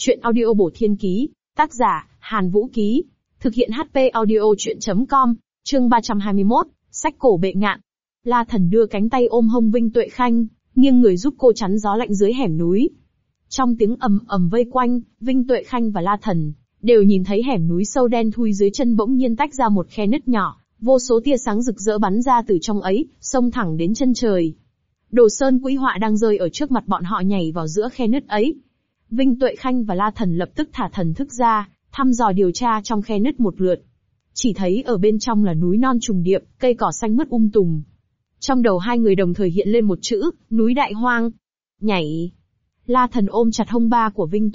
Chuyện audio bổ thiên ký, tác giả, Hàn Vũ Ký. Thực hiện HP audio chuyện.com, chương 321, sách cổ bệ ngạn. La Thần đưa cánh tay ôm hông Vinh Tuệ Khanh, nghiêng người giúp cô chắn gió lạnh dưới hẻm núi. Trong tiếng ầm ầm vây quanh, Vinh Tuệ Khanh và La Thần đều nhìn thấy hẻm núi sâu đen thui dưới chân bỗng nhiên tách ra một khe nứt nhỏ, vô số tia sáng rực rỡ bắn ra từ trong ấy, xông thẳng đến chân trời. Đồ sơn quỹ họa đang rơi ở trước mặt bọn họ nhảy vào giữa khe nứt ấy. Vinh Tuệ Khanh và La Thần lập tức thả thần thức ra, thăm dò điều tra trong khe nứt một lượt. Chỉ thấy ở bên trong là núi non trùng điệp, cây cỏ xanh mướt tùm. Trong đầu hai người đồng thời hiện lên một chữ, núi Đại Hoang. Nhảy. La Thần ôm chặt hông ba của Vinh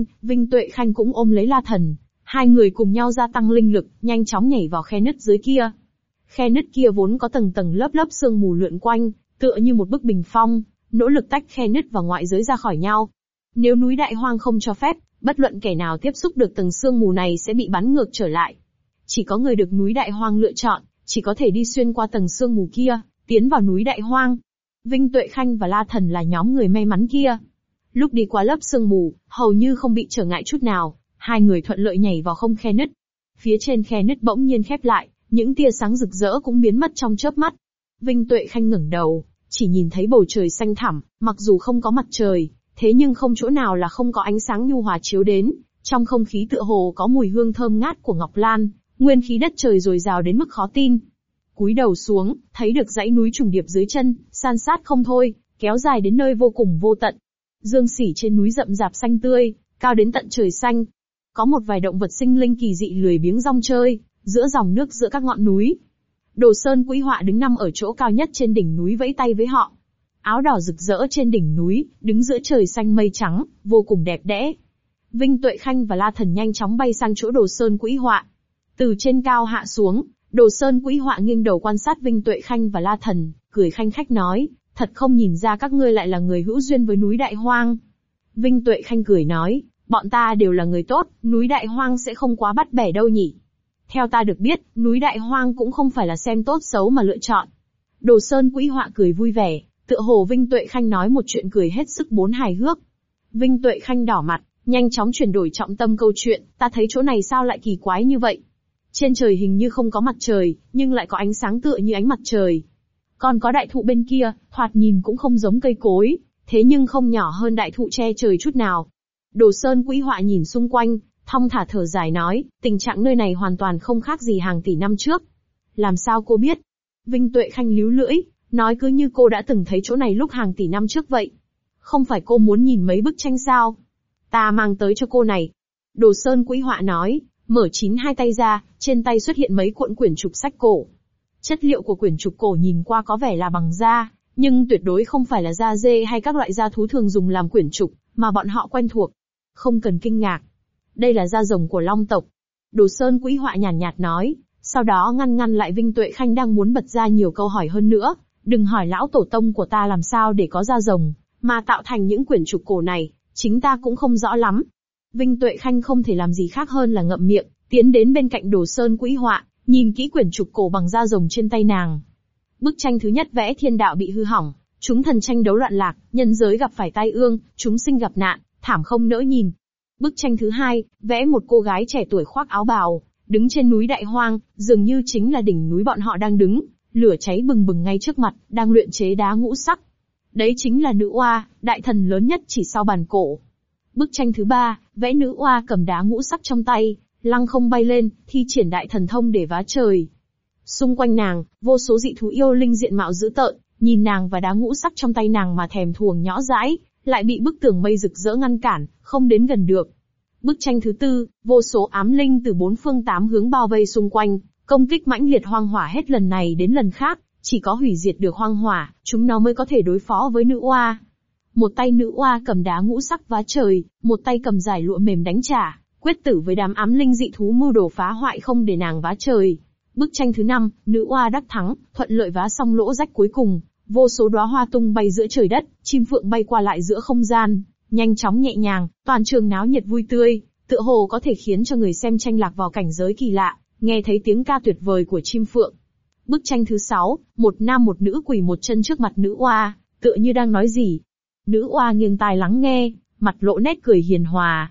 Tuệ Khanh cũng ôm lấy La Thần. Hai người cùng nhau gia tăng linh lực, nhanh chóng nhảy vào khe nứt dưới kia. Khe nứt kia vốn có tầng tầng lớp lớp sương mù lượn quanh, tựa như một bức bình phong, nỗ lực tách khe nứt và ngoại giới ra khỏi nhau. Nếu núi Đại Hoang không cho phép, bất luận kẻ nào tiếp xúc được tầng sương mù này sẽ bị bắn ngược trở lại. Chỉ có người được núi Đại Hoang lựa chọn, chỉ có thể đi xuyên qua tầng sương mù kia, tiến vào núi Đại Hoang. Vinh Tuệ Khanh và La Thần là nhóm người may mắn kia. Lúc đi qua lớp sương mù, hầu như không bị trở ngại chút nào, hai người thuận lợi nhảy vào không khe nứt. Phía trên khe nứt bỗng nhiên khép lại, những tia sáng rực rỡ cũng biến mất trong chớp mắt. Vinh Tuệ Khanh ngẩng đầu, chỉ nhìn thấy bầu trời xanh thẳm, mặc dù không có mặt trời, thế nhưng không chỗ nào là không có ánh sáng nhu hòa chiếu đến, trong không khí tựa hồ có mùi hương thơm ngát của ngọc lan, nguyên khí đất trời dồi dào đến mức khó tin. Cúi đầu xuống, thấy được dãy núi trùng điệp dưới chân, san sát không thôi, kéo dài đến nơi vô cùng vô tận. Dương xỉ trên núi rậm rạp xanh tươi, cao đến tận trời xanh. Có một vài động vật sinh linh kỳ dị lười biếng rong chơi, giữa dòng nước giữa các ngọn núi. Đồ sơn quỹ họa đứng nằm ở chỗ cao nhất trên đỉnh núi vẫy tay với họ. Áo đỏ rực rỡ trên đỉnh núi, đứng giữa trời xanh mây trắng, vô cùng đẹp đẽ. Vinh Tuệ Khanh và La Thần nhanh chóng bay sang chỗ đồ sơn quỹ họa. Từ trên cao hạ xuống, đồ sơn quỹ họa nghiêng đầu quan sát Vinh Tuệ Khanh và La Thần, cười khanh khách nói, thật không nhìn ra các ngươi lại là người hữu duyên với núi Đại Hoang. Vinh Tuệ Khanh cười nói, bọn ta đều là người tốt, núi Đại Hoang sẽ không quá bắt bẻ đâu nhỉ. Theo ta được biết, núi Đại Hoang cũng không phải là xem tốt xấu mà lựa chọn. Đồ sơn quỹ họa cười vui vẻ, tựa hồ Vinh Tuệ Khanh nói một chuyện cười hết sức bốn hài hước. Vinh Tuệ Khanh đỏ mặt, nhanh chóng chuyển đổi trọng tâm câu chuyện, ta thấy chỗ này sao lại kỳ quái như vậy. Trên trời hình như không có mặt trời, nhưng lại có ánh sáng tựa như ánh mặt trời. Còn có đại thụ bên kia, thoạt nhìn cũng không giống cây cối, thế nhưng không nhỏ hơn đại thụ che trời chút nào. Đồ sơn quỹ họa nhìn xung quanh, thong thả thở dài nói, tình trạng nơi này hoàn toàn không khác gì hàng tỷ năm trước. Làm sao cô biết? Vinh Tuệ Khanh líu lưỡi, nói cứ như cô đã từng thấy chỗ này lúc hàng tỷ năm trước vậy. Không phải cô muốn nhìn mấy bức tranh sao? Ta mang tới cho cô này. Đồ sơn quỹ họa nói, mở chín hai tay ra, trên tay xuất hiện mấy cuộn quyển trục sách cổ. Chất liệu của quyển trục cổ nhìn qua có vẻ là bằng da, nhưng tuyệt đối không phải là da dê hay các loại da thú thường dùng làm quyển trục, mà bọn họ quen thuộc. Không cần kinh ngạc. Đây là da rồng của Long tộc. Đồ sơn quỹ họa nhàn nhạt nói, sau đó ngăn lại Vinh Tuệ Khanh đang muốn bật ra nhiều câu hỏi hơn nữa. Đừng hỏi lão tổ tông của ta làm sao để có da rồng, mà tạo thành những quyển trục cổ này, chính ta cũng không rõ lắm. Vinh Tuệ Khanh không thể làm gì khác hơn là ngậm miệng, tiến đến bên cạnh đồ sơn quỹ họa, nhìn kỹ quyển trục cổ bằng da rồng trên tay nàng. Bức tranh thứ nhất vẽ thiên đạo bị hư hỏng, chúng thần tranh đấu loạn lạc, nhân giới gặp phải tai ương, chúng sinh gặp nạn, thảm không nỡ nhìn. Bức tranh thứ hai, vẽ một cô gái trẻ tuổi khoác áo bào, đứng trên núi Đại Hoang, dường như chính là đỉnh núi bọn họ đang đứng, lửa cháy bừng bừng ngay trước mặt, đang luyện chế đá ngũ sắc. Đấy chính là nữ oa, đại thần lớn nhất chỉ sau bàn cổ. Bức tranh thứ ba, vẽ nữ oa cầm đá ngũ sắc trong tay, lăng không bay lên, thi triển đại thần thông để vá trời. Xung quanh nàng, vô số dị thú yêu linh diện mạo dữ tợn, nhìn nàng và đá ngũ sắc trong tay nàng mà thèm thuồng nhõ dãi, lại bị bức tường mây rực rỡ ngăn cản, không đến gần được. Bức tranh thứ tư, vô số ám linh từ bốn phương tám hướng bao vây xung quanh, công kích mãnh liệt hoang hỏa hết lần này đến lần khác, chỉ có hủy diệt được hoang hỏa, chúng nó mới có thể đối phó với nữ oa. Một tay nữ oa cầm đá ngũ sắc vá trời, một tay cầm dải lụa mềm đánh trả, quyết tử với đám ám linh dị thú mưu đồ phá hoại không để nàng vá trời. Bức tranh thứ năm, nữ oa đắc thắng, thuận lợi vá xong lỗ rách cuối cùng, vô số đóa hoa tung bay giữa trời đất, chim phượng bay qua lại giữa không gian, nhanh chóng nhẹ nhàng, toàn trường náo nhiệt vui tươi, tựa hồ có thể khiến cho người xem tranh lạc vào cảnh giới kỳ lạ, nghe thấy tiếng ca tuyệt vời của chim phượng. Bức tranh thứ 6, một nam một nữ quỳ một chân trước mặt nữ oa, tựa như đang nói gì. Nữ oa nghiêng tai lắng nghe, mặt lộ nét cười hiền hòa.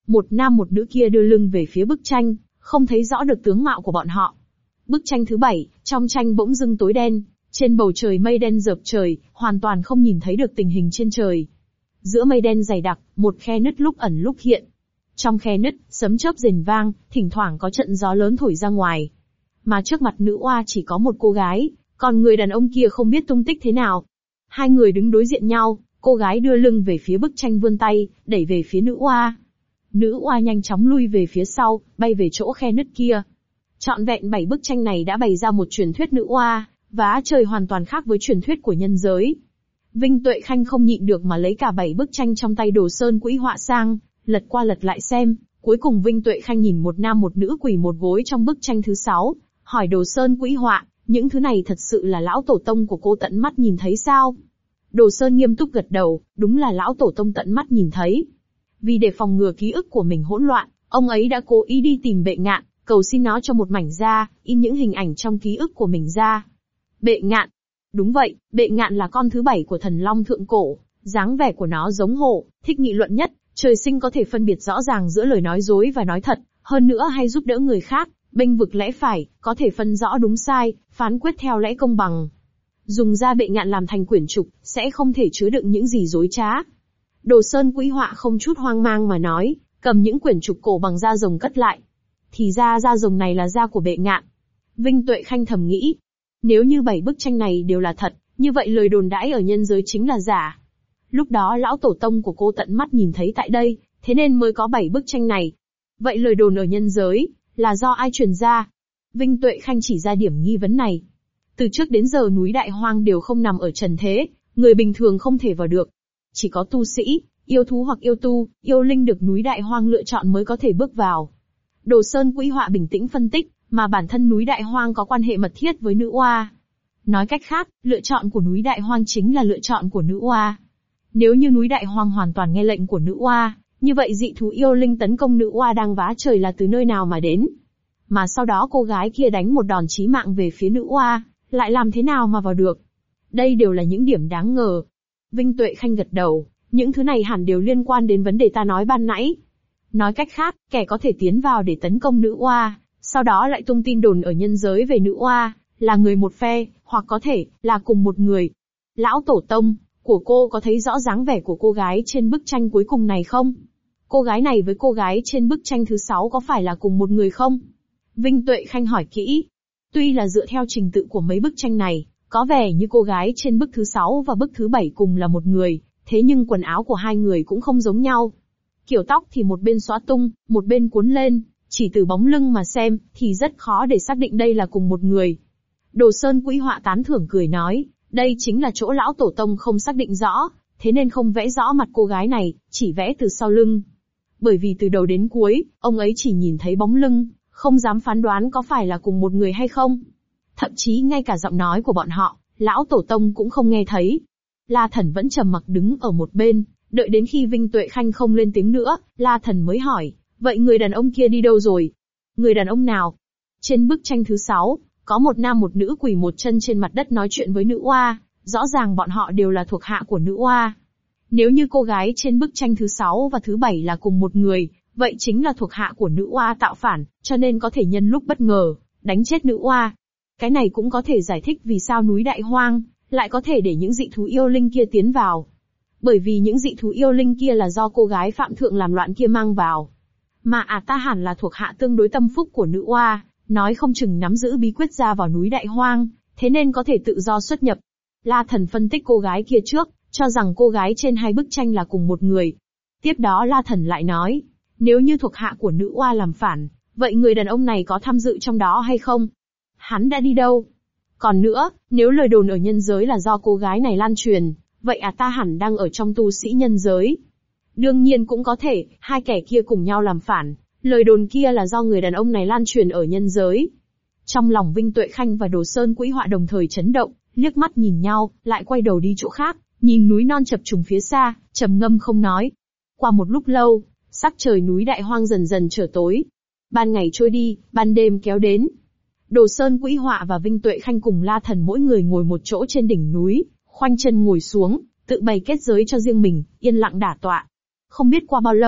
Một nam một nữ kia đưa lưng về phía bức tranh, không thấy rõ được tướng mạo của bọn họ. Bức tranh thứ 7, trong tranh bỗng dưng tối đen, trên bầu trời mây đen rợp trời, hoàn toàn không nhìn thấy được tình hình trên trời. Giữa mây đen dày đặc, một khe nứt lúc ẩn lúc hiện. Trong khe nứt, sấm chớp rền vang, thỉnh thoảng có trận gió lớn thổi ra ngoài. Mà trước mặt nữ oa chỉ có một cô gái, còn người đàn ông kia không biết tung tích thế nào. Hai người đứng đối diện nhau, cô gái đưa lưng về phía bức tranh vươn tay, đẩy về phía nữ oa. Nữ oa nhanh chóng lui về phía sau, bay về chỗ khe nứt kia. Trọn vẹn 7 bức tranh này đã bày ra một truyền thuyết nữ oa, và trời hoàn toàn khác với truyền thuyết của nhân giới. Vinh Tuệ Khanh không nhịn được mà lấy cả 7 bức tranh trong tay Đồ Sơn Quỹ họa sang, lật qua lật lại xem. Cuối cùng Vinh Tuệ Khanh nhìn một nam một nữ quỳ một gối trong bức tranh thứ 6, hỏi Đồ Sơn Quỹ họa, những thứ này thật sự là lão tổ tông của cô tận mắt nhìn thấy sao? Đồ Sơn nghiêm túc gật đầu, đúng là lão tổ tông tận mắt nhìn thấy. Vì để phòng ngừa ký ức của mình hỗn loạn, ông ấy đã cố ý đi tìm Bệ Ngạn, cầu xin nó cho một mảnh da, in những hình ảnh trong ký ức của mình ra. Bệ Ngạn. Đúng vậy, Bệ Ngạn là con thứ 7 của thần long thượng cổ, dáng vẻ của nó giống hổ, thích nghị luận nhất, trời sinh có thể phân biệt rõ ràng giữa lời nói dối và nói thật, hơn nữa hay giúp đỡ người khác, bênh vực lẽ phải, có thể phân rõ đúng sai, phán quyết theo lẽ công bằng. Dùng da Bệ Ngạn làm thành quyển trục, sẽ không thể chứa đựng những gì dối trá. Đồ Sơn Quỹ họa không chút hoang mang mà nói, cầm những quyển trục cổ bằng da rồng cất lại. Thì ra da rồng này là da của Bệ Ngạn. Vinh Tuệ Khanh thầm nghĩ, nếu như 7 bức tranh này đều là thật, như vậy lời đồn đãi ở nhân giới chính là giả. Lúc đó lão tổ tông của cô tận mắt nhìn thấy tại đây, thế nên mới có 7 bức tranh này. Vậy lời đồn ở nhân giới, là do ai truyền ra? Vinh Tuệ Khanh chỉ ra điểm nghi vấn này. Từ trước đến giờ núi Đại Hoang đều không nằm ở trần thế, người bình thường không thể vào được. Chỉ có tu sĩ, yêu thú hoặc yêu tu, yêu linh được núi Đại Hoang lựa chọn mới có thể bước vào. Đồ Sơn Quỹ họa bình tĩnh phân tích, mà bản thân núi Đại Hoang có quan hệ mật thiết với nữ oa. Nói cách khác, lựa chọn của núi Đại Hoang chính là lựa chọn của nữ oa. Nếu như núi Đại Hoang hoàn toàn nghe lệnh của nữ oa, như vậy dị thú yêu linh tấn công nữ oa đang vá trời là từ nơi nào mà đến? Mà sau đó cô gái kia đánh một đòn chí mạng về phía nữ oa, lại làm thế nào mà vào được? Đây đều là những điểm đáng ngờ. Vinh Tuệ Khanh gật đầu, những thứ này hẳn đều liên quan đến vấn đề ta nói ban nãy. Nói cách khác, kẻ có thể tiến vào để tấn công nữ oa, sau đó lại tung tin đồn ở nhân giới về nữ oa, là người một phe, hoặc có thể là cùng một người. Lão tổ tông của cô có thấy rõ dáng vẻ của cô gái trên bức tranh cuối cùng này không? Cô gái này với cô gái trên bức tranh thứ 6 có phải là cùng một người không? Vinh Tuệ Khanh hỏi kỹ. Tuy là dựa theo trình tự của mấy bức tranh này, có vẻ như cô gái trên bức thứ 6 và bức thứ 7 cùng là một người, thế nhưng quần áo của hai người cũng không giống nhau. Kiểu tóc thì một bên xõa tung, một bên cuốn lên, chỉ từ bóng lưng mà xem, thì rất khó để xác định đây là cùng một người. Đồ Sơn Quỹ họa tán thưởng cười nói, đây chính là chỗ lão tổ tông không xác định rõ, thế nên không vẽ rõ mặt cô gái này, chỉ vẽ từ sau lưng. Bởi vì từ đầu đến cuối, ông ấy chỉ nhìn thấy bóng lưng, không dám phán đoán có phải là cùng một người hay không. Thậm chí ngay cả giọng nói của bọn họ, lão tổ tông cũng không nghe thấy. La Thần vẫn trầm mặc đứng ở một bên, đợi đến khi Vinh Tuệ Khanh không lên tiếng nữa, La Thần mới hỏi, vậy người đàn ông kia đi đâu rồi? Người đàn ông nào? Trên bức tranh thứ 6, có một nam một nữ quỳ một chân trên mặt đất nói chuyện với nữ oa, rõ ràng bọn họ đều là thuộc hạ của nữ oa. Nếu như cô gái trên bức tranh thứ 6 và thứ 7 là cùng một người, vậy chính là thuộc hạ của nữ oa tạo phản, cho nên có thể nhân lúc bất ngờ, đánh chết nữ oa. Cái này cũng có thể giải thích vì sao núi Đại Hoang lại có thể để những dị thú yêu linh kia tiến vào. Bởi vì những dị thú yêu linh kia là do cô gái Phạm Thượng làm loạn kia mang vào. Mà ta hẳn là thuộc hạ tương đối tâm phúc của nữ oa, nói không chừng nắm giữ bí quyết ra vào núi Đại Hoang, thế nên có thể tự do xuất nhập. La Thần phân tích cô gái kia trước, cho rằng cô gái trên hai bức tranh là cùng một người. Tiếp đó La Thần lại nói, nếu như thuộc hạ của nữ oa làm phản, vậy người đàn ông này có tham dự trong đó hay không? Hắn đã đi đâu? Còn nữa, nếu lời đồn ở nhân giới là do cô gái này lan truyền, vậy ta hẳn đang ở trong tu sĩ nhân giới. Đương nhiên cũng có thể, hai kẻ kia cùng nhau làm phản, lời đồn kia là do người đàn ông này lan truyền ở nhân giới. Trong lòng Vinh Tuệ Khanh và Đồ Sơn Quỹ họa đồng thời chấn động, liếc mắt nhìn nhau, lại quay đầu đi chỗ khác, nhìn núi non chập trùng phía xa, trầm ngâm không nói. Qua một lúc lâu, sắc trời núi Đại Hoang dần dần trở tối. Ban ngày trôi đi, ban đêm kéo đến. Đồ Sơn Quỹ họa và Vinh Tuệ Khanh cùng La Thần mỗi người ngồi một chỗ trên đỉnh núi, khoanh chân ngồi xuống, tự bày kết giới cho riêng mình, yên lặng đả tọa. Không biết qua bao lâu,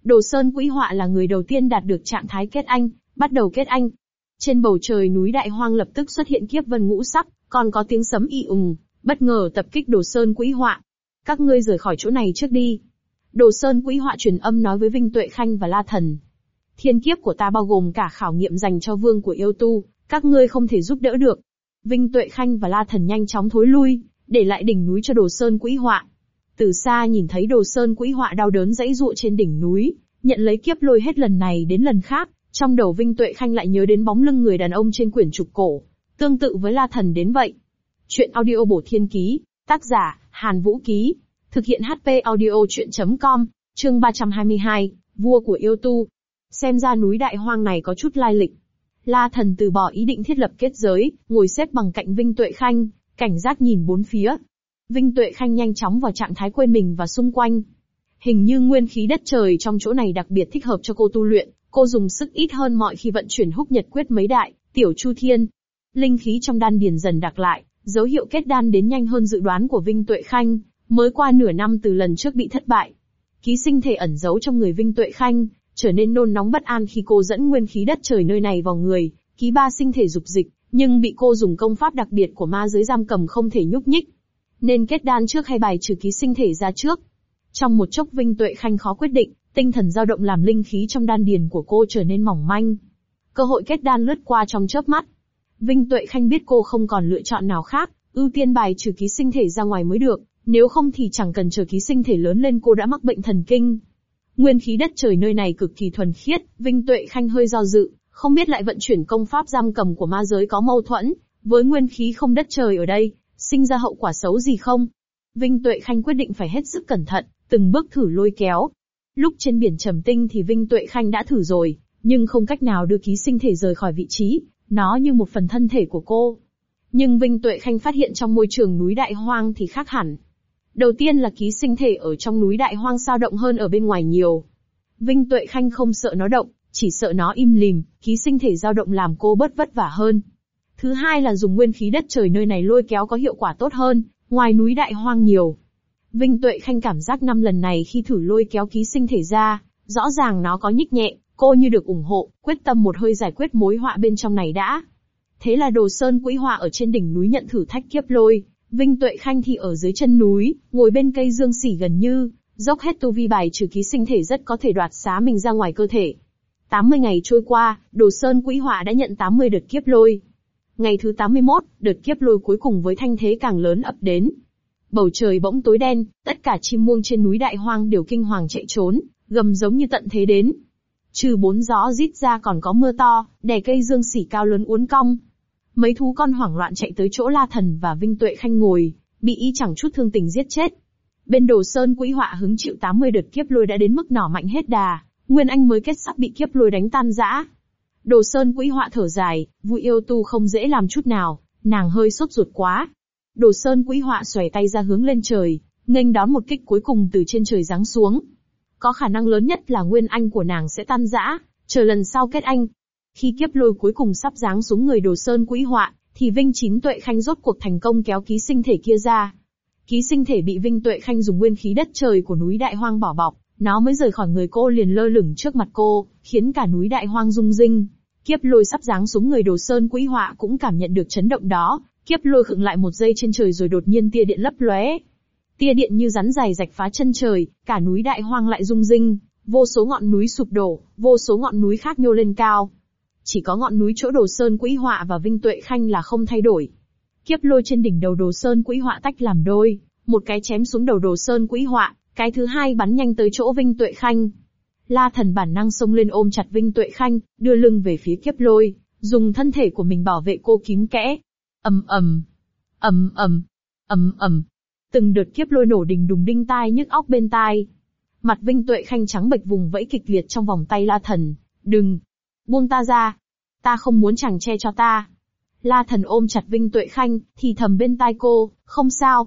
Đồ Sơn Quỹ Họa là người đầu tiên đạt được trạng thái kết anh, bắt đầu kết anh. Trên bầu trời núi Đại Hoang lập tức xuất hiện kiếp vân ngũ sắc, còn có tiếng sấm ì ùng, bất ngờ tập kích Đồ Sơn Quỹ Họa. Các ngươi rời khỏi chỗ này trước đi. Đồ Sơn Quỹ Họa truyền âm nói với Vinh Tuệ Khanh và La Thần. Thiên kiếp của ta bao gồm cả khảo nghiệm dành cho vương của yêu tu, các ngươi không thể giúp đỡ được. Vinh Tuệ Khanh và La Thần nhanh chóng thối lui, để lại đỉnh núi cho Đồ Sơn Quỹ Họa. Từ xa nhìn thấy Đồ Sơn Quỹ Họa đau đớn dãy dụa trên đỉnh núi, nhận lấy kiếp lôi hết lần này đến lần khác, trong đầu Vinh Tuệ Khanh lại nhớ đến bóng lưng người đàn ông trên quyển trục cổ, tương tự với La Thần đến vậy. Chuyện audio Bổ Thiên Ký, tác giả, Hàn Vũ Ký, thực hiện HP audio chuyện.com, chương 322, vua của yêu tu. Xem ra núi Đại Hoang này có chút lai lịch. La Thần từ bỏ ý định thiết lập kết giới, ngồi xếp bằng cạnh Vinh Tuệ Khanh, cảnh giác nhìn bốn phía. Vinh Tuệ Khanh nhanh chóng vào trạng thái quên mình và xung quanh. Hình như nguyên khí đất trời trong chỗ này đặc biệt thích hợp cho cô tu luyện, cô dùng sức ít hơn mọi khi vận chuyển Húc Nhật Quyết mấy đại, tiểu Chu Thiên. Linh khí trong đan điền dần đặc lại, dấu hiệu kết đan đến nhanh hơn dự đoán của Vinh Tuệ Khanh, mới qua nửa năm từ lần trước bị thất bại. Ký sinh thể ẩn giấu trong người Vinh Tuệ Khanh, trở nên nôn nóng bất an khi cô dẫn nguyên khí đất trời nơi này vào người, ký ba sinh thể dục dịch, nhưng bị cô dùng công pháp đặc biệt của ma giới giam cầm không thể nhúc nhích. Nên kết đan trước hay bài trừ ký sinh thể ra trước? Trong một chốc Vinh Tuệ Khanh khó quyết định, tinh thần dao động làm linh khí trong đan điền của cô trở nên mỏng manh. Cơ hội kết đan lướt qua trong chớp mắt. Vinh Tuệ Khanh biết cô không còn lựa chọn nào khác, ưu tiên bài trừ ký sinh thể ra ngoài mới được, nếu không thì chẳng cần chờ ký sinh thể lớn lên cô đã mắc bệnh thần kinh. Nguyên khí đất trời nơi này cực kỳ thuần khiết, Vinh Tuệ Khanh hơi do dự, không biết lại vận chuyển công pháp giam cầm của ma giới có mâu thuẫn với nguyên khí không đất trời ở đây, sinh ra hậu quả xấu gì không? Vinh Tuệ Khanh quyết định phải hết sức cẩn thận, từng bước thử lôi kéo. Lúc trên biển Trầm Tinh thì Vinh Tuệ Khanh đã thử rồi, nhưng không cách nào đưa ký sinh thể rời khỏi vị trí, nó như một phần thân thể của cô. Nhưng Vinh Tuệ Khanh phát hiện trong môi trường núi Đại Hoang thì khác hẳn. Đầu tiên là ký sinh thể ở trong núi Đại Hoang sao động hơn ở bên ngoài nhiều. Vinh Tuệ Khanh không sợ nó động, chỉ sợ nó im lìm, ký sinh thể dao động làm cô bớt vất vả hơn. Thứ hai là dùng nguyên khí đất trời nơi này lôi kéo có hiệu quả tốt hơn, ngoài núi Đại Hoang nhiều. Vinh Tuệ Khanh cảm giác 5 lần này khi thử lôi kéo ký sinh thể ra, rõ ràng nó có nhích nhẹ, cô như được ủng hộ, quyết tâm một hơi giải quyết mối họa bên trong này đã. Thế là Đồ Sơn Quỹ Họa ở trên đỉnh núi nhận thử thách kiếp lôi, Vinh Tuệ Khanh thì ở dưới chân núi, ngồi bên cây dương xỉ gần như, dốc hết tu vi bài trừ ký sinh thể rất có thể đoạt xá mình ra ngoài cơ thể. 80 ngày trôi qua, Đồ Sơn Quỹ Họa đã nhận 80 đợt kiếp lôi. Ngày thứ 81, đợt kiếp lôi cuối cùng với thanh thế càng lớn ập đến. Bầu trời bỗng tối đen, tất cả chim muông trên núi Đại Hoang đều kinh hoàng chạy trốn, gầm giống như tận thế đến. Trừ bốn gió rít ra còn có mưa to, đè cây dương xỉ cao lớn uốn cong. Mấy thú con hoảng loạn chạy tới chỗ La Thần và Vinh Tuệ Khanh ngồi, bị y chẳng chút thương tình giết chết. Bên Đồ Sơn Quỹ Họa hứng chịu 80 đợt kiếp lôi đã đến mức nỏ mạnh hết đà, Nguyên Anh mới kết sắp bị kiếp lôi đánh tan rã. Đồ Sơn Quỹ Họa thở dài, vui yêu tu không dễ làm chút nào, nàng hơi sốt ruột quá. Đồ Sơn Quỹ Họa xòe tay ra hướng lên trời, nghênh đón một kích cuối cùng từ trên trời giáng xuống. Có khả năng lớn nhất là Nguyên Anh của nàng sẽ tan rã, chờ lần sau kết anh. Khi kiếp lôi cuối cùng sắp giáng xuống người Đồ Sơn Quỹ Họa, thì Vinh Chín Tuệ Khanh rốt cuộc thành công kéo ký sinh thể kia ra. Ký sinh thể bị Vinh Tuệ Khanh dùng nguyên khí đất trời của núi Đại Hoang bỏ bọc, nó mới rời khỏi người cô liền lơ lửng trước mặt cô, khiến cả núi Đại Hoang rung rinh. Kiếp lôi sắp giáng xuống người Đồ Sơn Quỹ Họa cũng cảm nhận được chấn động đó, kiếp lôi khựng lại một giây trên trời rồi đột nhiên tia điện lấp lóe. Tia điện như rắn dài rạch phá chân trời, cả núi Đại Hoang lại rung rinh, vô số ngọn núi sụp đổ, vô số ngọn núi khác nhô lên cao. Chỉ có ngọn núi chỗ Đồ Sơn Quỹ Họa và Vinh Tuệ Khanh là không thay đổi. Kiếp lôi trên đỉnh đầu Đồ Sơn Quỹ Họa tách làm đôi, một cái chém xuống đầu Đồ Sơn Quỹ Họa, cái thứ hai bắn nhanh tới chỗ Vinh Tuệ Khanh. La Thần bản năng xông lên ôm chặt Vinh Tuệ Khanh, đưa lưng về phía kiếp lôi, dùng thân thể của mình bảo vệ cô kín kẽ. Ầm ầm, ầm ầm, ầm ầm. Từng đợt kiếp lôi nổ đình đùng đinh tai nhức óc bên tai. Mặt Vinh Tuệ Khanh trắng bệch vùng vẫy kịch liệt trong vòng tay La Thần. Đừng! Buông ta ra! Ta không muốn chàng che cho ta! La Thần ôm chặt Vinh Tuệ Khanh, thì thầm bên tai cô, không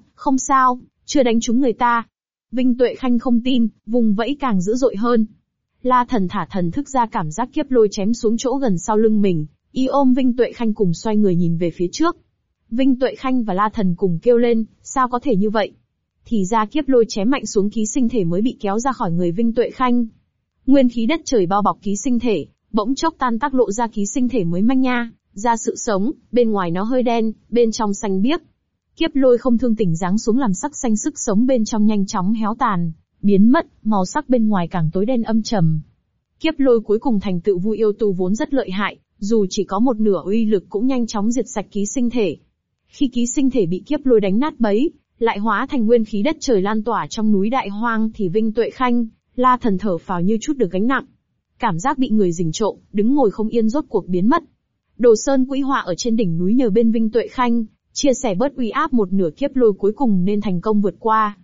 sao, chưa đánh trúng người ta. Vinh Tuệ Khanh không tin, vùng vẫy càng dữ dội hơn. La Thần thả thần thức ra cảm giác kiếp lôi chém xuống chỗ gần sau lưng mình, y ôm Vinh Tuệ Khanh cùng xoay người nhìn về phía trước. Vinh Tuệ Khanh và La Thần cùng kêu lên, sao có thể như vậy? Thì ra kiếp lôi chém mạnh xuống ký sinh thể mới bị kéo ra khỏi người Vinh Tuệ Khanh. Nguyên khí đất trời bao bọc ký sinh thể, bỗng chốc tan tác lộ ra ký sinh thể mới manh nha, ra sự sống, bên ngoài nó hơi đen, bên trong xanh biếc. Kiếp lôi không thương tình giáng xuống làm sắc xanh sức sống bên trong nhanh chóng héo tàn, biến mất, màu sắc bên ngoài càng tối đen âm trầm. Kiếp lôi cuối cùng thành tựu vu yêu tu vốn rất lợi hại, dù chỉ có một nửa uy lực cũng nhanh chóng diệt sạch ký sinh thể. Khi ký sinh thể bị kiếp lôi đánh nát bấy, lại hóa thành nguyên khí đất trời lan tỏa trong núi đại hoang thì Vinh Tuệ Khanh, La Thần thở phào như chút được gánh nặng. Cảm giác bị người rình trộm, đứng ngồi không yên rốt cuộc biến mất. Đồ Sơn Quỹ Họa ở trên đỉnh núi nhờ bên Vinh Tuệ Khanh, chia sẻ bớt uy áp một nửa kiếp lôi cuối cùng nên thành công vượt qua.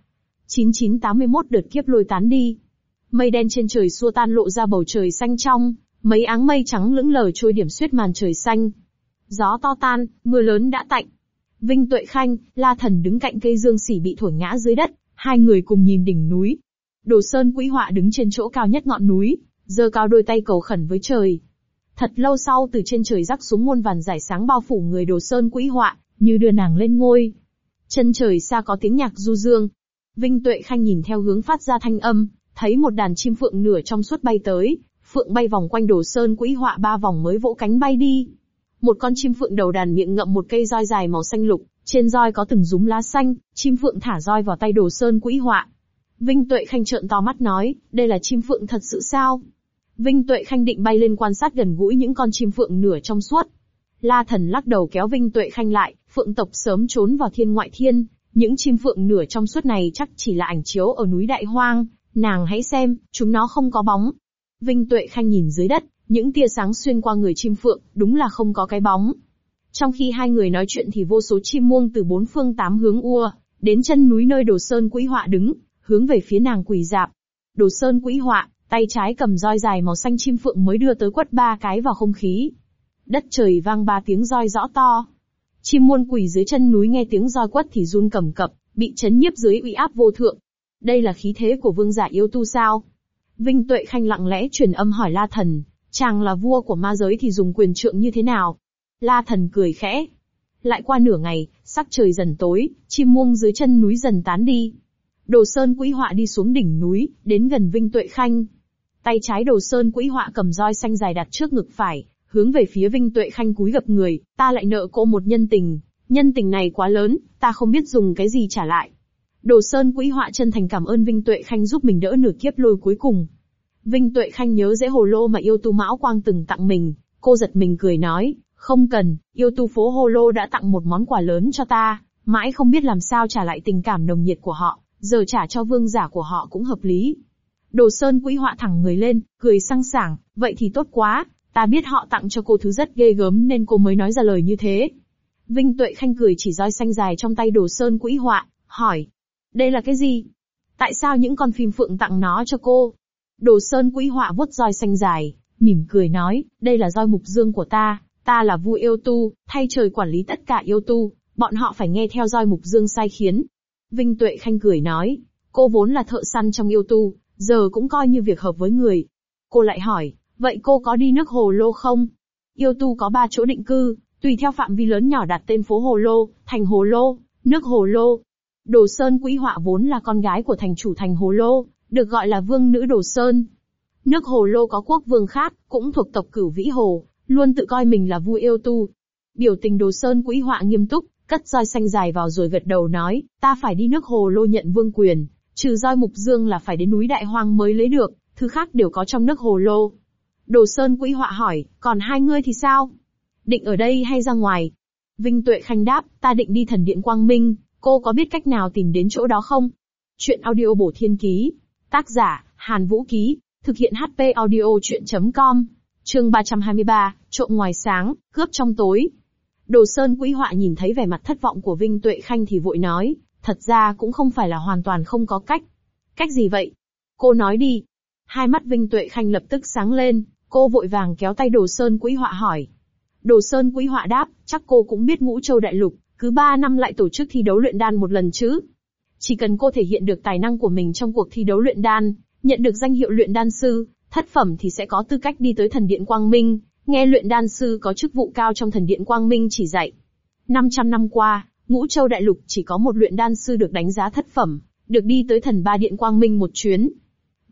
9981 đợt kiếp lôi tán đi. Mây đen trên trời xua tan lộ ra bầu trời xanh trong, mấy áng mây trắng lững lờ trôi điểm xuyết màn trời xanh. Gió to tan, mưa lớn đã tạnh. Vinh Tuệ Khanh, La Thần đứng cạnh cây dương xỉ bị thổi ngã dưới đất, hai người cùng nhìn đỉnh núi. Đồ Sơn Quỹ Họa đứng trên chỗ cao nhất ngọn núi, giơ cao đôi tay cầu khẩn với trời. Thật lâu sau từ trên trời rắc xuống muôn vàn rải sáng bao phủ người Đồ Sơn Quỹ Họa, như đưa nàng lên ngôi. Chân trời xa có tiếng nhạc du dương. Vinh Tuệ Khanh nhìn theo hướng phát ra thanh âm, thấy một đàn chim phượng nửa trong suốt bay tới, phượng bay vòng quanh Đồ Sơn Quỹ Họa 3 vòng mới vỗ cánh bay đi. Một con chim phượng đầu đàn miệng ngậm một cây roi dài màu xanh lục, trên roi có từng rúm lá xanh, chim phượng thả roi vào tay Đồ Sơn Quỹ Họa. Vinh Tuệ Khanh trợn to mắt nói, đây là chim phượng thật sự sao? Vinh Tuệ Khanh định bay lên quan sát gần gũi những con chim phượng nửa trong suốt. La Thần lắc đầu kéo Vinh Tuệ Khanh lại, phượng tộc sớm trốn vào thiên ngoại thiên, những chim phượng nửa trong suốt này chắc chỉ là ảnh chiếu ở núi Đại Hoang, nàng hãy xem, chúng nó không có bóng. Vinh Tuệ Khanh nhìn dưới đất, những tia sáng xuyên qua người chim phượng, đúng là không có cái bóng. Trong khi hai người nói chuyện thì vô số chim muông từ 4 phương 8 hướng ùa đến chân núi nơi Đồ Sơn Quỹ Họa đứng, hướng về phía nàng quỳ rạp. Đồ Sơn Quỹ Họa, tay trái cầm roi dài màu xanh chim phượng mới đưa tới quất 3 cái vào không khí. Đất trời vang 3 tiếng roi rõ to. Chim muôn quỳ dưới chân núi nghe tiếng roi quất thì run cầm cập, bị chấn nhiếp dưới uy áp vô thượng. Đây là khí thế của vương giả yêu tu sao? Vinh Tuệ Khanh lặng lẽ truyền âm hỏi La Thần, chàng là vua của ma giới thì dùng quyền trượng như thế nào? La Thần cười khẽ. Lại qua nửa ngày, sắc trời dần tối, chim muông dưới chân núi dần tán đi. Đồ Sơn Quỹ Họa đi xuống đỉnh núi, đến gần Vinh Tuệ Khanh. Tay trái Đồ Sơn Quỹ Họa cầm roi xanh dài đặt trước ngực phải, hướng về phía Vinh Tuệ Khanh cúi gập người, ta lại nợ cô một nhân tình này quá lớn, ta không biết dùng cái gì trả lại. Đồ Sơn Quỹ Họa chân thành cảm ơn Vinh Tuệ Khanh giúp mình đỡ nửa kiếp lôi cuối cùng. Vinh Tuệ Khanh nhớ dễ hồ lô mà yêu tu Mão Quang từng tặng mình, cô giật mình cười nói, không cần, yêu tu phố hồ lô đã tặng một món quà lớn cho ta, mãi không biết làm sao trả lại tình cảm nồng nhiệt của họ, giờ trả cho vương giả của họ cũng hợp lý. Đồ Sơn Quỹ Họa thẳng người lên, cười sang sảng, vậy thì tốt quá, ta biết họ tặng cho cô thứ rất ghê gớm nên cô mới nói ra lời như thế. Vinh Tuệ Khanh cười chỉ roi xanh dài trong tay Đồ Sơn Quỹ Họa, hỏi, đây là cái gì? Tại sao những con phim phượng tặng nó cho cô? Đồ Sơn Quỹ Họa vuốt roi xanh dài, mỉm cười nói, đây là roi mục dương của ta là vua yêu tu, thay trời quản lý tất cả yêu tu, bọn họ phải nghe theo roi mục dương sai khiến. Vinh Tuệ Khanh cười nói, cô vốn là thợ săn trong yêu tu, giờ cũng coi như việc hợp với người. Cô lại hỏi, vậy cô có đi nước Hồ Lô không? Yêu tu có 3 chỗ định cư, tùy theo phạm vi lớn nhỏ đặt tên phố Hồ Lô, thành Hồ Lô, nước Hồ Lô. Đồ Sơn Quỹ Họa vốn là con gái của thành chủ thành Hồ Lô, được gọi là vương nữ Đồ Sơn. Nước Hồ Lô có quốc vương khác, cũng thuộc tộc Cửu Vĩ Hồ, luôn tự coi mình là vua yêu tu. Biểu tình Đồ Sơn Quỹ Họa nghiêm túc, cất roi xanh dài vào rồi gật đầu nói, ta phải đi nước Hồ Lô nhận vương quyền, trừ roi mục dương là phải đến núi Đại Hoang mới lấy được, thứ khác đều có trong nước Hồ Lô. Đồ Sơn Quỹ Họa hỏi, còn hai ngươi thì sao? Định ở đây hay ra ngoài? Vinh Tuệ Khanh đáp, ta định đi thần điện Quang Minh, cô có biết cách nào tìm đến chỗ đó không? Chuyện audio bổ thiên ký. Tác giả, Hàn Vũ Ký. Thực hiện HP audio chuyện.com. Chương 323, trộm ngoài sáng, cướp trong tối. Đồ Sơn Quỹ Họa nhìn thấy vẻ mặt thất vọng của Vinh Tuệ Khanh thì vội nói, thật ra cũng không phải là hoàn toàn không có cách. Cách gì vậy? Cô nói đi. Hai mắt Vinh Tuệ Khanh lập tức sáng lên, cô vội vàng kéo tay Đồ Sơn Quỹ Họa hỏi. Đồ Sơn Quỹ Họa đáp, chắc cô cũng biết Ngũ Châu Đại Lục, cứ 3 năm lại tổ chức thi đấu luyện đan một lần chứ. Chỉ cần cô thể hiện được tài năng của mình trong cuộc thi đấu luyện đan, nhận được danh hiệu luyện đan sư, thất phẩm thì sẽ có tư cách đi tới thần điện Quang Minh, nghe luyện đan sư có chức vụ cao trong thần điện Quang Minh chỉ dạy. 500 năm qua, Ngũ Châu Đại Lục chỉ có một luyện đan sư được đánh giá thất phẩm, được đi tới thần ba điện Quang Minh một chuyến.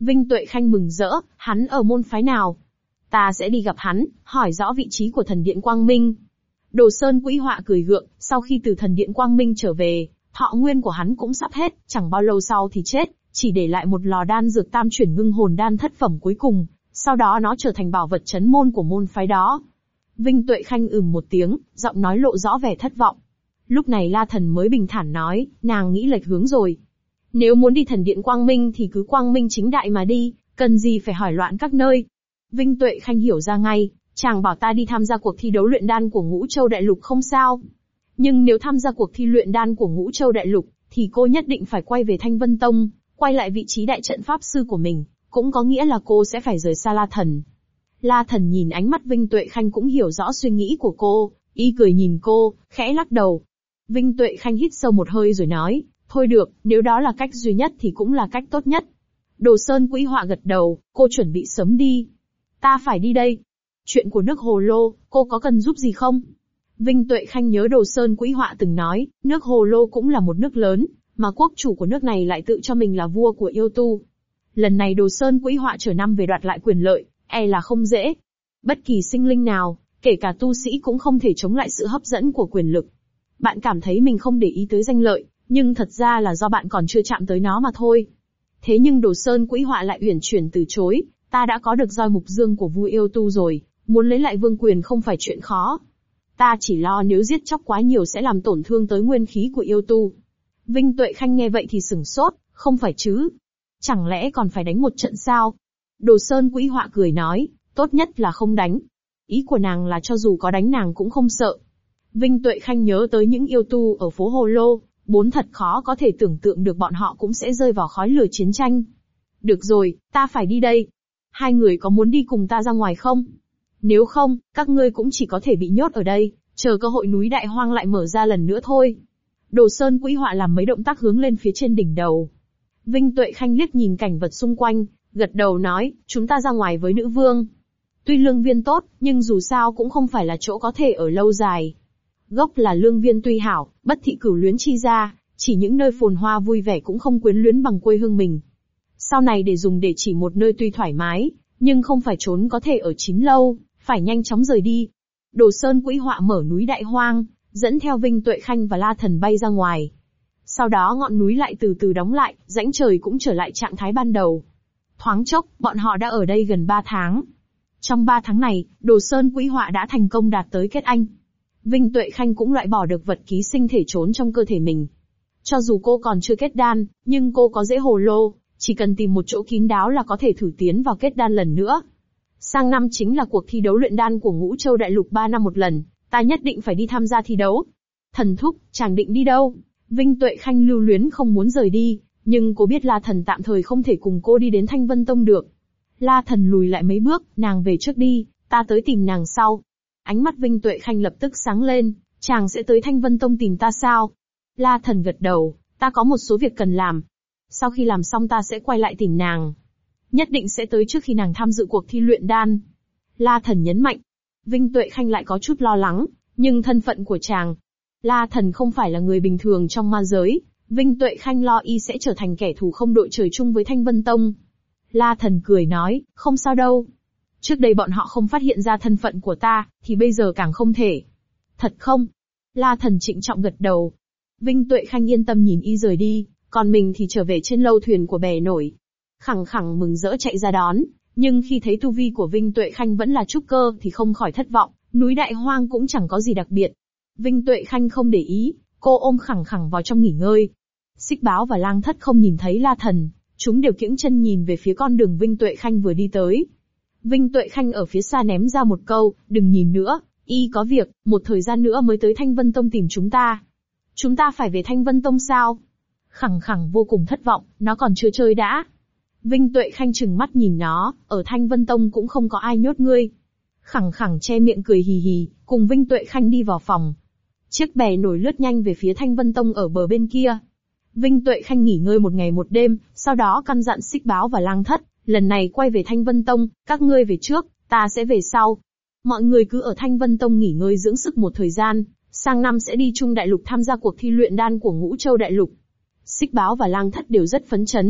Vinh Tuệ Khanh mừng rỡ, hắn ở môn phái nào? Ta sẽ đi gặp hắn, hỏi rõ vị trí của thần điện Quang Minh. Đồ Sơn Quỹ Họa cười gượng, sau khi từ thần điện Quang Minh trở về, thọ nguyên của hắn cũng sắp hết, chẳng bao lâu sau thì chết, chỉ để lại một lò đan dược tam chuyển ngưng hồn đan thất phẩm cuối cùng, sau đó nó trở thành bảo vật trấn môn của môn phái đó. Vinh Tuệ Khanh một tiếng, giọng nói lộ rõ vẻ thất vọng. Lúc này La Thần mới bình thản nói, nàng nghĩ lệch hướng rồi. Nếu muốn đi thần điện Quang Minh thì cứ Quang Minh chính đại mà đi, cần gì phải hỏi loạn các nơi. Vinh Tuệ Khanh hiểu ra ngay, chàng bảo ta đi tham gia cuộc thi đấu luyện đan của Ngũ Châu Đại Lục không sao. Nhưng nếu tham gia cuộc thi luyện đan của Ngũ Châu Đại Lục, thì cô nhất định phải quay về Thanh Vân Tông, quay lại vị trí đại trận pháp sư của mình, cũng có nghĩa là cô sẽ phải rời xa La Thần. La Thần nhìn ánh mắt Vinh Tuệ Khanh cũng hiểu rõ suy nghĩ của cô, y cười nhìn cô, khẽ lắc đầu. Vinh Tuệ Khanh hít sâu một hơi rồi nói, thôi được, nếu đó là cách duy nhất thì cũng là cách tốt nhất. Đồ Sơn Quỹ Họa gật đầu, cô chuẩn bị sớm đi. Ta phải đi đây. Chuyện của nước Hồ Lô, cô có cần giúp gì không? Vinh Tuệ Khanh nhớ Đồ Sơn Quỹ Họa từng nói, nước Hồ Lô cũng là một nước lớn, mà quốc chủ của nước này lại tự cho mình là vua của yêu tu. Lần này Đồ Sơn Quỹ Họa trở năm về đoạt lại quyền lợi, là không dễ. Bất kỳ sinh linh nào, kể cả tu sĩ cũng không thể chống lại sự hấp dẫn của quyền lực. Bạn cảm thấy mình không để ý tới danh lợi, nhưng thật ra là do bạn còn chưa chạm tới nó mà thôi. Thế nhưng Đồ Sơn Quỹ Họa lại uyển chuyển từ chối, ta đã có được roi mục dương của vua yêu tu rồi, muốn lấy lại vương quyền không phải chuyện khó. Ta chỉ lo nếu giết chóc quá nhiều sẽ làm tổn thương tới nguyên khí của yêu tu. Vinh Tuệ Khanh nghe vậy thì sửng sốt, không phải chứ? Chẳng lẽ còn phải đánh một trận sao? Đồ Sơn Quỹ Họa cười nói, tốt nhất là không đánh. Ý của nàng là cho dù có đánh nàng cũng không sợ. Vinh Tuệ Khanh nhớ tới những yêu tu ở phố Hồ Lô, thật khó có thể tưởng tượng được bọn họ cũng sẽ rơi vào khói lửa chiến tranh. Được rồi, ta phải đi đây. Hai người có muốn đi cùng ta ra ngoài không? Nếu không, các ngươi cũng chỉ có thể bị nhốt ở đây, chờ cơ hội núi Đại Hoang lại mở ra lần nữa thôi. Đồ Sơn Quỹ Họa làm mấy động tác hướng lên phía trên đỉnh đầu. Vinh Tuệ Khanh liếc nhìn cảnh vật xung quanh, gật đầu nói, chúng ta ra ngoài với nữ vương. Tuy lương viên tốt, nhưng dù sao cũng không phải là chỗ có thể ở lâu dài. Gốc là lương viên tuy hảo, bất thị cửu luyến chi ra, chỉ những nơi phồn hoa vui vẻ cũng không quyến luyến bằng quê hương mình. Sau này để dùng để chỉ một nơi tuy thoải mái, nhưng không phải trốn có thể ở chín lâu, phải nhanh chóng rời đi. Đồ Sơn Quỹ Họa mở núi Đại Hoang, dẫn theo Vinh Tuệ Khanh và La Thần bay ra ngoài. Sau đó ngọn núi lại từ từ đóng lại, rãnh trời cũng trở lại trạng thái ban đầu. Thoáng chốc, bọn họ đã ở đây gần 3 tháng. Trong 3 tháng này, Đồ Sơn Quỹ Họa đã thành công đạt tới kết anh. Vinh Tuệ Khanh cũng loại bỏ được vật ký sinh thể trốn trong cơ thể mình. Cho dù cô còn chưa kết đan, nhưng cô có rễ hồ lô, chỉ cần tìm một chỗ kín đáo là có thể thử tiến vào kết đan lần nữa. Sang năm chính là cuộc thi đấu luyện đan của Ngũ Châu Đại Lục 3 năm một lần, ta nhất định phải đi tham gia thi đấu. Thần thúc, chàng định đi đâu? Vinh Tuệ Khanh lưu luyến không muốn rời đi, nhưng cô biết La Thần tạm thời không thể cùng cô đi đến Thanh Vân Tông được. La Thần lùi lại mấy bước, nàng về trước đi, ta tới tìm nàng sau. Ánh mắt Vinh Tuệ Khanh lập tức sáng lên, chàng sẽ tới Thanh Vân Tông tìm ta sao? La Thần gật đầu, ta có một số việc cần làm. Sau khi làm xong ta sẽ quay lại tìm nàng. Nhất định sẽ tới trước khi nàng tham dự cuộc thi luyện đan. La Thần nhấn mạnh. Vinh Tuệ Khanh lại có chút lo lắng, nhưng thân phận của chàng. La Thần không phải là người bình thường trong ma giới, Vinh Tuệ Khanh lo y sẽ trở thành kẻ thù không đội trời chung với Thanh Vân Tông. La Thần cười nói, không sao đâu. Trước đây bọn họ không phát hiện ra thân phận của ta, thì bây giờ càng không thể. Thật không? La Thần trịnh trọng gật đầu. Vinh Tuệ Khanh yên tâm nhìn y rời đi, còn mình thì trở về trên lâu thuyền của bè nổi. Khẳng khẳng mừng rỡ chạy ra đón, nhưng khi thấy tu vi của Vinh Tuệ Khanh vẫn là trúc cơ thì không khỏi thất vọng, núi Đại Hoang cũng chẳng có gì đặc biệt. Vinh Tuệ Khanh không để ý, cô ôm khẳng khẳng vào trong nghỉ ngơi. Xích Báo và Lang Thất không nhìn thấy La Thần, chúng đều kiễng chân nhìn về phía con đường Vinh Tuệ Khanh vừa đi tới. Vinh Tuệ Khanh ở phía xa ném ra một câu, đừng nhìn nữa, y có việc, một thời gian nữa mới tới Thanh Vân Tông tìm chúng ta. Chúng ta phải về Thanh Vân Tông sao? Khẳng khẳng vô cùng thất vọng, nó còn chưa chơi đã. Vinh Tuệ Khanh trừng mắt nhìn nó, ở Thanh Vân Tông cũng không có ai nhốt ngươi. Khẳng khẳng che miệng cười hì hì, cùng Vinh Tuệ Khanh đi vào phòng. Chiếc bè nổi lướt nhanh về phía Thanh Vân Tông ở bờ bên kia. Vinh Tuệ Khanh nghỉ ngơi một ngày một đêm, sau đó căn dặn Xích Báo và Lang Thất, lần này quay về Thanh Vân Tông, các ngươi về trước, ta sẽ về sau. Mọi người cứ ở Thanh Vân Tông nghỉ ngơi dưỡng sức một thời gian, sang năm sẽ đi Trung Đại Lục tham gia cuộc thi luyện đan của Ngũ Châu Đại Lục. Xích Báo và Lang Thất đều rất phấn chấn,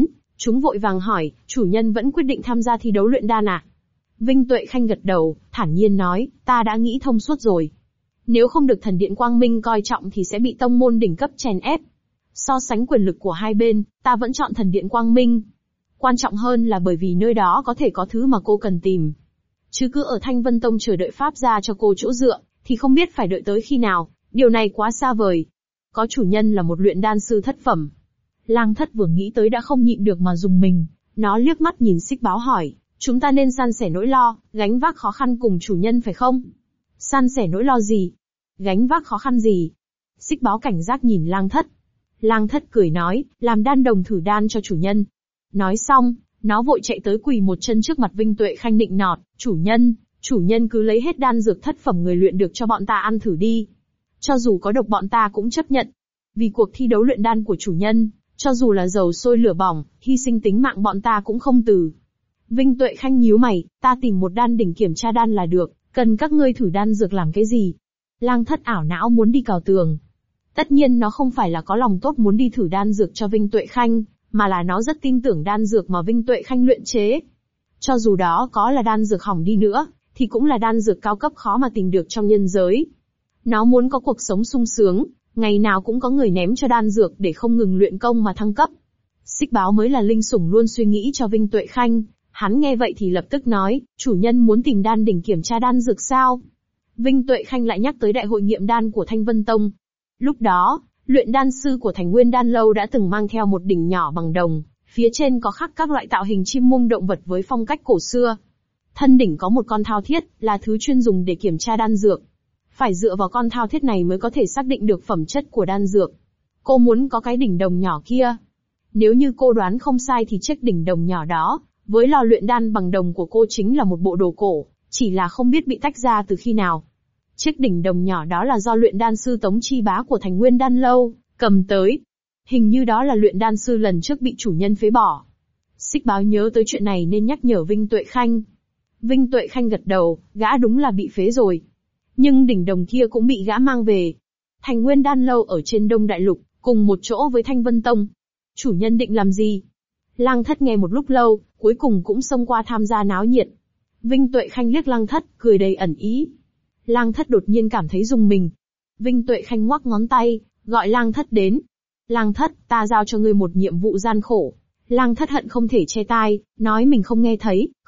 Chúng vội vàng hỏi, chủ nhân vẫn quyết định tham gia thi đấu luyện đan à? Vinh Tuệ Khanh gật đầu, thản nhiên nói, ta đã nghĩ thông suốt rồi. Nếu không được thần điện Quang Minh coi trọng thì sẽ bị tông môn đỉnh cấp chèn ép. So sánh quyền lực của hai bên, ta vẫn chọn thần điện Quang Minh. Quan trọng hơn là bởi vì nơi đó có thể có thứ mà cô cần tìm. Chứ cứ ở Thanh Vân Tông chờ đợi Pháp gia cho cô chỗ dựa, thì không biết phải đợi tới khi nào, điều này quá xa vời. Có chủ nhân là một luyện đan sư thất phẩm. Lang Thất vừa nghĩ tới đã không nhịn được mà rùng mình, nó liếc mắt nhìn Xích Báo hỏi, chúng ta nên san sẻ nỗi lo, gánh vác khó khăn cùng chủ nhân phải không? San sẻ nỗi lo gì? Gánh vác khó khăn gì? Xích Báo cảnh giác nhìn Lang Thất. Lang Thất cười nói, làm đan đồng thử đan cho chủ nhân. Nói xong, nó vội chạy tới quỳ một chân trước mặt Vinh Tuệ Khanh nịnh nọt, chủ nhân cứ lấy hết đan dược thất phẩm người luyện được cho bọn ta ăn thử đi. Cho dù có độc bọn ta cũng chấp nhận. Vì cuộc thi đấu luyện đan của chủ nhân, cho dù là dầu sôi lửa bỏng, hy sinh tính mạng bọn ta cũng không từ. Vinh Tuệ Khanh nhíu mày, ta tìm một đan đỉnh kiểm tra đan là được, cần các ngươi thử đan dược làm cái gì? Lang Thất ảo não muốn đi cào tường. Tất nhiên nó không phải là có lòng tốt muốn đi thử đan dược cho Vinh Tuệ Khanh, mà là nó rất tin tưởng đan dược mà Vinh Tuệ Khanh luyện chế. Cho dù đó có là đan dược hỏng đi nữa, thì cũng là đan dược cao cấp khó mà tìm được trong nhân giới. Nó muốn có cuộc sống sung sướng, ngày nào cũng có người ném cho đan dược để không ngừng luyện công mà thăng cấp. Xích Báo mới là linh sủng luôn suy nghĩ cho Vinh Tuệ Khanh, hắn nghe vậy thì lập tức nói, chủ nhân muốn tìm đan đỉnh kiểm tra đan dược sao? Vinh Tuệ Khanh lại nhắc tới đại hội nghiệm đan của Thanh Vân Tông. Lúc đó, luyện đan sư của Thành Nguyên Đan Lâu đã từng mang theo một đỉnh nhỏ bằng đồng, phía trên có khắc các loại tạo hình chim mung động vật với phong cách cổ xưa. Thân đỉnh có một con thao thiết, là thứ chuyên dùng để kiểm tra đan dược. Phải dựa vào con thao thiết này mới có thể xác định được phẩm chất của đan dược. Cô muốn có cái đỉnh đồng nhỏ kia. Nếu như cô đoán không sai thì chiếc đỉnh đồng nhỏ đó, với lò luyện đan bằng đồng của cô chính là một bộ đồ cổ, chỉ là không biết bị tách ra từ khi nào. Chiếc đỉnh đồng nhỏ đó là do luyện đan sư Tống Chi Bá của Thành Nguyên Đan Lâu cầm tới. Hình như đó là luyện đan sư lần trước bị chủ nhân phế bỏ. Xích Báo nhớ tới chuyện này nên nhắc nhở Vinh Tuệ Khanh. Vinh Tuệ Khanh gật đầu, gã đúng là bị phế rồi. Nhưng đỉnh đồng kia cũng bị gã mang về. Thành Nguyên Đan Lâu ở trên Đông Đại Lục, cùng một chỗ với Thanh Vân Tông. Chủ nhân định làm gì? Lang Thất nghe một lúc lâu, cuối cùng cũng xông qua tham gia náo nhiệt. Vinh Tuệ Khanh liếc Lang Thất, cười đầy ẩn ý. Lang Thất đột nhiên cảm thấy rùng mình. Vinh Tuệ Khanh ngoắc ngón tay, gọi Lang Thất đến. Lang Thất, ta giao cho ngươi một nhiệm vụ gian khổ. Lang Thất hận không thể che tai, nói mình không nghe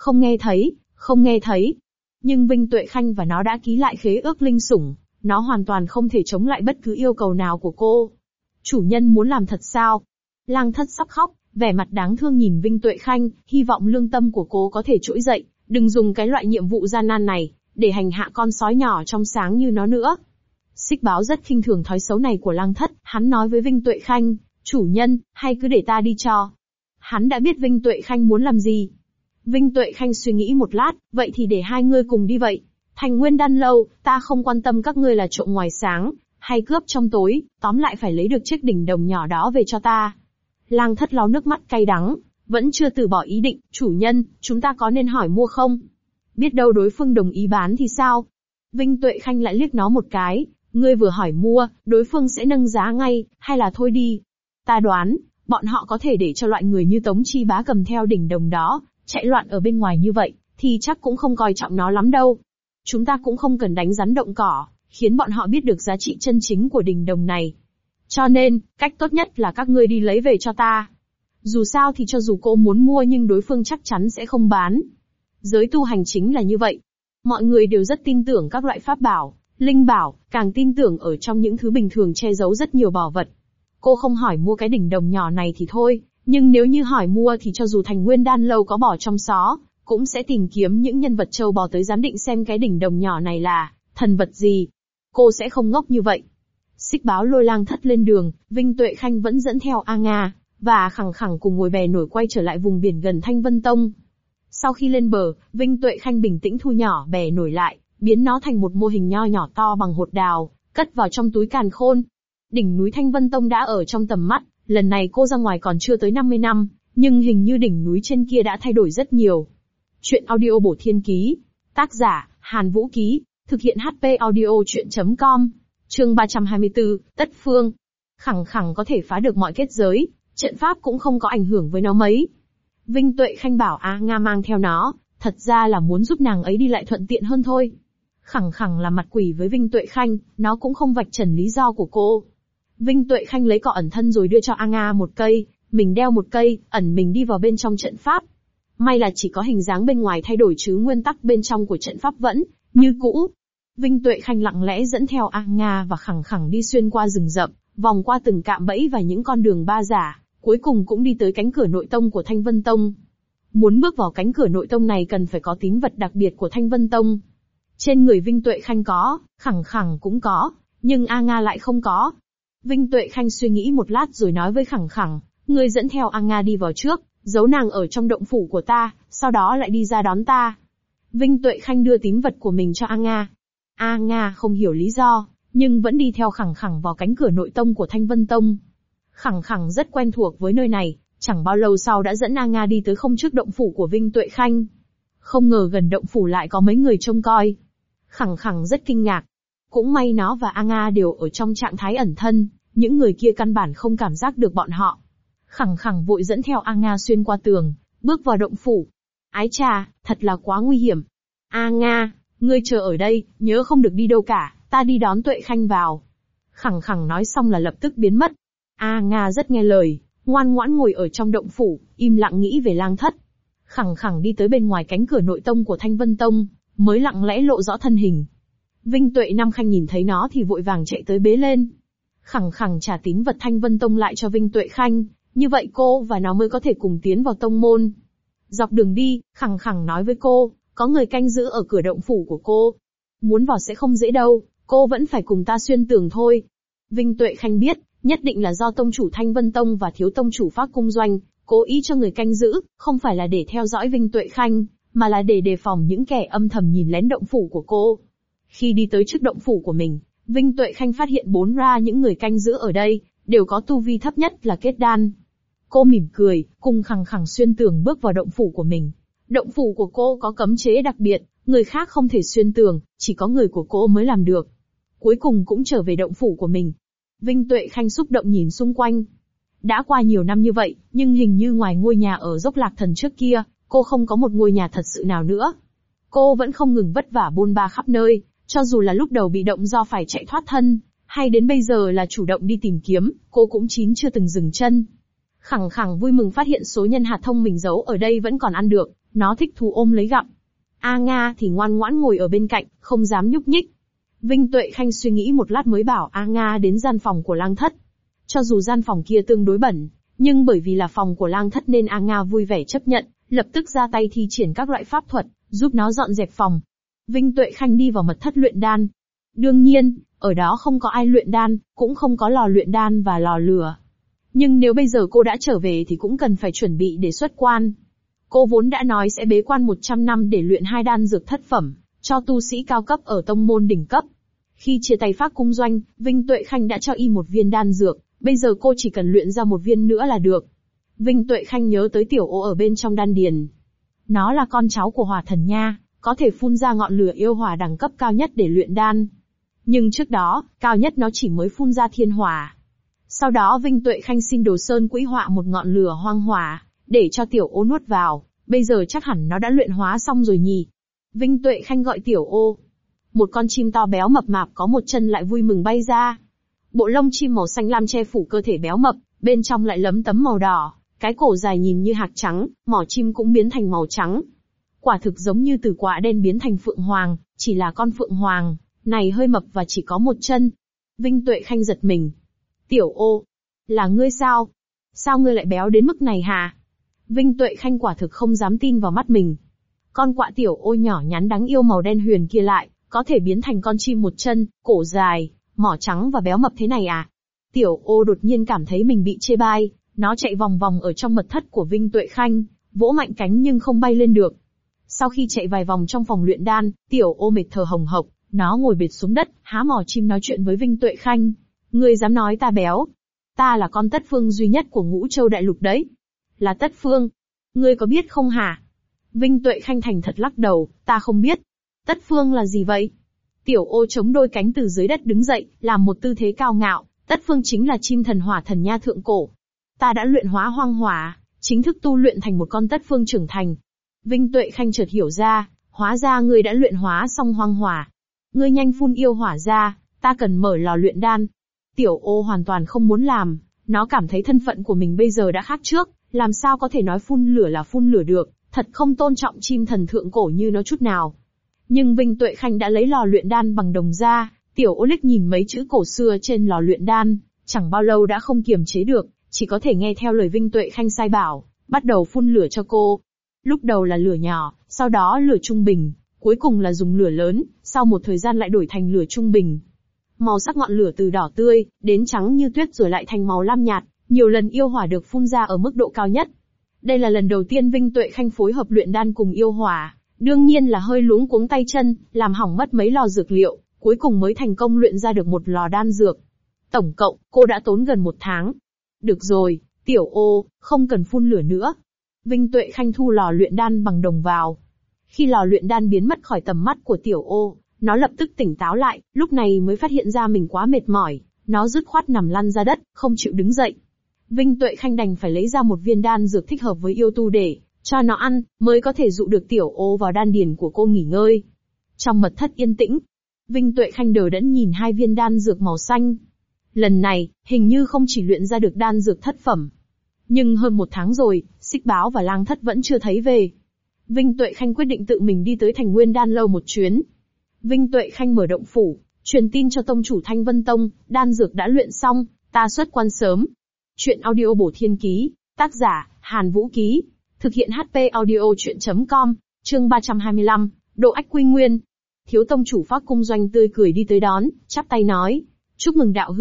thấy. Nhưng Vinh Tuệ Khanh và nó đã ký lại khế ước linh sủng, nó hoàn toàn không thể chống lại bất cứ yêu cầu nào của cô. Chủ nhân muốn làm thật sao? Lang Thất sắp khóc, vẻ mặt đáng thương nhìn Vinh Tuệ Khanh, hy vọng lương tâm của cô có thể trỗi dậy, đừng dùng cái loại nhiệm vụ gian nan này, để hành hạ con sói nhỏ trong sáng như nó nữa. Xích Báo rất khinh thường thói xấu này của Lang Thất, hắn nói với Vinh Tuệ Khanh, chủ nhân, hay cứ để ta đi cho. Hắn đã biết Vinh Tuệ Khanh muốn làm gì. Vinh Tuệ Khanh suy nghĩ một lát, vậy thì để hai ngươi cùng đi vậy. Thành Nguyên Đan Lâu, ta không quan tâm các ngươi là trộm ngoài sáng, hay cướp trong tối, tóm lại phải lấy được chiếc đỉnh đồng nhỏ đó về cho ta. Lang Thất lau nước mắt cay đắng, vẫn chưa từ bỏ ý định, chủ nhân, chúng ta có nên hỏi mua không? Biết đâu đối phương đồng ý bán thì sao? Vinh Tuệ Khanh lại liếc nó một cái, ngươi vừa hỏi mua, đối phương sẽ nâng giá ngay, hay là thôi đi? Ta đoán, bọn họ có thể để cho loại người như Tống Chi Bá cầm theo đỉnh đồng đó, chạy loạn ở bên ngoài như vậy, thì chắc cũng không coi trọng nó lắm đâu. Chúng ta cũng không cần đánh rắn động cỏ, khiến bọn họ biết được giá trị chân chính của đỉnh đồng này. Cho nên, cách tốt nhất là các ngươi đi lấy về cho ta. Dù sao thì cho dù cô muốn mua nhưng đối phương chắc chắn sẽ không bán. Giới tu hành chính là như vậy. Mọi người đều rất tin tưởng các loại pháp bảo, linh bảo, càng tin tưởng ở trong những thứ bình thường che giấu rất nhiều bảo vật. Cô không hỏi mua cái đỉnh đồng nhỏ này thì thôi, nhưng nếu như hỏi mua thì cho dù Thành Nguyên Đan Lâu có bỏ trong xó, cũng sẽ tìm kiếm những nhân vật châu bò tới giám định xem cái đỉnh đồng nhỏ này là thần vật gì. Cô sẽ không ngốc như vậy. Xích Báo lôi Lang Thất lên đường, Vinh Tuệ Khanh vẫn dẫn theo A Nga, và khẳng khẳng cùng ngồi bè nổi quay trở lại vùng biển gần Thanh Vân Tông. Sau khi lên bờ, Vinh Tuệ Khanh bình tĩnh thu nhỏ bè nổi lại, biến nó thành một mô hình nho nhỏ to bằng hột đào, cất vào trong túi càn khôn. Đỉnh núi Thanh Vân Tông đã ở trong tầm mắt, lần này cô ra ngoài còn chưa tới 50 năm, nhưng hình như đỉnh núi trên kia đã thay đổi rất nhiều. Chuyện audio bổ thiên ký. Tác giả, Hàn Vũ Ký. Thực hiện HP audio chuyện.com. Chương 324, Tất Phương. Khẳng khẳng có thể phá được mọi kết giới, trận pháp cũng không có ảnh hưởng với nó mấy. Vinh Tuệ Khanh bảo A Nga mang theo nó, thật ra là muốn giúp nàng ấy đi lại thuận tiện hơn thôi. Khẳng khẳng là mặt quỷ với Vinh Tuệ Khanh, nó cũng không vạch trần lý do của cô. Vinh Tuệ Khanh lấy cọ ẩn thân rồi đưa cho A Nga một cây, mình đeo một cây, ẩn mình đi vào bên trong trận pháp. May là chỉ có hình dáng bên ngoài thay đổi chứ nguyên tắc bên trong của trận pháp vẫn như cũ. Vinh Tuệ Khanh lặng lẽ dẫn theo A Nga và khẳng khẳng đi xuyên qua rừng rậm, vòng qua từng cạm bẫy và những con đường ba giả, cuối cùng cũng đi tới cánh cửa nội tông của Thanh Vân Tông. Muốn bước vào cánh cửa nội tông này cần phải có tín vật đặc biệt của Thanh Vân Tông. Trên người Vinh Tuệ Khanh có, khẳng khẳng cũng có, nhưng A Nga lại không có. Vinh Tuệ Khanh suy nghĩ một lát rồi nói với khẳng khẳng, ngươi dẫn theo A Nga đi vào trước, giấu nàng ở trong động phủ của ta, sau đó lại đi ra đón ta. Vinh Tuệ Khanh đưa tín vật của mình cho A Nga. A Nga không hiểu lý do, nhưng vẫn đi theo khẳng khẳng vào cánh cửa nội tông của Thanh Vân Tông. Khẳng khẳng rất quen thuộc với nơi này, chẳng bao lâu sau đã dẫn A Nga đi tới không trước động phủ của Vinh Tuệ Khanh. Không ngờ gần động phủ lại có mấy người trông coi. Khẳng khẳng rất kinh ngạc. Cũng may nó và A Nga đều ở trong trạng thái ẩn thân, những người kia căn bản không cảm giác được bọn họ. Khẳng khẳng vội dẫn theo A Nga xuyên qua tường, bước vào động phủ. Ái chà, thật là quá nguy hiểm. A Nga, ngươi chờ ở đây, nhớ không được đi đâu cả, ta đi đón Tuệ Khanh vào. Khẳng khẳng nói xong là lập tức biến mất. A Nga rất nghe lời, ngoan ngoãn ngồi ở trong động phủ, im lặng nghĩ về Lang Thất. Khẳng khẳng đi tới bên ngoài cánh cửa nội tông của Thanh Vân Tông, mới lặng lẽ lộ rõ thân hình. Vinh Tuệ Nam Khanh nhìn thấy nó thì vội vàng chạy tới bế lên. Khẳng khẳng trả tín vật Thanh Vân Tông lại cho Vinh Tuệ Khanh, như vậy cô và nó mới có thể cùng tiến vào tông môn. Dọc đường đi, khẳng khẳng nói với cô, có người canh giữ ở cửa động phủ của cô. Muốn vào sẽ không dễ đâu, cô vẫn phải cùng ta xuyên tường thôi. Vinh Tuệ Khanh biết, nhất định là do tông chủ Thanh Vân Tông và thiếu tông chủ Phác Cung Doanh, cố ý cho người canh giữ, không phải là để theo dõi Vinh Tuệ Khanh, mà là để đề phòng những kẻ âm thầm nhìn lén động phủ của cô. Khi đi tới trước động phủ của mình, Vinh Tuệ Khanh phát hiện những người canh giữ ở đây, đều có tu vi thấp nhất là kết đan. Cô mỉm cười, cùng khẳng khẳng xuyên tường bước vào động phủ của mình. Động phủ của cô có cấm chế đặc biệt, người khác không thể xuyên tường, chỉ có người của cô mới làm được. Cuối cùng cũng trở về động phủ của mình. Vinh Tuệ Khanh xúc động nhìn xung quanh. Đã qua nhiều năm như vậy, nhưng hình như ngoài ngôi nhà ở Dốc Lạc Thần trước kia, cô không có một ngôi nhà thật sự nào nữa. Cô vẫn không ngừng vất vả bôn ba khắp nơi, cho dù là lúc đầu bị động do phải chạy thoát thân, hay đến bây giờ là chủ động đi tìm kiếm, cô cũng chưa từng dừng chân. Khẳng khẳng vui mừng phát hiện số nhân hạt thông mình giấu ở đây vẫn còn ăn được, nó thích thú ôm lấy gặm. A Nga thì ngoan ngoãn ngồi ở bên cạnh, không dám nhúc nhích. Vinh Tuệ Khanh suy nghĩ một lát mới bảo A Nga đến gian phòng của Lang Thất. Cho dù gian phòng kia tương đối bẩn, nhưng bởi vì là phòng của Lang Thất nên A Nga vui vẻ chấp nhận, lập tức ra tay thi triển các loại pháp thuật, giúp nó dọn dẹp phòng. Vinh Tuệ Khanh đi vào mật thất luyện đan. Đương nhiên, ở đó không có ai luyện đan, cũng không có lò luyện đan và lò lửa. Nhưng nếu bây giờ cô đã trở về thì cũng cần phải chuẩn bị để xuất quan. Cô vốn đã nói sẽ bế quan 100 năm để luyện 2 đan dược thất phẩm, cho tu sĩ cao cấp ở tông môn đỉnh cấp. Khi chia tay Phác Cung Doanh, Vinh Tuệ Khanh đã cho y một viên đan dược, bây giờ cô chỉ cần luyện ra một viên nữa là được. Vinh Tuệ Khanh nhớ tới tiểu ô ở bên trong đan điền. Nó là con cháu của Hỏa Thần Nha, có thể phun ra ngọn lửa yêu hỏa đẳng cấp cao nhất để luyện đan. Nhưng trước đó, cao nhất nó chỉ mới phun ra thiên hỏa. Sau đó Vinh Tuệ Khanh xin Đồ Sơn Quỹ họa một ngọn lửa hoang hỏa, để cho tiểu ô nuốt vào, bây giờ chắc hẳn nó đã luyện hóa xong rồi nhỉ. Vinh Tuệ Khanh gọi tiểu ô. Một con chim to béo mập mạp có một chân lại vui mừng bay ra. Bộ lông chim màu xanh lam che phủ cơ thể béo mập, bên trong lại lấm tấm màu đỏ, cái cổ dài nhìn như hạc trắng, mỏ chim cũng biến thành màu trắng. Quả thực giống như từ quạ đen biến thành phượng hoàng, chỉ là con phượng hoàng này hơi mập và chỉ có một chân. Vinh Tuệ Khanh giật mình. Tiểu ô, là ngươi sao? Sao ngươi lại béo đến mức này hả? Vinh Tuệ Khanh quả thực không dám tin vào mắt mình. Con quạ tiểu ô nhỏ nhắn đáng yêu màu đen huyền kia lại, có thể biến thành con chim một chân, cổ dài, mỏ trắng và béo mập thế này à? Tiểu ô đột nhiên cảm thấy mình bị chê bai, nó chạy vòng vòng ở trong mật thất của Vinh Tuệ Khanh, vỗ mạnh cánh nhưng không bay lên được. Sau khi chạy vài vòng trong phòng luyện đan, tiểu ô mệt thở hồng hộc, nó ngồi bệt xuống đất, há mỏ chim nói chuyện với Vinh Tuệ Khanh. Ngươi dám nói ta béo? Ta là con Tất Phương duy nhất của Ngũ Châu Đại Lục đấy. Là Tất Phương? Ngươi có biết không hả? Vinh Tuệ Khanh thành thật lắc đầu, ta không biết. Tất Phương là gì vậy? Tiểu ô chống đôi cánh từ dưới đất đứng dậy, làm một tư thế cao ngạo. Tất Phương chính là chim thần Hỏa Thần Nha thượng cổ. Ta đã luyện hóa hoang hỏa, chính thức tu luyện thành một con tất phương trưởng thành. Vinh Tuệ Khanh chợt hiểu ra, hóa ra ngươi đã luyện hóa xong hoang hỏa. Ngươi nhanh phun yêu hỏa ra, ta cần mở lò luyện đan. Tiểu Ô hoàn toàn không muốn làm, nó cảm thấy thân phận của mình bây giờ đã khác trước, làm sao có thể nói phun lửa là phun lửa được, thật không tôn trọng chim thần thượng cổ như nó chút nào. Nhưng Vinh Tuệ Khanh đã lấy lò luyện đan bằng đồng ra, Tiểu Ô liếc nhìn mấy chữ cổ xưa trên lò luyện đan, chẳng bao lâu đã không kiềm chế được, chỉ có thể nghe theo lời Vinh Tuệ Khanh sai bảo, bắt đầu phun lửa cho cô. Lúc đầu là lửa nhỏ, sau đó lửa trung bình, cuối cùng là dùng lửa lớn, sau một thời gian lại đổi thành lửa trung bình. Màu sắc ngọn lửa từ đỏ tươi, đến trắng như tuyết rồi lại thành màu lam nhạt, nhiều lần yêu hỏa được phun ra ở mức độ cao nhất. Đây là lần đầu tiên Vinh Tuệ Khanh phối hợp luyện đan cùng yêu hỏa, đương nhiên là hơi luống cuống tay chân, làm hỏng mất mấy lò dược liệu, cuối cùng mới thành công luyện ra được một lò đan dược. Tổng cộng, cô đã tốn gần 1 tháng. Được rồi, Tiểu Ô, không cần phun lửa nữa. Vinh Tuệ Khanh thu lò luyện đan bằng đồng vào. Khi lò luyện đan biến mất khỏi tầm mắt của Tiểu Ô, nó lập tức tỉnh táo lại, lúc này mới phát hiện ra mình quá mệt mỏi, nó dứt khoát nằm lăn ra đất, không chịu đứng dậy. Vinh Tuệ Khanh đành phải lấy ra một viên đan dược thích hợp với yêu tu để cho nó ăn, mới có thể dụ được Tiểu Ô vào đan điền của cô nghỉ ngơi. Trong mật thất yên tĩnh, Vinh Tuệ Khanh đờ đẫn nhìn 2 viên đan dược màu xanh. Lần này, hình như không chỉ luyện ra được đan dược thất phẩm. Nhưng hơn 1 tháng rồi, Xích Báo và Lang Thất vẫn chưa thấy về. Vinh Tuệ Khanh quyết định tự mình đi tới Thành Nguyên Đan lâu một chuyến. Vinh Tuệ Khanh mở động phủ, truyền tin cho tông chủ Thanh Vân Tông, đan dược đã luyện xong, ta xuất quan sớm. Chuyện audio bổ thiên ký, tác giả, Hàn Vũ Ký. Thực hiện HP audio chuyện.com, chương 325, Độ Ách Quy Nguyên. Thiếu tông chủ Phác Cung Doanh tươi cười đi tới đón, chắp tay nói. Chúc mừng đạo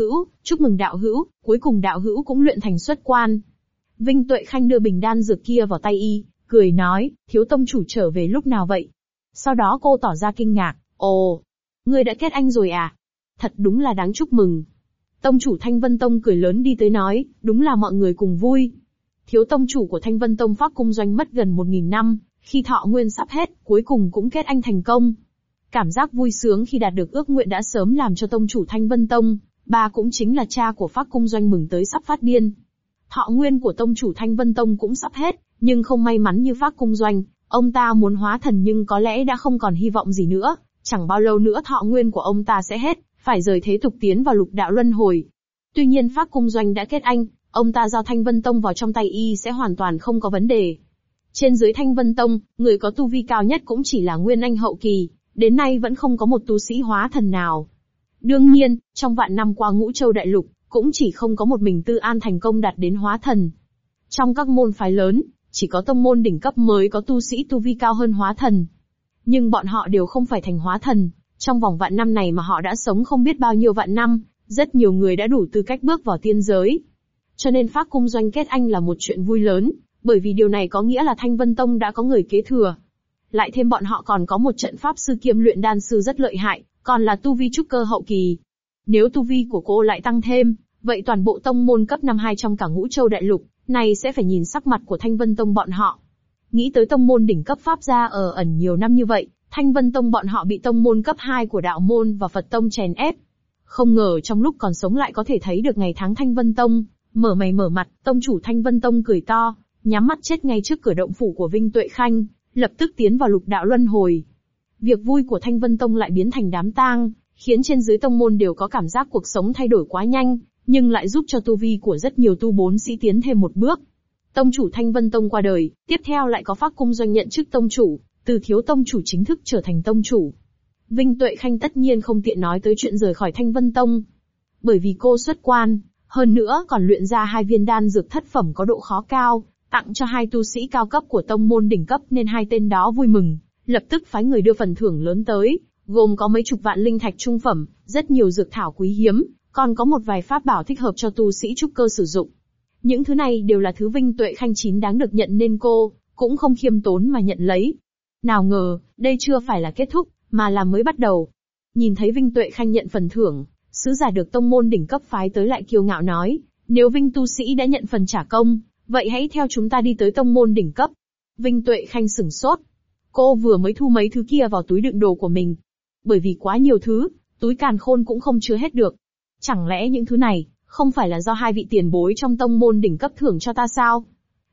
hữu, cuối cùng đạo hữu cũng luyện thành xuất quan. Vinh Tuệ Khanh đưa bình đan dược kia vào tay y, cười nói, thiếu tông chủ trở về lúc nào vậy? Sau đó cô tỏ ra kinh ngạc, ồ, ngươi đã kết anh rồi à? Thật đúng là đáng chúc mừng. Tông chủ Thanh Vân Tông cười lớn đi tới nói, đúng là mọi người cùng vui. Thiếu tông chủ của Thanh Vân Tông Phác Cung Doanh mất gần 1000 năm, khi thọ nguyên sắp hết, cuối cùng cũng kết anh thành công. Cảm giác vui sướng khi đạt được ước nguyện đã sớm làm cho tông chủ Thanh Vân Tông, bà cũng chính là cha của Phác Cung Doanh mừng tới sắp phát điên. Thọ nguyên của tông chủ Thanh Vân Tông cũng sắp hết, nhưng không may mắn như Phác Cung Doanh, ông ta muốn hóa thần nhưng có lẽ đã không còn hy vọng gì nữa, chẳng bao lâu nữa thọ nguyên của ông ta sẽ hết, phải rời thế tục tiến vào lục đạo luân hồi. Tuy nhiên Phác Cung Doanh đã kết anh, ông ta giao Thanh Vân Tông vào trong tay y sẽ hoàn toàn không có vấn đề. Trên dưới Thanh Vân Tông, người có tu vi cao nhất cũng chỉ là Nguyên Anh hậu kỳ, đến nay vẫn không có một tu sĩ hóa thần nào. Đương nhiên, trong vạn năm qua Ngũ Châu Đại Lục, cũng chỉ không có một mình Tư An thành công đạt đến hóa thần. Trong các môn phái lớn, chỉ có tông môn đỉnh cấp mới có tu sĩ tu vi cao hơn hóa thần. Nhưng bọn họ đều không phải thành hóa thần, trong vòng vạn năm này mà họ đã sống không biết bao nhiêu vạn năm, rất nhiều người đã đủ tư cách bước vào tiên giới. Cho nên Phác Cung Doanh kết anh là một chuyện vui lớn, bởi vì điều này có nghĩa là Thanh Vân Tông đã có người kế thừa. Lại thêm bọn họ còn có một trận pháp sư kiêm luyện đan sư rất lợi hại, còn là tu vi trúc cơ hậu kỳ. Nếu tu vi của cô lại tăng thêm, vậy toàn bộ tông môn cấp 5-2 trong cả Ngũ Châu Đại Lục, này sẽ phải nhìn sắc mặt của Thanh Vân Tông bọn họ. Nghĩ tới tông môn đỉnh cấp pháp gia ở ẩn nhiều năm như vậy, Thanh Vân Tông bọn họ bị tông môn cấp 2 của đạo môn và Phật Tông chèn ép. Không ngờ trong lúc còn sống lại có thể thấy được ngày tháng Thanh Vân Tông, mở mày mở mặt, tông chủ Thanh Vân Tông cười to, nhắm mắt chết ngay trước cửa động phủ của Vinh Tuệ Khanh, lập tức tiến vào lục đạo luân hồi. Việc vui của Thanh Vân Tông lại biến thành đám tang, khiến trên dưới tông môn đều có cảm giác cuộc sống thay đổi quá nhanh, nhưng lại giúp cho tu vi của rất nhiều tu bốn sĩ tiến thêm một bước. Tông chủ Thanh Vân Tông qua đời, tiếp theo lại có Phác Cung Doanh nhận chức tông chủ, từ thiếu tông chủ chính thức trở thành tông chủ. Vinh Tuệ Khanh tất nhiên không tiện nói tới chuyện rời khỏi Thanh Vân Tông, bởi vì cô xuất quan, hơn nữa còn luyện ra 2 viên đan dược thất phẩm có độ khó cao, tặng cho 2 tu sĩ cao cấp của tông môn đỉnh cấp nên 2 tên đó vui mừng, lập tức phái người đưa phần thưởng lớn tới, gồm có mấy chục vạn linh thạch trung phẩm, rất nhiều dược thảo quý hiếm, còn có một vài pháp bảo thích hợp cho tu sĩ trúc cơ sử dụng. Những thứ này đều là thứ Vinh Tuệ Khanh chính đáng được nhận nên cô cũng không khiêm tốn mà nhận lấy. Nào ngờ, đây chưa phải là kết thúc, mà là mới bắt đầu. Nhìn thấy Vinh Tuệ Khanh nhận phần thưởng, sứ giả được tông môn đỉnh cấp phái tới lại kiêu ngạo nói, nếu Vinh tu sĩ đã nhận phần trả công, vậy hãy theo chúng ta đi tới tông môn đỉnh cấp. Vinh Tuệ Khanh sửng sốt. Cô vừa mới thu mấy thứ kia vào túi đựng đồ của mình. Bởi vì quá nhiều thứ, túi càn khôn cũng không chứa hết được. Chẳng lẽ những thứ này, không phải là do 2 vị tiền bối trong tông môn đỉnh cấp thưởng cho ta sao?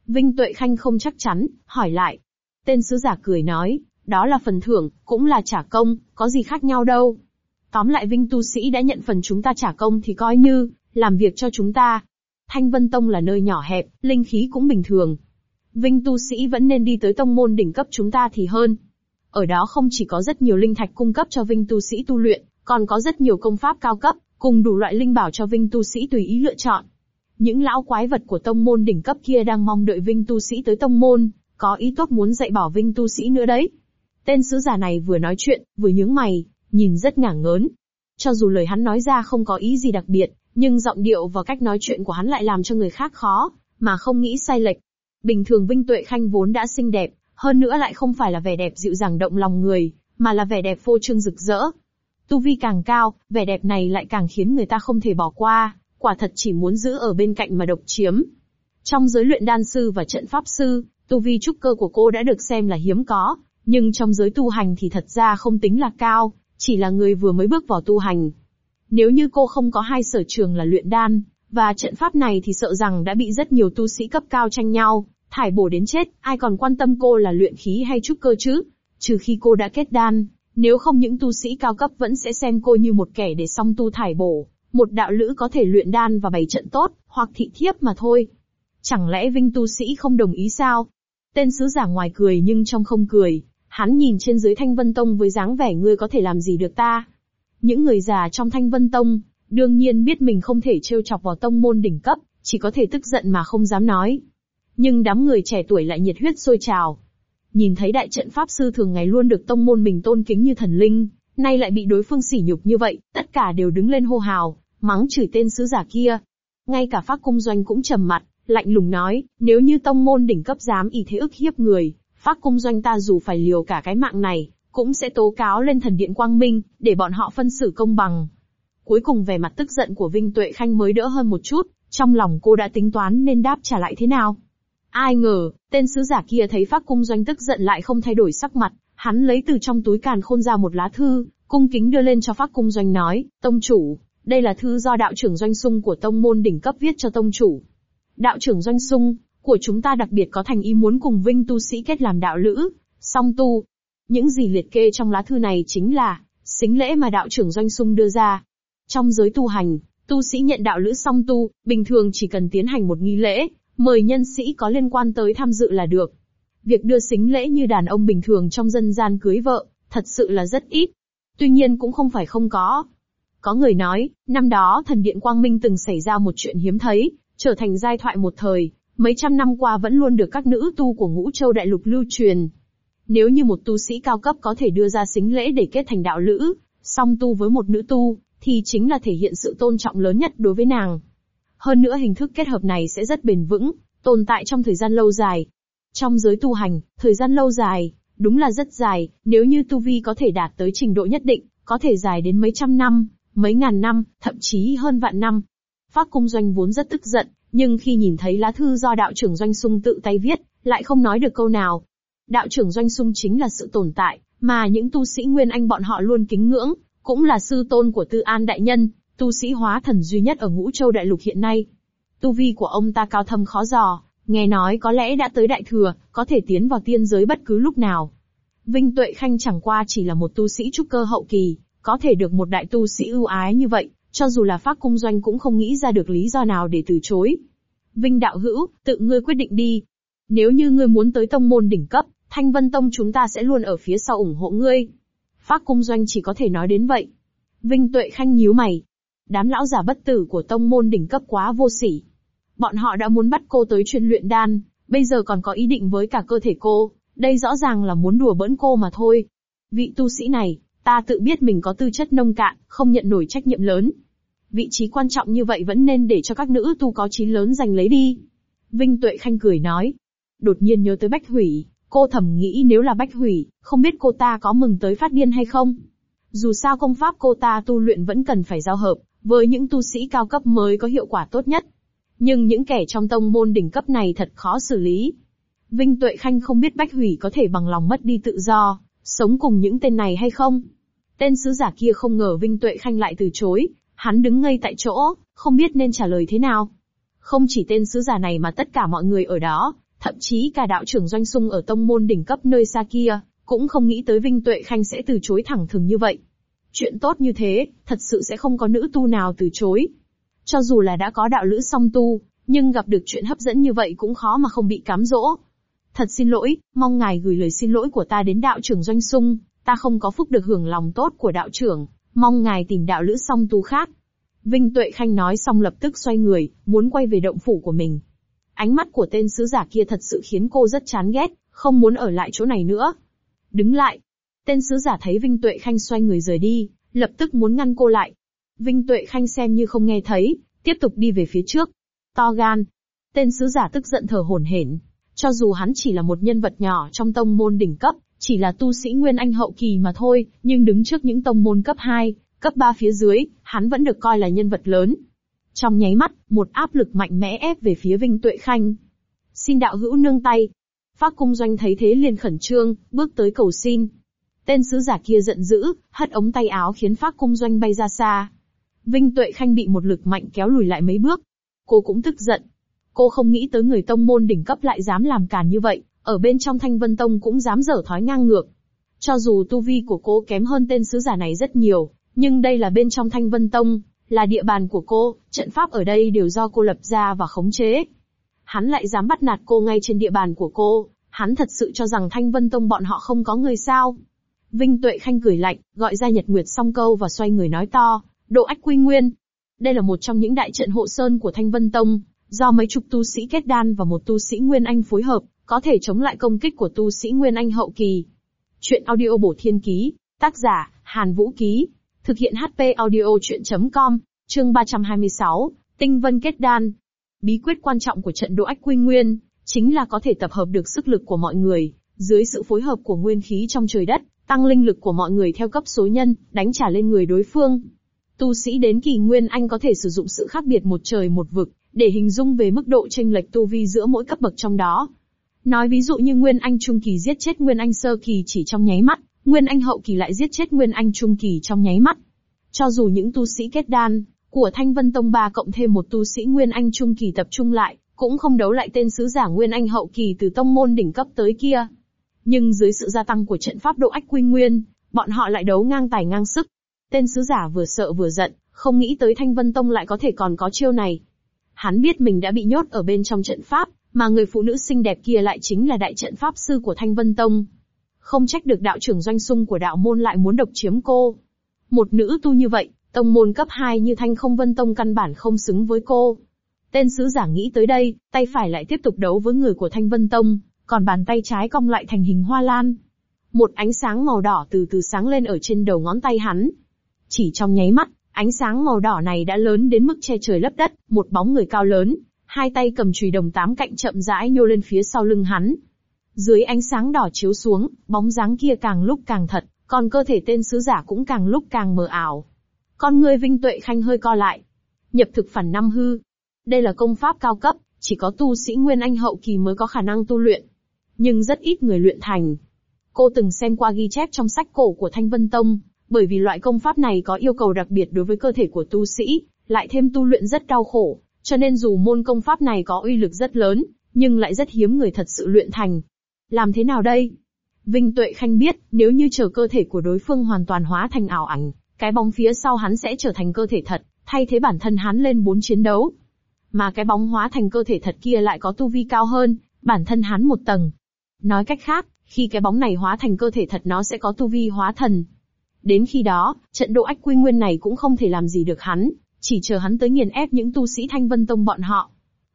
Vinh Tuệ Khanh không chắc chắn, hỏi lại. Tên sứ giả cười nói, đó là phần thưởng, cũng là trả công, có gì khác nhau đâu. Tóm lại Vinh tu sĩ đã nhận phần chúng ta trả công thì coi như làm việc cho chúng ta. Thanh Vân Tông là nơi nhỏ hẹp, linh khí cũng bình thường. Vinh tu sĩ vẫn nên đi tới tông môn đỉnh cấp chúng ta thì hơn. Ở đó không chỉ có rất nhiều linh thạch cung cấp cho Vinh tu sĩ tu luyện, còn có rất nhiều công pháp cao cấp, cùng đủ loại linh bảo cho Vinh tu sĩ tùy ý lựa chọn. Những lão quái vật của tông môn đỉnh cấp kia đang mong đợi Vinh tu sĩ tới tông môn, có ý tốt muốn dạy bảo Vinh tu sĩ nữa đấy. Tên sứ giả này vừa nói chuyện, vừa nhướng mày, nhìn rất ngả ngớn. Cho dù lời hắn nói ra không có ý gì đặc biệt, nhưng giọng điệu và cách nói chuyện của hắn lại làm cho người khác khó mà không nghĩ sai lệch. Bình thường Vinh Tuệ Khanh vốn đã xinh đẹp, hơn nữa lại không phải là vẻ đẹp dịu dàng động lòng người, mà là vẻ đẹp phô trương rực rỡ. Tu vi càng cao, vẻ đẹp này lại càng khiến người ta không thể bỏ qua, quả thật chỉ muốn giữ ở bên cạnh mà độc chiếm. Trong giới luyện đan sư và trận pháp sư, tu vi trúc cơ của cô đã được xem là hiếm có, nhưng trong giới tu hành thì thật ra không tính là cao, chỉ là người vừa mới bước vào tu hành. Nếu như cô không có hai sở trường là luyện đan và trận pháp này thì sợ rằng đã bị rất nhiều tu sĩ cấp cao tranh nhau, thải bổ đến chết, ai còn quan tâm cô là luyện khí hay trúc cơ chứ? Trừ khi cô đã kết đan, nếu không những tu sĩ cao cấp vẫn sẽ xem cô như một kẻ để song tu thải bổ, một đạo lữ có thể luyện đan và bày trận tốt, hoặc thị thiếp mà thôi. Chẳng lẽ Vinh tu sĩ không đồng ý sao? Tên sứ giả ngoài cười nhưng trong không cười, hắn nhìn trên dưới Thanh Vân Tông với dáng vẻ ngươi có thể làm gì được ta? Những người già trong Thanh Vân Tông, đương nhiên biết mình không thể trêu chọc vào tông môn đỉnh cấp, chỉ có thể tức giận mà không dám nói. Nhưng đám người trẻ tuổi lại nhiệt huyết sôi trào. Nhìn thấy đại trận pháp sư thường ngày luôn được tông môn mình tôn kính như thần linh, nay lại bị đối phương sỉ nhục như vậy, tất cả đều đứng lên hô hào, mắng chửi tên sứ giả kia. Ngay cả Phác Cung Doanh cũng trầm mặt, lạnh lùng nói, nếu như tông môn đỉnh cấp dám ỷ thế ức hiếp người, Phác Cung Doanh ta dù phải liều cả cái mạng này, cũng sẽ tố cáo lên thần điện Quang Minh, để bọn họ phân xử công bằng. Cuối cùng vẻ mặt tức giận của Vinh Tuệ Khanh mới đỡ hơn một chút, trong lòng cô đã tính toán nên đáp trả lại thế nào. Ai ngờ, tên sứ giả kia thấy Phác Cung Doanh tức giận lại không thay đổi sắc mặt, hắn lấy từ trong túi càn khôn ra một lá thư, cung kính đưa lên cho Phác Cung Doanh nói, tông chủ, đây là thư do đạo trưởng Doanh Sung của tông môn đỉnh cấp viết cho tông chủ. Đạo trưởng Doanh Sung của chúng ta đặc biệt có thành ý muốn cùng Vinh tu sĩ kết làm đạo lữ, song tu. Những gì liệt kê trong lá thư này chính là sính lễ mà đạo trưởng Doanh Sung đưa ra. Trong giới tu hành, tu sĩ nhận đạo lữ song tu, bình thường chỉ cần tiến hành một nghi lễ, mời nhân sĩ có liên quan tới tham dự là được. Việc đưa sính lễ như đàn ông bình thường trong dân gian cưới vợ, thật sự là rất ít. Tuy nhiên cũng không phải không có. Có người nói, năm đó thần điện Quang Minh từng xảy ra một chuyện hiếm thấy, trở thành giai thoại một thời, mấy trăm năm qua vẫn luôn được các nữ tu của Ngũ Châu Đại Lục lưu truyền. Nếu như một tu sĩ cao cấp có thể đưa ra sính lễ để kết thành đạo lữ, song tu với một nữ tu, thì chính là thể hiện sự tôn trọng lớn nhất đối với nàng. Hơn nữa hình thức kết hợp này sẽ rất bền vững, tồn tại trong thời gian lâu dài. Trong giới tu hành, thời gian lâu dài, đúng là rất dài, nếu như tu vi có thể đạt tới trình độ nhất định, có thể dài đến mấy trăm năm, mấy ngàn năm, thậm chí hơn vạn năm. Phác Cung Doanh vốn rất tức giận, nhưng khi nhìn thấy lá thư do đạo trưởng Doanh Sung tự tay viết, lại không nói được câu nào. Đạo trưởng Doanh Sung chính là sự tồn tại mà những tu sĩ Nguyên Anh bọn họ luôn kính ngưỡng, cũng là sư tôn của Tư An đại nhân, tu sĩ hóa thần duy nhất ở Ngũ Châu Đại Lục hiện nay. Tu vi của ông ta cao thâm khó dò, nghe nói có lẽ đã tới đại thừa, có thể tiến vào tiên giới bất cứ lúc nào. Vinh Tuệ Khanh chẳng qua chỉ là một tu sĩ trúc cơ hậu kỳ, có thể được một đại tu sĩ ưu ái như vậy, cho dù là Phác Cung Doanh cũng không nghĩ ra được lý do nào để từ chối. Vinh đạo hữu, tự ngươi quyết định đi. Nếu như ngươi muốn tới tông môn đỉnh cấp, Thanh Vân Tông chúng ta sẽ luôn ở phía sau ủng hộ ngươi. Phác Cung Doanh chỉ có thể nói đến vậy. Vinh Tuệ Khanh nhíu mày. Đám lão già bất tử của tông môn đỉnh cấp quá vô sỉ. Bọn họ đã muốn bắt cô tới chuyên luyện đan, bây giờ còn có ý định với cả cơ thể cô, đây rõ ràng là muốn đùa bỡn cô mà thôi. Vị tu sĩ này, ta tự biết mình có tư chất nông cạn, không nhận nổi trách nhiệm lớn. Vị trí quan trọng như vậy vẫn nên để cho các nữ tu có chí lớn giành lấy đi. Vinh Tuệ Khanh cười nói. Đột nhiên nhớ tới Bách Hủy, cô thầm nghĩ nếu là Bách Hủy, không biết cô ta có mừng tới phát điên hay không. Dù sao công pháp cô ta tu luyện vẫn cần phải giao hợp với những tu sĩ cao cấp mới có hiệu quả tốt nhất. Nhưng những kẻ trong tông môn đỉnh cấp này thật khó xử lý. Vinh Tuệ Khanh không biết Bách Hủy có thể bằng lòng mất đi tự do, sống cùng những tên này hay không. Tên sứ giả kia không ngờ Vinh Tuệ Khanh lại từ chối, hắn đứng ngây tại chỗ, không biết nên trả lời thế nào. Không chỉ tên sứ giả này mà tất cả mọi người ở đó, Thậm chí cả đạo trưởng Doanh Xung ở tông môn đỉnh cấp nơi xa kia, cũng không nghĩ tới Vinh Tuệ Khanh sẽ từ chối thẳng thừng như vậy. Chuyện tốt như thế, thật sự sẽ không có nữ tu nào từ chối. Cho dù là đã có đạo lữ song tu, nhưng gặp được chuyện hấp dẫn như vậy cũng khó mà không bị cám dỗ. Thật xin lỗi, mong ngài gửi lời xin lỗi của ta đến đạo trưởng Doanh Xung, ta không có phúc được hưởng lòng tốt của đạo trưởng, mong ngài tìm đạo lữ song tu khác. Vinh Tuệ Khanh nói xong lập tức xoay người, muốn quay về động phủ của mình. Ánh mắt của tên sứ giả kia thật sự khiến cô rất chán ghét, không muốn ở lại chỗ này nữa. Đứng lại. Tên sứ giả thấy Vinh Tuệ Khanh xoay người rời đi, lập tức muốn ngăn cô lại. Vinh Tuệ Khanh xem như không nghe thấy, tiếp tục đi về phía trước. To gan. Tên sứ giả tức giận thở hổn hển. Cho dù hắn chỉ là một nhân vật nhỏ trong tông môn đỉnh cấp, chỉ là tu sĩ Nguyên Anh hậu kỳ mà thôi, nhưng đứng trước những tông môn cấp 2, cấp 3 phía dưới, hắn vẫn được coi là nhân vật lớn. Trong nháy mắt, một áp lực mạnh mẽ ép về phía Vinh Tuệ Khanh. Xin đạo hữu nương tay. Phác Cung Doanh thấy thế liền khẩn trương, bước tới cầu xin. Tên sứ giả kia giận dữ, hất ống tay áo khiến Phác Cung Doanh bay ra xa. Vinh Tuệ Khanh bị một lực mạnh kéo lùi lại mấy bước. Cô cũng tức giận. Cô không nghĩ tới người tông môn đỉnh cấp lại dám làm càn như vậy, ở bên trong Thanh Vân Tông cũng dám dở thói ngang ngược. Cho dù tu vi của cô kém hơn tên sứ giả này rất nhiều, nhưng đây là bên trong Thanh Vân Tông, là địa bàn của cô, trận pháp ở đây đều do cô lập ra và khống chế. Hắn lại dám bắt nạt cô ngay trên địa bàn của cô, hắn thật sự cho rằng Thanh Vân Tông bọn họ không có người sao? Vinh Tuệ Khanh cười lạnh, gọi ra Nhật Nguyệt Song Câu và xoay người nói to, Độ Ách Quy Nguyên. Đây là một trong những đại trận hộ sơn của Thanh Vân Tông, do mấy chục tu sĩ kết đan và một tu sĩ Nguyên Anh phối hợp, có thể chống lại công kích của tu sĩ Nguyên Anh hậu kỳ. Chuyện audio bổ thiên ký, tác giả, Hàn Vũ Ký, thực hiện HP audio chuyện.com, chương 326, Tinh Vân Kết Đan. Bí quyết quan trọng của trận Độ Ách Quy Nguyên, chính là có thể tập hợp được sức lực của mọi người, dưới sự phối hợp của nguyên khí trong trời đất, tăng linh lực của mọi người theo cấp số nhân, đánh trả lên người đối phương. Tu sĩ đến kỳ Nguyên Anh có thể sử dụng sự khác biệt một trời một vực, để hình dung về mức độ chênh lệch tu vi giữa mỗi cấp bậc trong đó. Nói ví dụ như Nguyên Anh Trung Kỳ giết chết Nguyên Anh Sơ Kỳ chỉ trong nháy mắt, Nguyên Anh Hậu Kỳ lại giết chết Nguyên Anh Trung Kỳ trong nháy mắt. Cho dù những tu sĩ kết đan của Thanh Vân Tông 3 cộng thêm một tu sĩ Nguyên Anh Trung Kỳ tập trung lại, cũng không đấu lại tên sứ giả Nguyên Anh Hậu Kỳ từ tông môn đỉnh cấp tới kia. Nhưng dưới sự gia tăng của trận pháp Độ Ách Quy Nguyên, bọn họ lại đấu ngang tài ngang sức. Tên sứ giả vừa sợ vừa giận, không nghĩ tới Thanh Vân Tông lại có thể còn có chiêu này. Hắn biết mình đã bị nhốt ở bên trong trận pháp, mà người phụ nữ xinh đẹp kia lại chính là đại trận pháp sư của Thanh Vân Tông. Không trách được đạo trưởng Doanh Xung của đạo môn lại muốn độc chiếm cô. Một nữ tu như vậy, tông môn cấp 2 như Thanh Không Vân Tông căn bản không xứng với cô. Tên sứ giả nghĩ tới đây, tay phải lại tiếp tục đấu với người của Thanh Vân Tông, còn bàn tay trái cong lại thành hình hoa lan. Một ánh sáng màu đỏ từ từ sáng lên ở trên đầu ngón tay hắn. Chỉ trong nháy mắt, ánh sáng màu đỏ này đã lớn đến mức che trời lấp đất, một bóng người cao lớn, hai tay cầm chùy đồng 8 cạnh chậm rãi nhô lên phía sau lưng hắn. Dưới ánh sáng đỏ chiếu xuống, bóng dáng kia càng lúc càng thật, còn cơ thể tên sứ giả cũng càng lúc càng mờ ảo. Con người Vinh Tuệ Khanh hơi co lại. Nhập thực phản năm hư. Đây là công pháp cao cấp, chỉ có tu sĩ Nguyên Anh hậu kỳ mới có khả năng tu luyện. Nhưng rất ít người luyện thành. Cô từng xem qua ghi chép trong sách cổ của Thanh Vân Tông, bởi vì loại công pháp này có yêu cầu đặc biệt đối với cơ thể của tu sĩ, lại thêm tu luyện rất đau khổ, cho nên dù môn công pháp này có uy lực rất lớn, nhưng lại rất hiếm người thật sự luyện thành. Làm thế nào đây? Vinh Tuệ Khanh biết, nếu như chờ cơ thể của đối phương hoàn toàn hóa thành ảo ảnh, cái bóng phía sau hắn sẽ trở thành cơ thể thật, thay thế bản thân hắn lên 4 chiến đấu. Mà cái bóng hóa thành cơ thể thật kia lại có tu vi cao hơn bản thân hắn một tầng. Nói cách khác, khi cái bóng này hóa thành cơ thể thật nó sẽ có tu vi hóa thần. Đến khi đó, trận Độ Ách Quy Nguyên này cũng không thể làm gì được hắn, chỉ chờ hắn tới nghiền ép những tu sĩ Thanh Vân Tông bọn họ.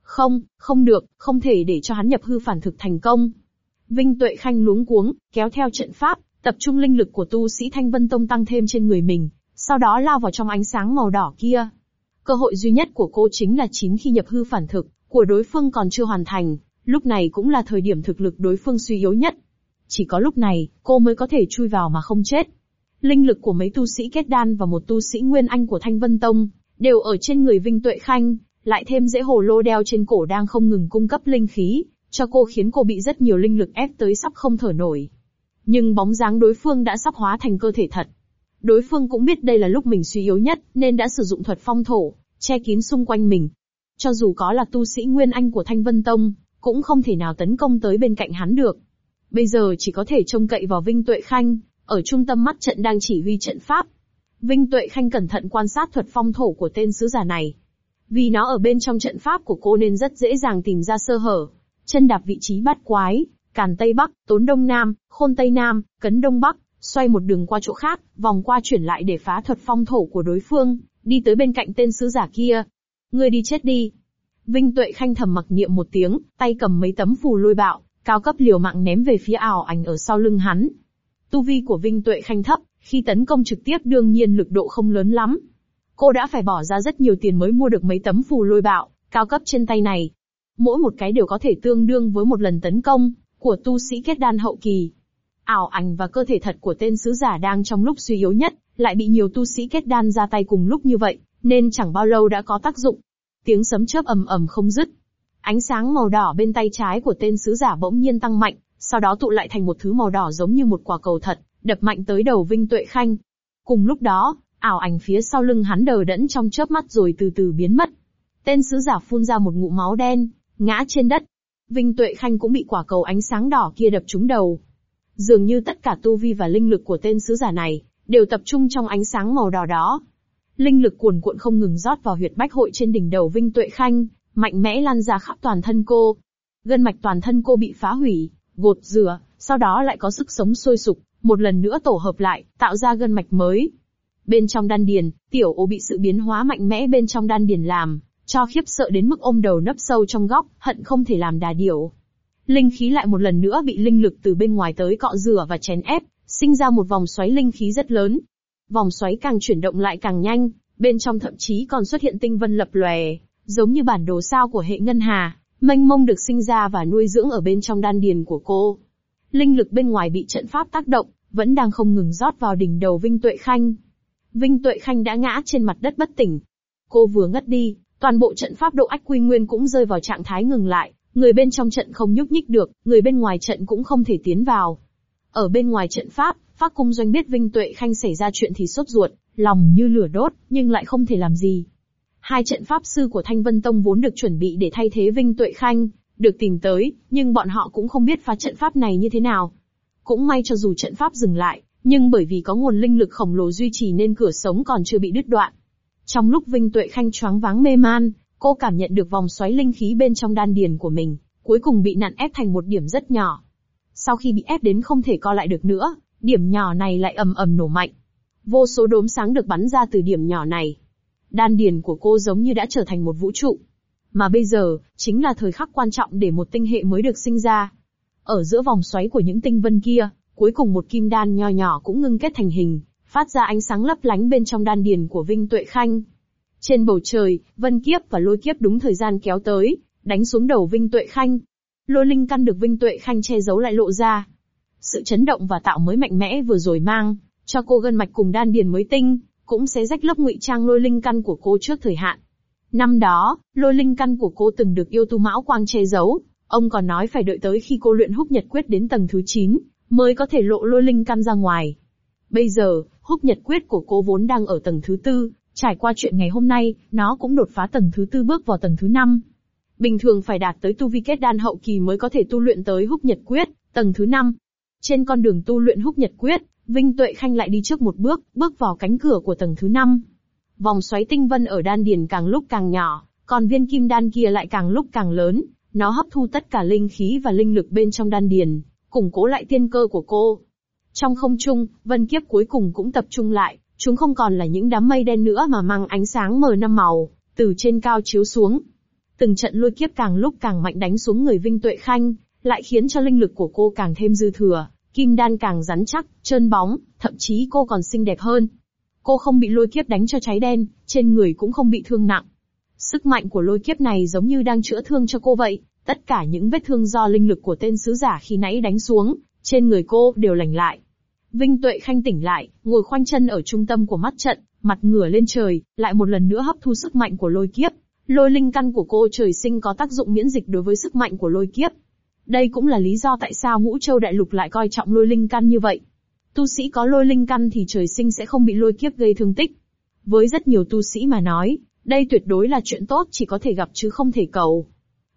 Không được, không thể để cho hắn nhập hư phản thực thành công. Vinh Tuệ Khanh luống cuống, kéo theo trận pháp, tập trung linh lực của tu sĩ Thanh Vân Tông tăng thêm trên người mình, sau đó lao vào trong ánh sáng màu đỏ kia. Cơ hội duy nhất của cô chính là khi nhập hư phản thực của đối phương còn chưa hoàn thành, lúc này cũng là thời điểm thực lực đối phương suy yếu nhất. Chỉ có lúc này, cô mới có thể chui vào mà không chết. Linh lực của mấy tu sĩ kết đan và một tu sĩ Nguyên Anh của Thanh Vân Tông, đều ở trên người Vinh Tuệ Khanh, lại thêm dễ hồ lô đeo trên cổ đang không ngừng cung cấp linh khí, cho cô khiến cô bị rất nhiều linh lực ép tới sắp không thở nổi. Nhưng bóng dáng đối phương đã sắp hóa thành cơ thể thật. Đối phương cũng biết đây là lúc mình suy yếu nhất, nên đã sử dụng thuật phong thổ, che kín xung quanh mình. Cho dù có là tu sĩ Nguyên Anh của Thanh Vân Tông, cũng không thể nào tấn công tới bên cạnh hắn được. Bây giờ chỉ có thể trông cậy vào Vinh Tuệ Khanh, ở trung tâm mắt trận đang chỉ huy trận pháp. Vinh Tuệ Khanh cẩn thận quan sát thuật phong thổ của tên sứ giả này. Vì nó ở bên trong trận pháp của cô nên rất dễ dàng tìm ra sơ hở. Chân đạp vị trí bát quái, càn Tây Bắc, tốn Đông Nam, khôn Tây Nam, cấn Đông Bắc, xoay một đường qua chỗ khác, vòng qua chuyển lại để phá thuật phong thổ của đối phương, đi tới bên cạnh tên sứ giả kia. Ngươi đi chết đi. Vinh Tuệ Khanh thầm mặc niệm một tiếng, tay cầm mấy tấm phù lôi bạo, cao cấp liều mạng ném về phía ảo ảnh ở sau lưng hắn. Tu vi của Vinh Tuệ Khanh thấp, khi tấn công trực tiếp đương nhiên lực độ không lớn lắm. Cô đã phải bỏ ra rất nhiều tiền mới mua được mấy tấm phù lôi bạo, cao cấp trên tay này. Mỗi một cái đều có thể tương đương với một lần tấn công của tu sĩ kết đan hậu kỳ. Ảo ảnh và cơ thể thật của tên sứ giả đang trong lúc suy yếu nhất, lại bị nhiều tu sĩ kết đan ra tay cùng lúc như vậy, nên chẳng bao lâu đã có tác dụng. Tiếng sấm chớp ầm ầm không dứt. Ánh sáng màu đỏ bên tay trái của tên sứ giả bỗng nhiên tăng mạnh, sau đó tụ lại thành một thứ màu đỏ giống như một quả cầu thật, đập mạnh tới đầu Vinh Tuệ Khanh. Cùng lúc đó, ảo ảnh phía sau lưng hắn đờ đẫn trong chớp mắt rồi từ từ biến mất. Tên sứ giả phun ra một ngụm máu đen, ngã trên đất. Vinh Tuệ Khanh cũng bị quả cầu ánh sáng đỏ kia đập trúng đầu. Dường như tất cả tu vi và linh lực của tên sứ giả này đều tập trung trong ánh sáng màu đỏ đó. Linh lực cuồn cuộn không ngừng rót vào huyệt bách hội trên đỉnh đầu Vinh Tuệ Khanh, mạnh mẽ lan ra khắp toàn thân cô. Gân mạch toàn thân cô bị phá hủy, gột rửa, sau đó lại có sức sống sôi sục, một lần nữa tổ hợp lại, tạo ra gân mạch mới. Bên trong đan điền, tiểu ô bị sự biến hóa mạnh mẽ bên trong đan điền làm cho khiếp sợ đến mức ôm đầu nấp sâu trong góc, hận không thể làm đà điểu. Linh khí lại một lần nữa bị linh lực từ bên ngoài tới cọ rửa và chèn ép, sinh ra một vòng xoáy linh khí rất lớn. Vòng xoáy càng chuyển động lại càng nhanh, bên trong thậm chí còn xuất hiện tinh vân lập lòe, giống như bản đồ sao của hệ ngân hà, mênh mông được sinh ra và nuôi dưỡng ở bên trong đan điền của cô. Linh lực bên ngoài bị trận pháp tác động, vẫn đang không ngừng rót vào đỉnh đầu Vinh Tuệ Khanh. Vinh Tuệ Khanh đã ngã trên mặt đất bất tỉnh. Cô vừa ngất đi, toàn bộ trận pháp độ ách quy nguyên cũng rơi vào trạng thái ngừng lại, người bên trong trận không nhúc nhích được, người bên ngoài trận cũng không thể tiến vào. Ở bên ngoài trận pháp, Phác Cung Doanh biết Vinh Tuệ Khanh xảy ra chuyện thì sốt ruột, lòng như lửa đốt, nhưng lại không thể làm gì. Hai trận pháp sư của Thanh Vân Tông vốn được chuẩn bị để thay thế Vinh Tuệ Khanh, được tìm tới, nhưng bọn họ cũng không biết phá trận pháp này như thế nào. Cũng may cho dù trận pháp dừng lại, nhưng bởi vì có nguồn linh lực khổng lồ duy trì nên cửa sống còn chưa bị đứt đoạn. Trong lúc Vinh Tuệ Khanh choáng váng mê man, cô cảm nhận được vòng xoáy linh khí bên trong đan điền của mình, cuối cùng bị nặn ép thành một điểm rất nhỏ. Sau khi bị ép đến không thể co lại được nữa, điểm nhỏ này lại ầm ầm nổ mạnh. Vô số đốm sáng được bắn ra từ điểm nhỏ này. Đan điền của cô giống như đã trở thành một vũ trụ. Mà bây giờ, chính là thời khắc quan trọng để một tinh hệ mới được sinh ra. Ở giữa vòng xoáy của những tinh vân kia, cuối cùng một kim đan nho nhỏ cũng ngưng kết thành hình, phát ra ánh sáng lấp lánh bên trong đan điền của Vinh Tuệ Khanh. Trên bầu trời, vân kiếp và lôi kiếp đúng thời gian kéo tới, đánh xuống đầu Vinh Tuệ Khanh. Lôi linh căn được Vinh Tuệ Khanh che giấu lại lộ ra. Sự chấn động và tạo mới mạnh mẽ vừa rồi mang cho cô gân mạch cùng đan điền mới tinh, cũng xé rách lớp ngụy trang lôi linh căn của cô trước thời hạn. Năm đó, lôi linh căn của cô từng được yêu tu Mão Quang che giấu, ông còn nói phải đợi tới khi cô luyện Húc Nhật Quyết đến tầng thứ 9, mới có thể lộ lôi linh căn ra ngoài. Bây giờ, Húc Nhật Quyết của cô vốn đang ở tầng thứ 4, trải qua chuyện ngày hôm nay, nó cũng đột phá tầng thứ 4 bước vào tầng thứ 5. Bình thường phải đạt tới tu vi kết đan hậu kỳ mới có thể tu luyện tới Húc Nhật Quyết, tầng thứ 5. Trên con đường tu luyện Húc Nhật Quyết, Vinh Tuệ Khanh lại đi trước một bước, bước vào cánh cửa của tầng thứ 5. Vòng xoáy tinh vân ở đan điền càng lúc càng nhỏ, còn viên kim đan kia lại càng lúc càng lớn, nó hấp thu tất cả linh khí và linh lực bên trong đan điền, củng cố lại tiên cơ của cô. Trong không trung, vân kiếp cuối cùng cũng tập trung lại, chúng không còn là những đám mây đen nữa mà mang ánh sáng mờ năm màu, từ trên cao chiếu xuống. Từng trận lôi kiếp càng lúc càng mạnh đánh xuống người Vinh Tuệ Khanh, lại khiến cho linh lực của cô càng thêm dư thừa, kim đan càng rắn chắc, trơn bóng, thậm chí cô còn xinh đẹp hơn. Cô không bị lôi kiếp đánh cho cháy đen, trên người cũng không bị thương nặng. Sức mạnh của lôi kiếp này giống như đang chữa thương cho cô vậy, tất cả những vết thương do linh lực của tên sứ giả khi nãy đánh xuống, trên người cô đều lành lại. Vinh Tuệ Khanh tỉnh lại, ngồi khoanh chân ở trung tâm của mắt trận, mặt ngửa lên trời, lại một lần nữa hấp thu sức mạnh của lôi kiếp. Lôi linh căn của cô trời sinh có tác dụng miễn dịch đối với sức mạnh của lôi kiếp. Đây cũng là lý do tại sao Ngũ Châu Đại Lục lại coi trọng lôi linh căn như vậy. Tu sĩ có lôi linh căn thì trời sinh sẽ không bị lôi kiếp gây thương tích. Với rất nhiều tu sĩ mà nói, đây tuyệt đối là chuyện tốt chỉ có thể gặp chứ không thể cầu.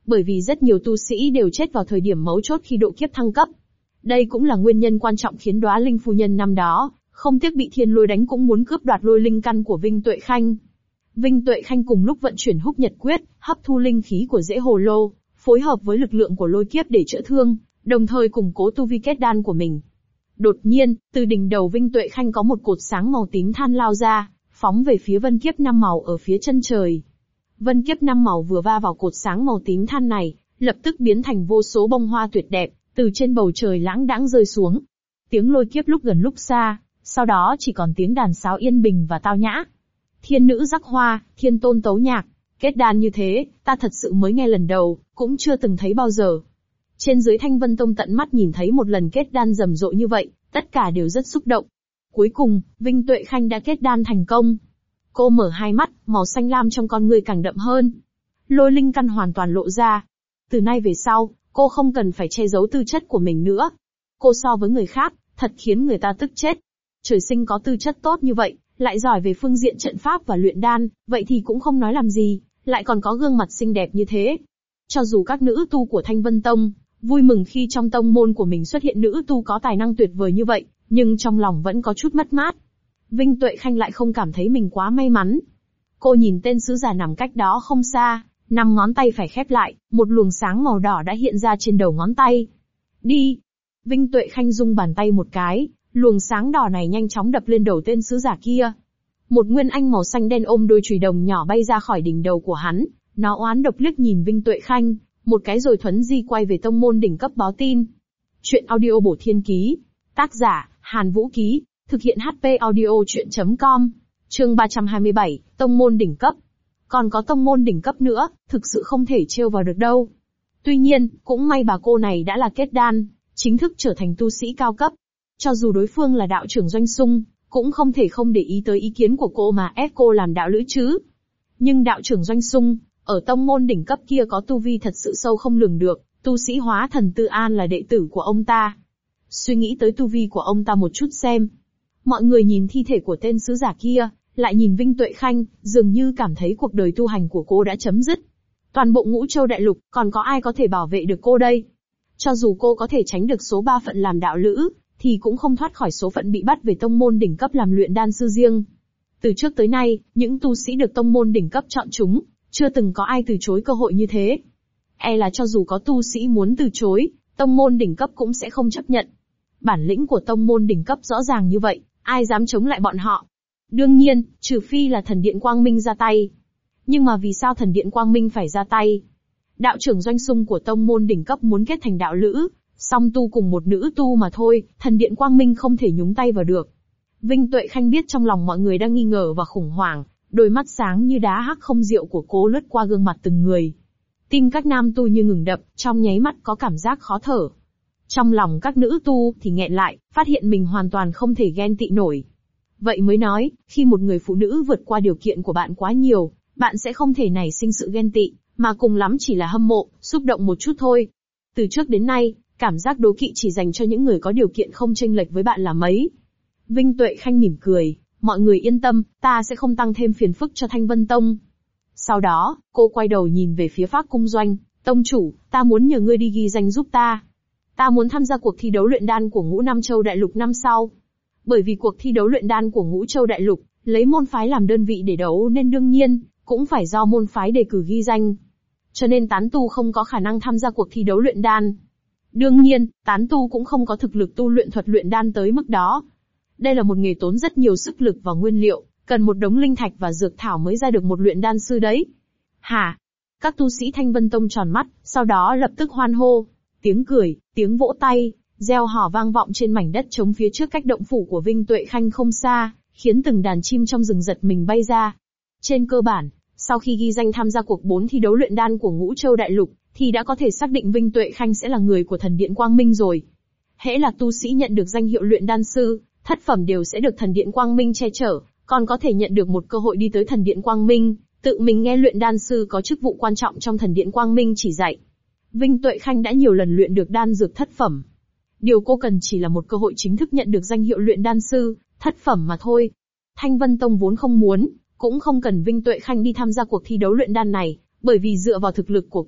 Bởi vì rất nhiều tu sĩ đều chết vào thời điểm mấu chốt khi độ kiếp thăng cấp. Đây cũng là nguyên nhân quan trọng khiến Đóa Linh phu nhân năm đó, không tiếc bị thiên lôi đánh cũng muốn cướp đoạt lôi linh căn của Vinh Tuệ Khanh. Vinh Tuệ Khanh cùng lúc vận chuyển Húc Nhật Quyết, hấp thu linh khí của Dễ Hồ Lô, phối hợp với lực lượng của lôi kiếp để chữa thương, đồng thời củng cố tu vi kết đan của mình. Đột nhiên, từ đỉnh đầu Vinh Tuệ Khanh có một cột sáng màu tím than lao ra, phóng về phía vân kiếp 5 màu ở phía chân trời. Vân kiếp 5 màu vừa va vào cột sáng màu tím than này, lập tức biến thành vô số bông hoa tuyệt đẹp, từ trên bầu trời lãng đãng rơi xuống. Tiếng lôi kiếp lúc gần lúc xa, sau đó chỉ còn tiếng đàn sáo yên bình và tao nhã. Thiên nữ rắc hoa, thiên tôn tấu nhạc, kết đan như thế, ta thật sự mới nghe lần đầu, cũng chưa từng thấy bao giờ. Trên dưới Thanh Vân Tông tận mắt nhìn thấy một lần kết đan rầm rộ như vậy, tất cả đều rất xúc động. Cuối cùng, Vinh Tuệ Khanh đã kết đan thành công. Cô mở hai mắt, màu xanh lam trong con ngươi càng đậm hơn. Lôi linh căn hoàn toàn lộ ra. Từ nay về sau, cô không cần phải che giấu tư chất của mình nữa. Cô so với người khác, thật khiến người ta tức chết. Trời sinh có tư chất tốt như vậy, lại giỏi về phương diện trận pháp và luyện đan, vậy thì cũng không nói làm gì, lại còn có gương mặt xinh đẹp như thế. Cho dù các nữ tu của Thanh Vân Tông, vui mừng khi trong tông môn của mình xuất hiện nữ tu có tài năng tuyệt vời như vậy, nhưng trong lòng vẫn có chút mất mát. Vinh Tuệ Khanh lại không cảm thấy mình quá may mắn. Cô nhìn tên sứ giả nằm cách đó không xa, 5 ngón tay phải khép lại, một luồng sáng màu đỏ đã hiện ra trên đầu ngón tay. Đi! Vinh Tuệ Khanh rung bàn tay một cái, luồng sáng đỏ này nhanh chóng đập lên đầu tên sứ giả kia. Một nguyên anh màu xanh đen ôm đôi chùy đồng nhỏ bay ra khỏi đỉnh đầu của hắn, nó oán độc liếc nhìn Vinh Tuệ Khanh, một cái rồi thuấn di quay về tông môn đỉnh cấp báo tin. Chuyện audio bổ thiên ký. Tác giả, Hàn Vũ Ký. Thực hiện HP audio chuyện.com. Chương 327, tông môn đỉnh cấp. Còn có tông môn đỉnh cấp nữa, thực sự không thể trêu vào được đâu. Tuy nhiên, cũng may bà cô này đã là kết đan, chính thức trở thành tu sĩ cao cấp. Cho dù đối phương là đạo trưởng Doanh Sung, cũng không thể không để ý tới ý kiến của cô mà ép cô làm đạo lữ chứ. Nhưng đạo trưởng Doanh Sung, ở tông môn đỉnh cấp kia có tu vi thật sự sâu không lường được, tu sĩ Hóa Thần Tư An là đệ tử của ông ta. Suy nghĩ tới tu vi của ông ta một chút xem. Mọi người nhìn thi thể của tên sứ giả kia, lại nhìn Vinh Tuệ Khanh, dường như cảm thấy cuộc đời tu hành của cô đã chấm dứt. Toàn bộ Ngũ Châu Đại Lục, còn có ai có thể bảo vệ được cô đây? Cho dù cô có thể tránh được số 3 phận làm đạo lữ, thì cũng không thoát khỏi số phận bị bắt về tông môn đỉnh cấp làm luyện đan sư riêng. Từ trước tới nay, những tu sĩ được tông môn đỉnh cấp chọn chúng, chưa từng có ai từ chối cơ hội như thế. E là cho dù có tu sĩ muốn từ chối, tông môn đỉnh cấp cũng sẽ không chấp nhận. Bản lĩnh của tông môn đỉnh cấp rõ ràng như vậy, ai dám chống lại bọn họ? Đương nhiên, trừ phi là thần điện Quang Minh ra tay. Nhưng mà vì sao thần điện Quang Minh phải ra tay? Đạo trưởng Doanh Sung của tông môn đỉnh cấp muốn kết thành đạo lữ, song tu cùng một nữ tu mà thôi, thần điện Quang Minh không thể nhúng tay vào được. Vinh Tuệ Khanh biết trong lòng mọi người đang nghi ngờ và khủng hoảng, đôi mắt sáng như đá hắc không rượu của cô lướt qua gương mặt từng người. Tim các nam tu như ngừng đập, trong nháy mắt có cảm giác khó thở. Trong lòng các nữ tu thì nghẹn lại, phát hiện mình hoàn toàn không thể ghen tị nổi. Vậy mới nói, khi một người phụ nữ vượt qua điều kiện của bạn quá nhiều, bạn sẽ không thể nảy sinh sự ghen tị, mà cùng lắm chỉ là hâm mộ, xúc động một chút thôi. Từ trước đến nay, cảm giác đố kỵ chỉ dành cho những người có điều kiện không chênh lệch với bạn là mấy. Vinh Tuệ Khanh mỉm cười, mọi người yên tâm, ta sẽ không tăng thêm phiền phức cho Thanh Vân Tông. Sau đó, cô quay đầu nhìn về phía Phác Cung Doanh, tông chủ, ta muốn nhờ ngươi đi ghi danh giúp ta. Ta muốn tham gia cuộc thi đấu luyện đan của Ngũ Nam Châu Đại Lục năm sau. Bởi vì cuộc thi đấu luyện đan của Ngũ Châu Đại Lục, lấy môn phái làm đơn vị để đấu nên đương nhiên, cũng phải do môn phái đề cử ghi danh. Cho nên tán tu không có khả năng tham gia cuộc thi đấu luyện đan. Đương nhiên, tán tu cũng không có thực lực tu luyện thuật luyện đan tới mức đó. Đây là một nghề tốn rất nhiều sức lực và nguyên liệu, cần một đống linh thạch và dược thảo mới ra được một luyện đan sư đấy. Hả? Các tu sĩ Thanh Vân Tông tròn mắt, sau đó lập tức hoan hô. Tiếng cười, tiếng vỗ tay, reo hò vang vọng trên mảnh đất trống phía trước cách động phủ của Vinh Tuệ Khanh không xa, khiến từng đàn chim trong rừng giật mình bay ra. Trên cơ bản, sau khi ghi danh tham gia cuộc 4 thi đấu luyện đan của Ngũ Châu Đại Lục, thì đã có thể xác định Vinh Tuệ Khanh sẽ là người của thần điện Quang Minh rồi. Hễ là tu sĩ nhận được danh hiệu luyện đan sư, thất phẩm đều sẽ được thần điện Quang Minh che chở, còn có thể nhận được một cơ hội đi tới thần điện Quang Minh, tự mình nghe luyện đan sư có chức vụ quan trọng trong thần điện Quang Minh chỉ dạy. Vinh Tuệ Khanh đã nhiều lần luyện được đan dược thất phẩm. Điều cô cần chỉ là một cơ hội chính thức nhận được danh hiệu luyện đan sư, thất phẩm mà thôi. Thanh Vân Tông vốn không muốn, cũng không cần Vinh Tuệ Khanh đi tham gia cuộc thi đấu luyện đan này, bởi vì dựa vào thực lực của cô,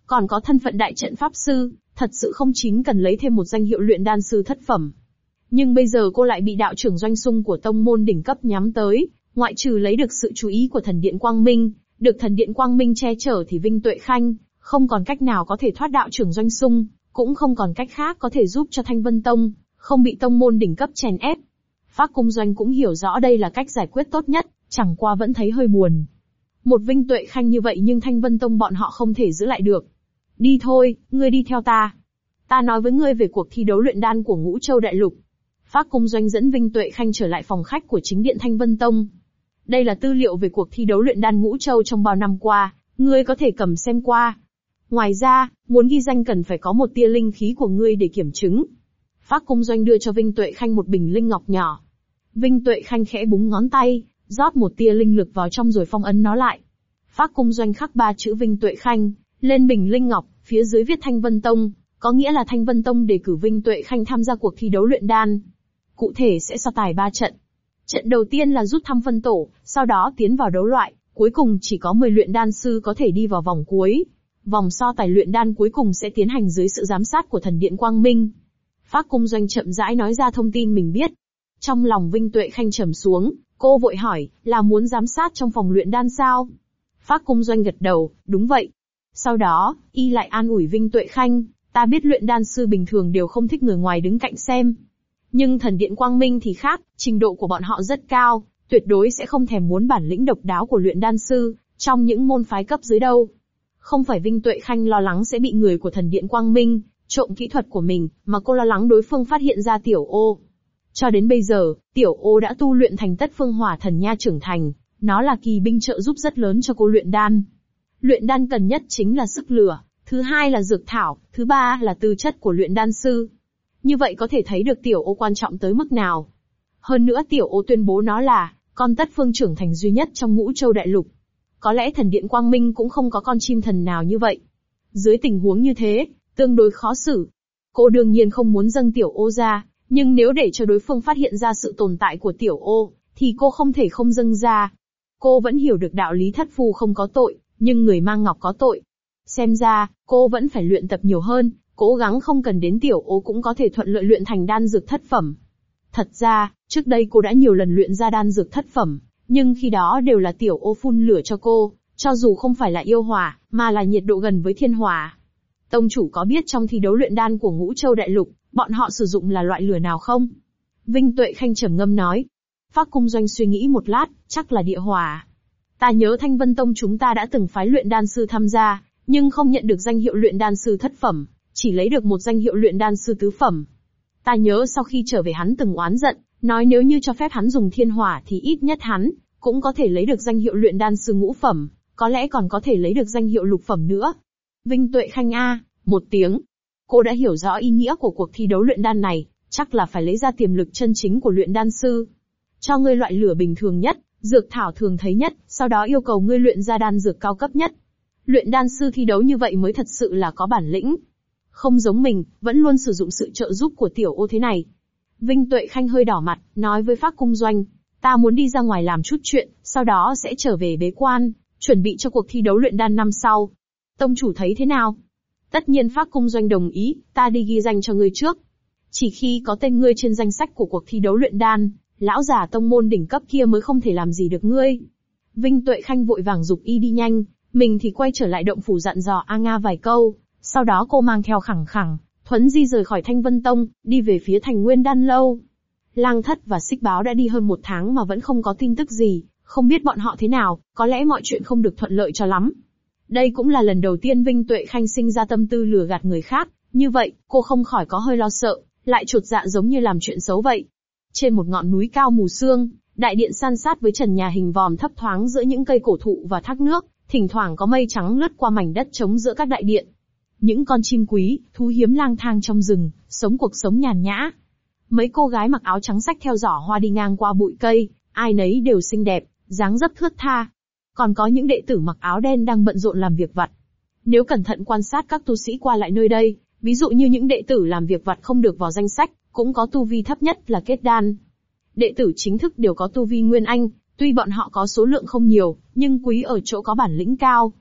còn có thân phận đại trận pháp sư, thật sự không chính cần lấy thêm một danh hiệu luyện đan sư thất phẩm. Nhưng bây giờ cô lại bị đạo trưởng Doanh Xung của tông môn đỉnh cấp nhắm tới, ngoại trừ lấy được sự chú ý của thần điện Quang Minh, được thần điện Quang Minh che chở thì Vinh Tuệ Khanh không còn cách nào có thể thoát đạo trưởng Doanh Xung, cũng không còn cách khác có thể giúp cho Thanh Vân Tông không bị tông môn đỉnh cấp chèn ép. Phác Cung Doanh cũng hiểu rõ đây là cách giải quyết tốt nhất, chẳng qua vẫn thấy hơi buồn. Một Vinh Tuệ Khanh như vậy nhưng Thanh Vân Tông bọn họ không thể giữ lại được. Đi thôi, ngươi đi theo ta. Ta nói với ngươi về cuộc thi đấu luyện đan của Ngũ Châu Đại Lục. Phác Cung Doanh dẫn Vinh Tuệ Khanh trở lại phòng khách của chính điện Thanh Vân Tông. Đây là tư liệu về cuộc thi đấu luyện đan Ngũ Châu trong bao năm qua, ngươi có thể cầm xem qua. Ngoài ra, muốn ghi danh cần phải có một tia linh khí của ngươi để kiểm chứng. Phác Cung Doanh đưa cho Vinh Tuệ Khanh một bình linh ngọc nhỏ. Vinh Tuệ Khanh khẽ búng ngón tay, rót một tia linh lực vào trong rồi phong ấn nó lại. Phác Cung Doanh khắc 3 chữ Vinh Tuệ Khanh lên bình linh ngọc, phía dưới viết Thanh Vân Tông, có nghĩa là Thanh Vân Tông đề cử Vinh Tuệ Khanh tham gia cuộc thi đấu luyện đan. Cụ thể sẽ so tài 3 trận. Trận đầu tiên là rút thăm phân tổ, sau đó tiến vào đấu loại, cuối cùng chỉ có 10 luyện đan sư có thể đi vào vòng cuối. Vòng so tài luyện đan cuối cùng sẽ tiến hành dưới sự giám sát của thần điện Quang Minh. Phác Cung Doanh chậm rãi nói ra thông tin mình biết. Trong lòng Vinh Tuệ Khanh trầm xuống, cô vội hỏi, là muốn giám sát trong phòng luyện đan sao? Phác Cung Doanh gật đầu, đúng vậy. Sau đó, y lại an ủi Vinh Tuệ Khanh, ta biết luyện đan sư bình thường đều không thích người ngoài đứng cạnh xem. Nhưng thần điện Quang Minh thì khác, trình độ của bọn họ rất cao, tuyệt đối sẽ không thèm muốn bản lĩnh độc đáo của luyện đan sư, trong những môn phái cấp dưới đâu. Không phải Vinh Tuệ Khanh lo lắng sẽ bị người của thần điện Quang Minh trộm kỹ thuật của mình, mà cô lo lắng đối phương phát hiện ra Tiểu Ô. Cho đến bây giờ, Tiểu Ô đã tu luyện thành Tất Phương Hỏa Thần Nha trưởng thành, nó là kỳ binh trợ giúp rất lớn cho cô luyện đan. Luyện đan cần nhất chính là sức lửa, thứ hai là dược thảo, thứ ba là tư chất của luyện đan sư. Như vậy có thể thấy được Tiểu Ô quan trọng tới mức nào. Hơn nữa Tiểu Ô tuyên bố nó là con Tất Phương trưởng thành duy nhất trong Ngũ Châu Đại Lục. Có lẽ thần điện Quang Minh cũng không có con chim thần nào như vậy. Dưới tình huống như thế, tương đối khó xử. Cô đương nhiên không muốn dâng Tiểu Ô ra, nhưng nếu để cho đối phương phát hiện ra sự tồn tại của Tiểu Ô, thì cô không thể không dâng ra. Cô vẫn hiểu được đạo lý thất phu không có tội, nhưng người mang ngọc có tội. Xem ra, cô vẫn phải luyện tập nhiều hơn, cố gắng không cần đến Tiểu Ô cũng có thể thuận lợi luyện thành đan dược thất phẩm. Thật ra, trước đây cô đã nhiều lần luyện ra đan dược thất phẩm, nhưng khi đó đều là Tiểu Ô phun lửa cho cô, cho dù không phải là yêu hỏa, mà là nhiệt độ gần với thiên hỏa. Tông chủ có biết trong thi đấu luyện đan của Ngũ Châu Đại Lục, bọn họ sử dụng là loại lửa nào không? Vinh Tuệ Khanh trầm ngâm nói. Phác Cung Doanh suy nghĩ một lát, chắc là địa hỏa. Ta nhớ Thanh Vân Tông chúng ta đã từng phái luyện đan sư tham gia, nhưng không nhận được danh hiệu luyện đan sư thất phẩm, chỉ lấy được một danh hiệu luyện đan sư tứ phẩm. Ta nhớ sau khi trở về hắn từng oán giận, nói nếu như cho phép hắn dùng thiên hỏa thì ít nhất hắn cũng có thể lấy được danh hiệu luyện đan sư ngũ phẩm, có lẽ còn có thể lấy được danh hiệu lục phẩm nữa. Vinh Tuệ Khanh một tiếng. Cô đã hiểu rõ ý nghĩa của cuộc thi đấu luyện đan này, chắc là phải lấy ra tiềm lực chân chính của luyện đan sư. Cho ngươi loại lửa bình thường nhất, dược thảo thường thấy nhất, sau đó yêu cầu ngươi luyện ra đan dược cao cấp nhất. Luyện đan sư thi đấu như vậy mới thật sự là có bản lĩnh. Không giống mình, vẫn luôn sử dụng sự trợ giúp của Tiểu Ô thế này. Vinh Tuệ Khanh hơi đỏ mặt, nói với Phác Cung Doanh, ta muốn đi ra ngoài làm chút chuyện, sau đó sẽ trở về bế quan, chuẩn bị cho cuộc thi đấu luyện đan năm sau. Tông chủ thấy thế nào? Tất nhiên Phác Cung Doanh đồng ý, ta đi ghi danh cho ngươi trước. Chỉ khi có tên ngươi trên danh sách của cuộc thi đấu luyện đan, lão già tông môn đỉnh cấp kia mới không thể làm gì được ngươi. Vinh Tuệ Khanh vội vàng giục y đi nhanh, mình thì quay trở lại động phủ dặn dò A Nga vài câu, sau đó cô mang theo Khẳng Khẳng, Thuấn Di rời khỏi Thanh Vân Tông, đi về phía Thành Nguyên Đan Lâu. Lang Thất và Xích Báo đã đi hơn 1 tháng mà vẫn không có tin tức gì, không biết bọn họ thế nào, có lẽ mọi chuyện không được thuận lợi cho lắm. Đây cũng là lần đầu tiên Vinh Tuệ Khanh sinh ra tâm tư lừa gạt người khác, như vậy, cô không khỏi có hơi lo sợ, lại chột dạ giống như làm chuyện xấu vậy. Trên một ngọn núi cao mù sương, đại điện san sát với trần nhà hình vòm thấp thoáng giữa những cây cổ thụ và thác nước, thỉnh thoảng có mây trắng lướt qua mảnh đất trống giữa các đại điện. Những con chim quý, thú hiếm lang thang trong rừng, sống cuộc sống nhàn nhã. Mấy cô gái mặc áo trắng xách theo giỏ hoa đi ngang qua bụi cây, ai nấy đều xinh đẹp, dáng dấp thướt tha. Còn có những đệ tử mặc áo đen đang bận rộn làm việc vặt. Nếu cẩn thận quan sát các tu sĩ qua lại nơi đây, ví dụ như những đệ tử làm việc vặt không được vào danh sách, cũng có tu vi thấp nhất là kết đan. Đệ tử chính thức đều có tu vi Nguyên Anh, tuy bọn họ có số lượng không nhiều, nhưng quý ở chỗ có bản lĩnh cao.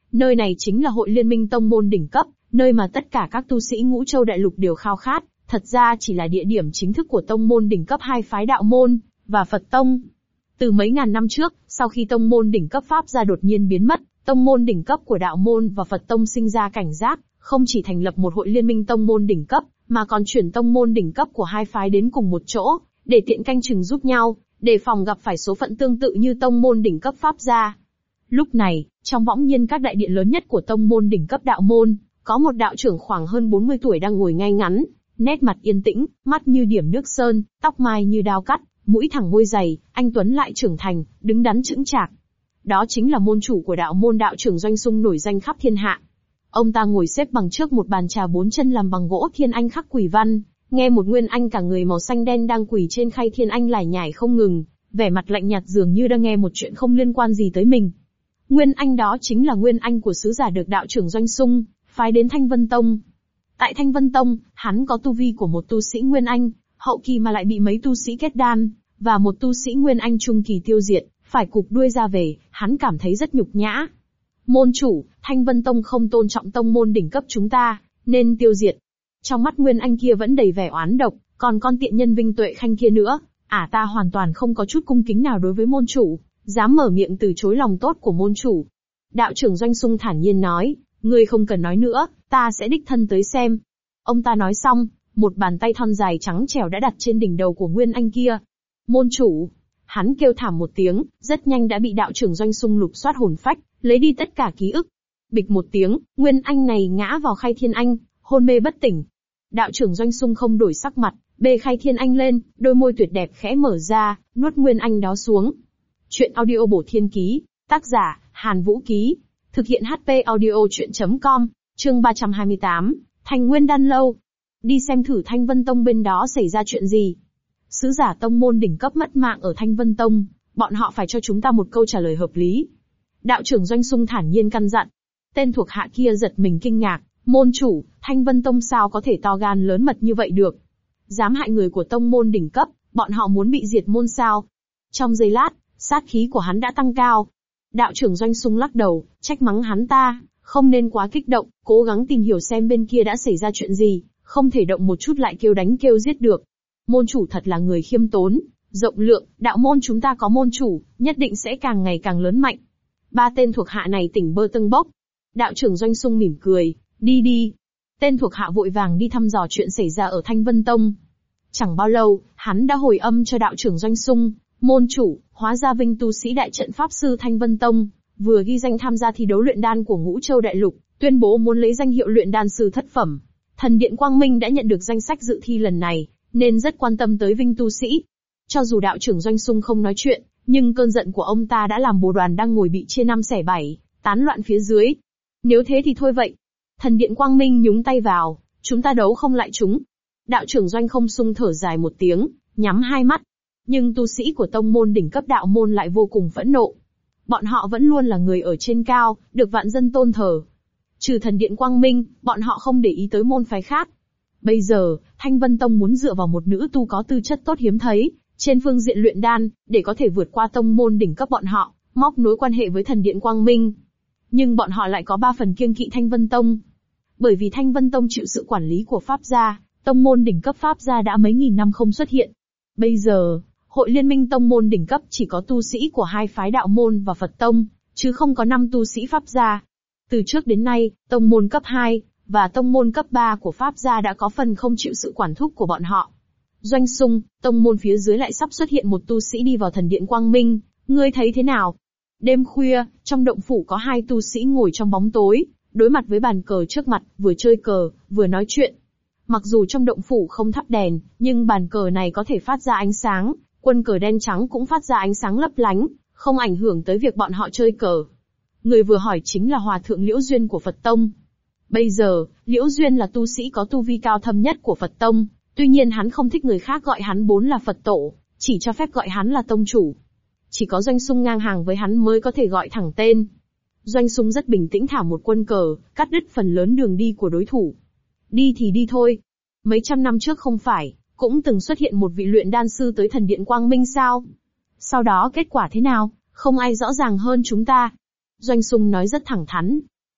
Nơi này chính là hội liên minh tông môn đỉnh cấp, nơi mà tất cả các tu sĩ Ngũ Châu Đại Lục đều khao khát, thật ra chỉ là địa điểm chính thức của tông môn đỉnh cấp hai phái đạo môn và Phật tông. Từ mấy ngàn năm trước, sau khi tông môn đỉnh cấp Pháp gia đột nhiên biến mất, tông môn đỉnh cấp của đạo môn và Phật tông sinh ra cảnh giác, không chỉ thành lập một hội liên minh tông môn đỉnh cấp, mà còn chuyển tông môn đỉnh cấp của hai phái đến cùng một chỗ, để tiện canh chừng giúp nhau, đề phòng gặp phải số phận tương tự như tông môn đỉnh cấp Pháp gia. Lúc này, trong võng nhiên các đại điện lớn nhất của tông môn đỉnh cấp đạo môn, có một đạo trưởng khoảng hơn 40 tuổi đang ngồi ngay ngắn, nét mặt yên tĩnh, mắt như điểm nước sơn, tóc mai như đao cắt, mũi thẳng môi dày, anh tuấn lại trưởng thành, đứng đắn chững chạc. Đó chính là môn chủ của đạo môn đạo trưởng Doanh Xung nổi danh khắp thiên hạ. Ông ta ngồi xếp bằng trước một bàn trà 4 chân làm bằng gỗ thiên anh khắc quỷ văn, nghe một nguyên anh cả người màu xanh đen đang quỳ trên khay thiên anh lải nhải không ngừng, vẻ mặt lạnh nhạt dường như đang nghe một chuyện không liên quan gì tới mình. Nguyên anh đó chính là nguyên anh của sứ giả được đạo trưởng Doanh Xung phái đến Thanh Vân Tông. Tại Thanh Vân Tông, hắn có tu vi của một tu sĩ nguyên anh hậu kỳ mà lại bị mấy tu sĩ kết đan và một tu sĩ nguyên anh trung kỳ tiêu diệt, phải cụp đuôi ra về, hắn cảm thấy rất nhục nhã. Môn chủ, Thanh Vân Tông không tôn trọng tông môn đỉnh cấp chúng ta, nên tiêu diệt. Trong mắt nguyên anh kia vẫn đầy vẻ oán độc, còn con tiện nhân Vinh Tuệ Khanh kia nữa, ta hoàn toàn không có chút cung kính nào đối với môn chủ, dám mở miệng từ chối lòng tốt của môn chủ. Đạo trưởng Doanh Xung thản nhiên nói, ngươi không cần nói nữa, ta sẽ đích thân tới xem. Ông ta nói xong, một bàn tay thon dài trắng trẻo đã đặt trên đỉnh đầu của nguyên anh kia. Môn chủ, hắn kêu thảm một tiếng, rất nhanh đã bị đạo trưởng Doanh Xung lục soát hồn phách, lấy đi tất cả ký ức. Bịch một tiếng, nguyên anh này ngã vào khay thiên anh, hôn mê bất tỉnh. Đạo trưởng Doanh Xung không đổi sắc mặt, bê khay thiên anh lên, đôi môi tuyệt đẹp khẽ mở ra, nuốt nguyên anh đó xuống. Chuyện audio bổ thiên ký, tác giả, Hàn Vũ Ký. Thực hiện HP audio chuyện.com, chương 328, Thành Nguyên Đan Lâu. Đi xem thử Thanh Vân Tông bên đó xảy ra chuyện gì. Sứ giả tông môn đỉnh cấp mất mạng ở Thanh Vân Tông, bọn họ phải cho chúng ta một câu trả lời hợp lý. Đạo trưởng Doanh Xung thản nhiên căn dặn. Tên thuộc hạ kia giật mình kinh ngạc, môn chủ, Thanh Vân Tông sao có thể to gan lớn mật như vậy được? Dám hại người của tông môn đỉnh cấp, bọn họ muốn bị diệt môn sao? Trong giây lát, sát khí của hắn đã tăng cao. Đạo trưởng Doanh Xung lắc đầu, trách mắng hắn ta, không nên quá kích động, cố gắng tìm hiểu xem bên kia đã xảy ra chuyện gì, không thể động một chút lại kêu đánh kêu giết được. Môn chủ thật là người khiêm tốn, rộng lượng, đạo môn chúng ta có môn chủ, nhất định sẽ càng ngày càng lớn mạnh. Ba tên thuộc hạ này tỉnh bơ tâng bốc. Đạo trưởng Doanh Xung mỉm cười, đi đi. Tên thuộc hạ vội vàng đi thăm dò chuyện xảy ra ở Thanh Vân Tông. Chẳng bao lâu, hắn đã hồi âm cho đạo trưởng Doanh Xung, môn chủ, hóa ra Vinh tu sĩ đại trận pháp sư Thanh Vân Tông, vừa ghi danh tham gia thi đấu luyện đan của Ngũ Châu Đại Lục, tuyên bố muốn lấy danh hiệu luyện đan sư thất phẩm. Thần điện Quang Minh đã nhận được danh sách dự thi lần này, nên rất quan tâm tới Vinh tu sĩ. Cho dù đạo trưởng Doanh Xung không nói chuyện, nhưng cơn giận của ông ta đã làm bồ đoàn đang ngồi bị chia năm xẻ bảy, tán loạn phía dưới. Nếu thế thì thôi vậy. Thần điện Quang Minh nhúng tay vào, chúng ta đấu không lại chúng. Đạo trưởng Doanh Không Xung thở dài một tiếng, nhắm hai mắt. Nhưng tu sĩ của tông môn đỉnh cấp đạo môn lại vô cùng phẫn nộ. Bọn họ vẫn luôn là người ở trên cao, được vạn dân tôn thờ. Trừ thần điện Quang Minh, bọn họ không để ý tới môn phái khác. Bây giờ, Thanh Vân Tông muốn dựa vào một nữ tu có tư chất tốt hiếm thấy, trên phương diện luyện đan, để có thể vượt qua tông môn đỉnh cấp bọn họ, móc nối quan hệ với thần điện Quang Minh. Nhưng bọn họ lại có 3 phần kiêng kỵ Thanh Vân Tông. Bởi vì Thanh Vân Tông chịu sự quản lý của Pháp gia, tông môn đỉnh cấp Pháp gia đã mấy nghìn năm không xuất hiện. Bây giờ, hội liên minh tông môn đỉnh cấp chỉ có tu sĩ của hai phái đạo môn và Phật tông, chứ không có 5 tu sĩ Pháp gia. Từ trước đến nay, tông môn cấp 2 và tông môn cấp 3 của Pháp gia đã có phần không chịu sự quản thúc của bọn họ. Doanh Xung, tông môn phía dưới lại sắp xuất hiện một tu sĩ đi vào thần điện Quang Minh, ngươi thấy thế nào? Đêm khuya, trong động phủ có 2 tu sĩ ngồi trong bóng tối, đối mặt với bàn cờ trước mặt, vừa chơi cờ, vừa nói chuyện. Mặc dù trong động phủ không thắp đèn, nhưng bàn cờ này có thể phát ra ánh sáng, quân cờ đen trắng cũng phát ra ánh sáng lấp lánh, không ảnh hưởng tới việc bọn họ chơi cờ. Người vừa hỏi chính là Hòa thượng Liễu Duyên của Phật Tông. Bây giờ, Liễu Duyên là tu sĩ có tu vi cao thâm nhất của Phật Tông, tuy nhiên hắn không thích người khác gọi hắn bốn là Phật Tổ, chỉ cho phép gọi hắn là Tông Chủ. Chỉ có Doanh Xung ngang hàng với hắn mới có thể gọi thẳng tên. Doanh Xung rất bình tĩnh thả một quân cờ, cắt đứt phần lớn đường đi của đối thủ. Đi thì đi thôi. Mấy trăm năm trước không phải, cũng từng xuất hiện một vị luyện đan sư tới thần điện Quang Minh sao? Sau đó kết quả thế nào, không ai rõ ràng hơn chúng ta. Doanh Xung nói rất thẳng thắn.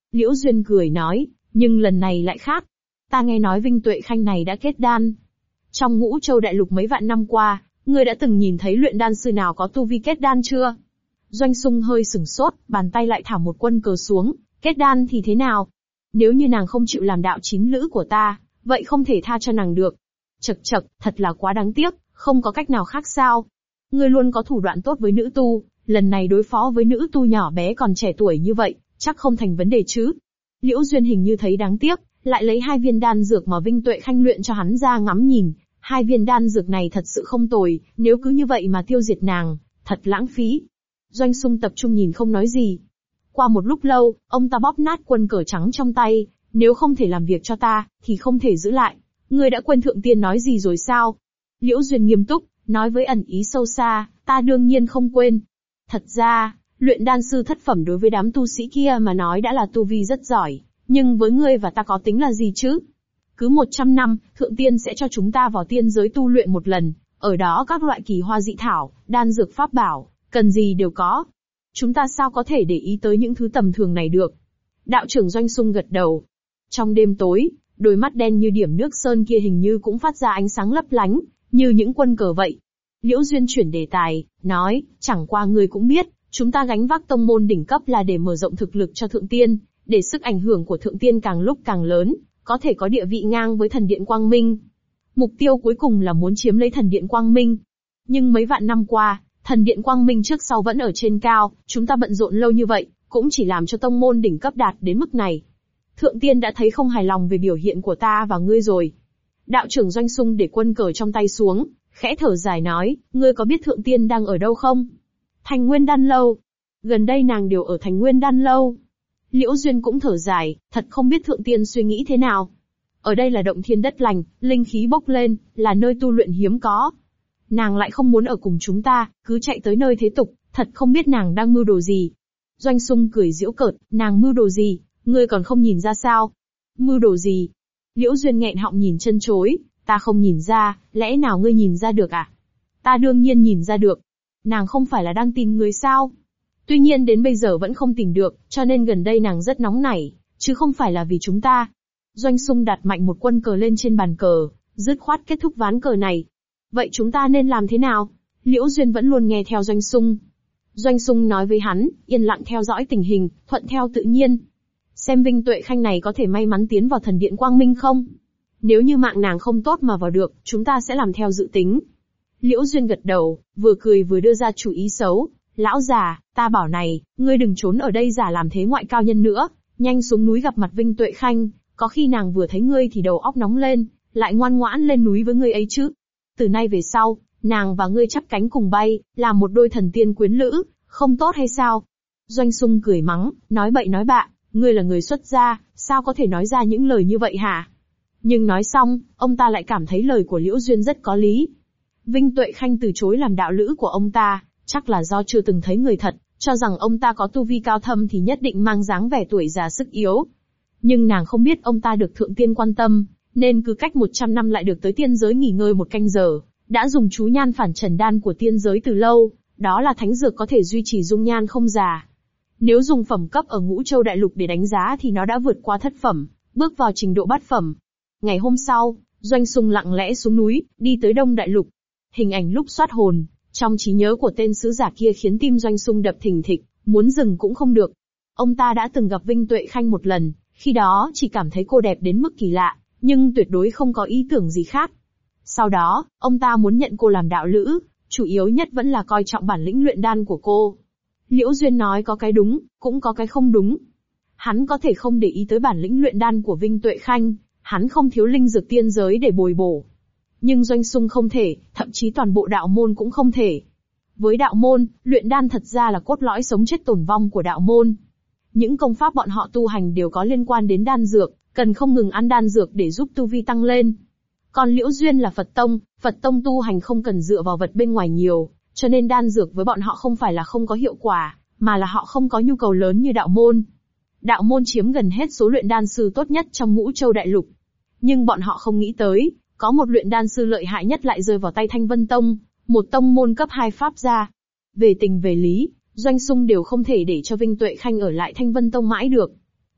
Liễu Duyên cười nói, nhưng lần này lại khác. Ta nghe nói Vinh Tuệ Khanh này đã kết đan. Trong Ngũ Châu Đại Lục mấy vạn năm qua, ngươi đã từng nhìn thấy luyện đan sư nào có tu vi kết đan chưa? Doanh Sung hơi sửng sốt, bàn tay lại thả một quân cờ xuống, kết đan thì thế nào? Nếu như nàng không chịu làm đạo chín lữ của ta, vậy không thể tha cho nàng được. Chậc chậc, thật là quá đáng tiếc, không có cách nào khác sao? Ngươi luôn có thủ đoạn tốt với nữ tu, lần này đối phó với nữ tu nhỏ bé còn trẻ tuổi như vậy, chắc không thành vấn đề chứ? Liễu Duyên hình như thấy đáng tiếc, lại lấy 2 viên đan dược mà Vinh Tuệ Khanh luyện cho hắn ra ngắm nhìn. 2 viên đan dược này thật sự không tồi, nếu cứ như vậy mà tiêu diệt nàng, thật lãng phí. Doanh Sung tập trung nhìn không nói gì. Qua một lúc lâu, ông ta bóp nát quân cờ trắng trong tay, nếu không thể làm việc cho ta, thì không thể giữ lại. Ngươi đã quên thượng tiên nói gì rồi sao? Liễu Duyên nghiêm túc, nói với ẩn ý sâu xa, ta đương nhiên không quên. Thật ra, luyện đan sư thất phẩm đối với đám tu sĩ kia mà nói đã là tu vi rất giỏi, nhưng với ngươi và ta có tính là gì chứ? Cứ 100 năm, thượng tiên sẽ cho chúng ta vào tiên giới tu luyện một lần, ở đó các loại kỳ hoa dị thảo, đan dược pháp bảo, cần gì đều có. Chúng ta sao có thể để ý tới những thứ tầm thường này được? Đạo trưởng Doanh Sung gật đầu. Trong đêm tối, đôi mắt đen như điểm nước sơn kia hình như cũng phát ra ánh sáng lấp lánh, như những quân cờ vậy. Liễu Duyên chuyển đề tài, nói, chẳng qua ngươi cũng biết, chúng ta gánh vác tông môn đỉnh cấp là để mở rộng thực lực cho thượng tiên, để sức ảnh hưởng của thượng tiên càng lúc càng lớn, có thể có địa vị ngang với thần điện Quang Minh. Mục tiêu cuối cùng là muốn chiếm lấy thần điện Quang Minh. Nhưng mấy vạn năm qua, thần điện Quang Minh trước sau vẫn ở trên cao, chúng ta bận rộn lâu như vậy, cũng chỉ làm cho tông môn đỉnh cấp đạt đến mức này. Thượng tiên đã thấy không hài lòng về biểu hiện của ta và ngươi rồi. Đạo trưởng Doanh Sung để quân cờ trong tay xuống, khẽ thở dài nói, ngươi có biết thượng tiên đang ở đâu không? Thành Nguyên Đan Lâu. Gần đây nàng đều ở Thành Nguyên Đan Lâu. Liễu Duyên cũng thở dài, thật không biết thượng tiên suy nghĩ thế nào. Ở đây là động thiên đất lành, linh khí bốc lên, là nơi tu luyện hiếm có. Nàng lại không muốn ở cùng chúng ta, cứ chạy tới nơi thế tục, thật không biết nàng đang mưu đồ gì. Doanh Sung cười giễu cợt, nàng mưu đồ gì, ngươi còn không nhìn ra sao? Mưu đồ gì? Liễu Duyên nghẹn họng nhìn chân chối, ta không nhìn ra, lẽ nào ngươi nhìn ra được à? Ta đương nhiên nhìn ra được. Nàng không phải là đang tìm người sao? Tuy nhiên đến bây giờ vẫn không tìm được, cho nên gần đây nàng rất nóng nảy, chứ không phải là vì chúng ta. Doanh Sung đặt mạnh một quân cờ lên trên bàn cờ, dứt khoát kết thúc ván cờ này. Vậy chúng ta nên làm thế nào? Liễu Duyên vẫn luôn nghe theo Doanh Sung. Doanh Sung nói với hắn, yên lặng theo dõi tình hình, thuận theo tự nhiên. Xem Vinh Tuệ Khanh này có thể may mắn tiến vào thần điện Quang Minh không? Nếu như mạng nàng không tốt mà vào được, chúng ta sẽ làm theo dự tính. Liễu Duyên gật đầu, vừa cười vừa đưa ra chủ ý xấu. Lão già, ta bảo này, ngươi đừng trốn ở đây giả làm thế ngoại cao nhân nữa, nhanh xuống núi gặp mặt Vinh Tuệ Khanh, có khi nàng vừa thấy ngươi thì đầu óc nóng lên, lại ngoan ngoãn lên núi với ngươi ấy chứ. Từ nay về sau, nàng và ngươi chắp cánh cùng bay, làm một đôi thần tiên quyến lữ, không tốt hay sao? Doanh Sung cười mắng, nói bậy nói bạ, ngươi là người xuất gia, sao có thể nói ra những lời như vậy hả? Nhưng nói xong, ông ta lại cảm thấy lời của Liễu Duyên rất có lý. Vinh Tuệ Khanh từ chối làm đạo lữ của ông ta, chắc là do chưa từng thấy người thật, cho rằng ông ta có tu vi cao thâm thì nhất định mang dáng vẻ tuổi già sức yếu. Nhưng nàng không biết ông ta được thượng tiên quan tâm, nên cứ cách 100 năm lại được tới tiên giới nghỉ ngơi một canh giờ, đã dùng chú nhan phản trần đan của tiên giới từ lâu, đó là thánh dược có thể duy trì dung nhan không già. Nếu dùng phẩm cấp ở Ngũ Châu Đại Lục để đánh giá thì nó đã vượt qua thất phẩm, bước vào trình độ bát phẩm. Ngày hôm sau, Doanh Sung lặng lẽ xuống núi, đi tới Đông Đại Lục. Hình ảnh lúc soát hồn, trong trí nhớ của tên sứ giả kia khiến tim Doanh Sung đập thình thịch, muốn dừng cũng không được. Ông ta đã từng gặp Vinh Tuệ Khanh một lần, khi đó chỉ cảm thấy cô đẹp đến mức kỳ lạ, nhưng tuyệt đối không có ý tưởng gì khác. Sau đó, ông ta muốn nhận cô làm đạo lữ, chủ yếu nhất vẫn là coi trọng bản lĩnh luyện đan của cô. Liễu Duyên nói có cái đúng, cũng có cái không đúng. Hắn có thể không để ý tới bản lĩnh luyện đan của Vinh Tuệ Khanh, hắn không thiếu linh dược tiên giới để bồi bổ. Nhưng Doanh Sung không thể, thậm chí toàn bộ đạo môn cũng không thể. Với đạo môn, luyện đan thật ra là cốt lõi sống chết tồn vong của đạo môn. Những công pháp bọn họ tu hành đều có liên quan đến đan dược, cần không ngừng ăn đan dược để giúp tu vi tăng lên. Còn Liễu Duyên là Phật tông tu hành không cần dựa vào vật bên ngoài nhiều, cho nên đan dược với bọn họ không phải là không có hiệu quả, mà là họ không có nhu cầu lớn như đạo môn. Đạo môn chiếm gần hết số luyện đan sư tốt nhất trong Ngũ Châu Đại Lục. Nhưng bọn họ không nghĩ tới, có một luyện đan sư lợi hại nhất lại rơi vào tay Thanh Vân Tông, một tông môn cấp 2 pháp gia. Về tình về lý, Doanh Sung đều không thể để cho Vinh Tuệ Khanh ở lại Thanh Vân Tông mãi được.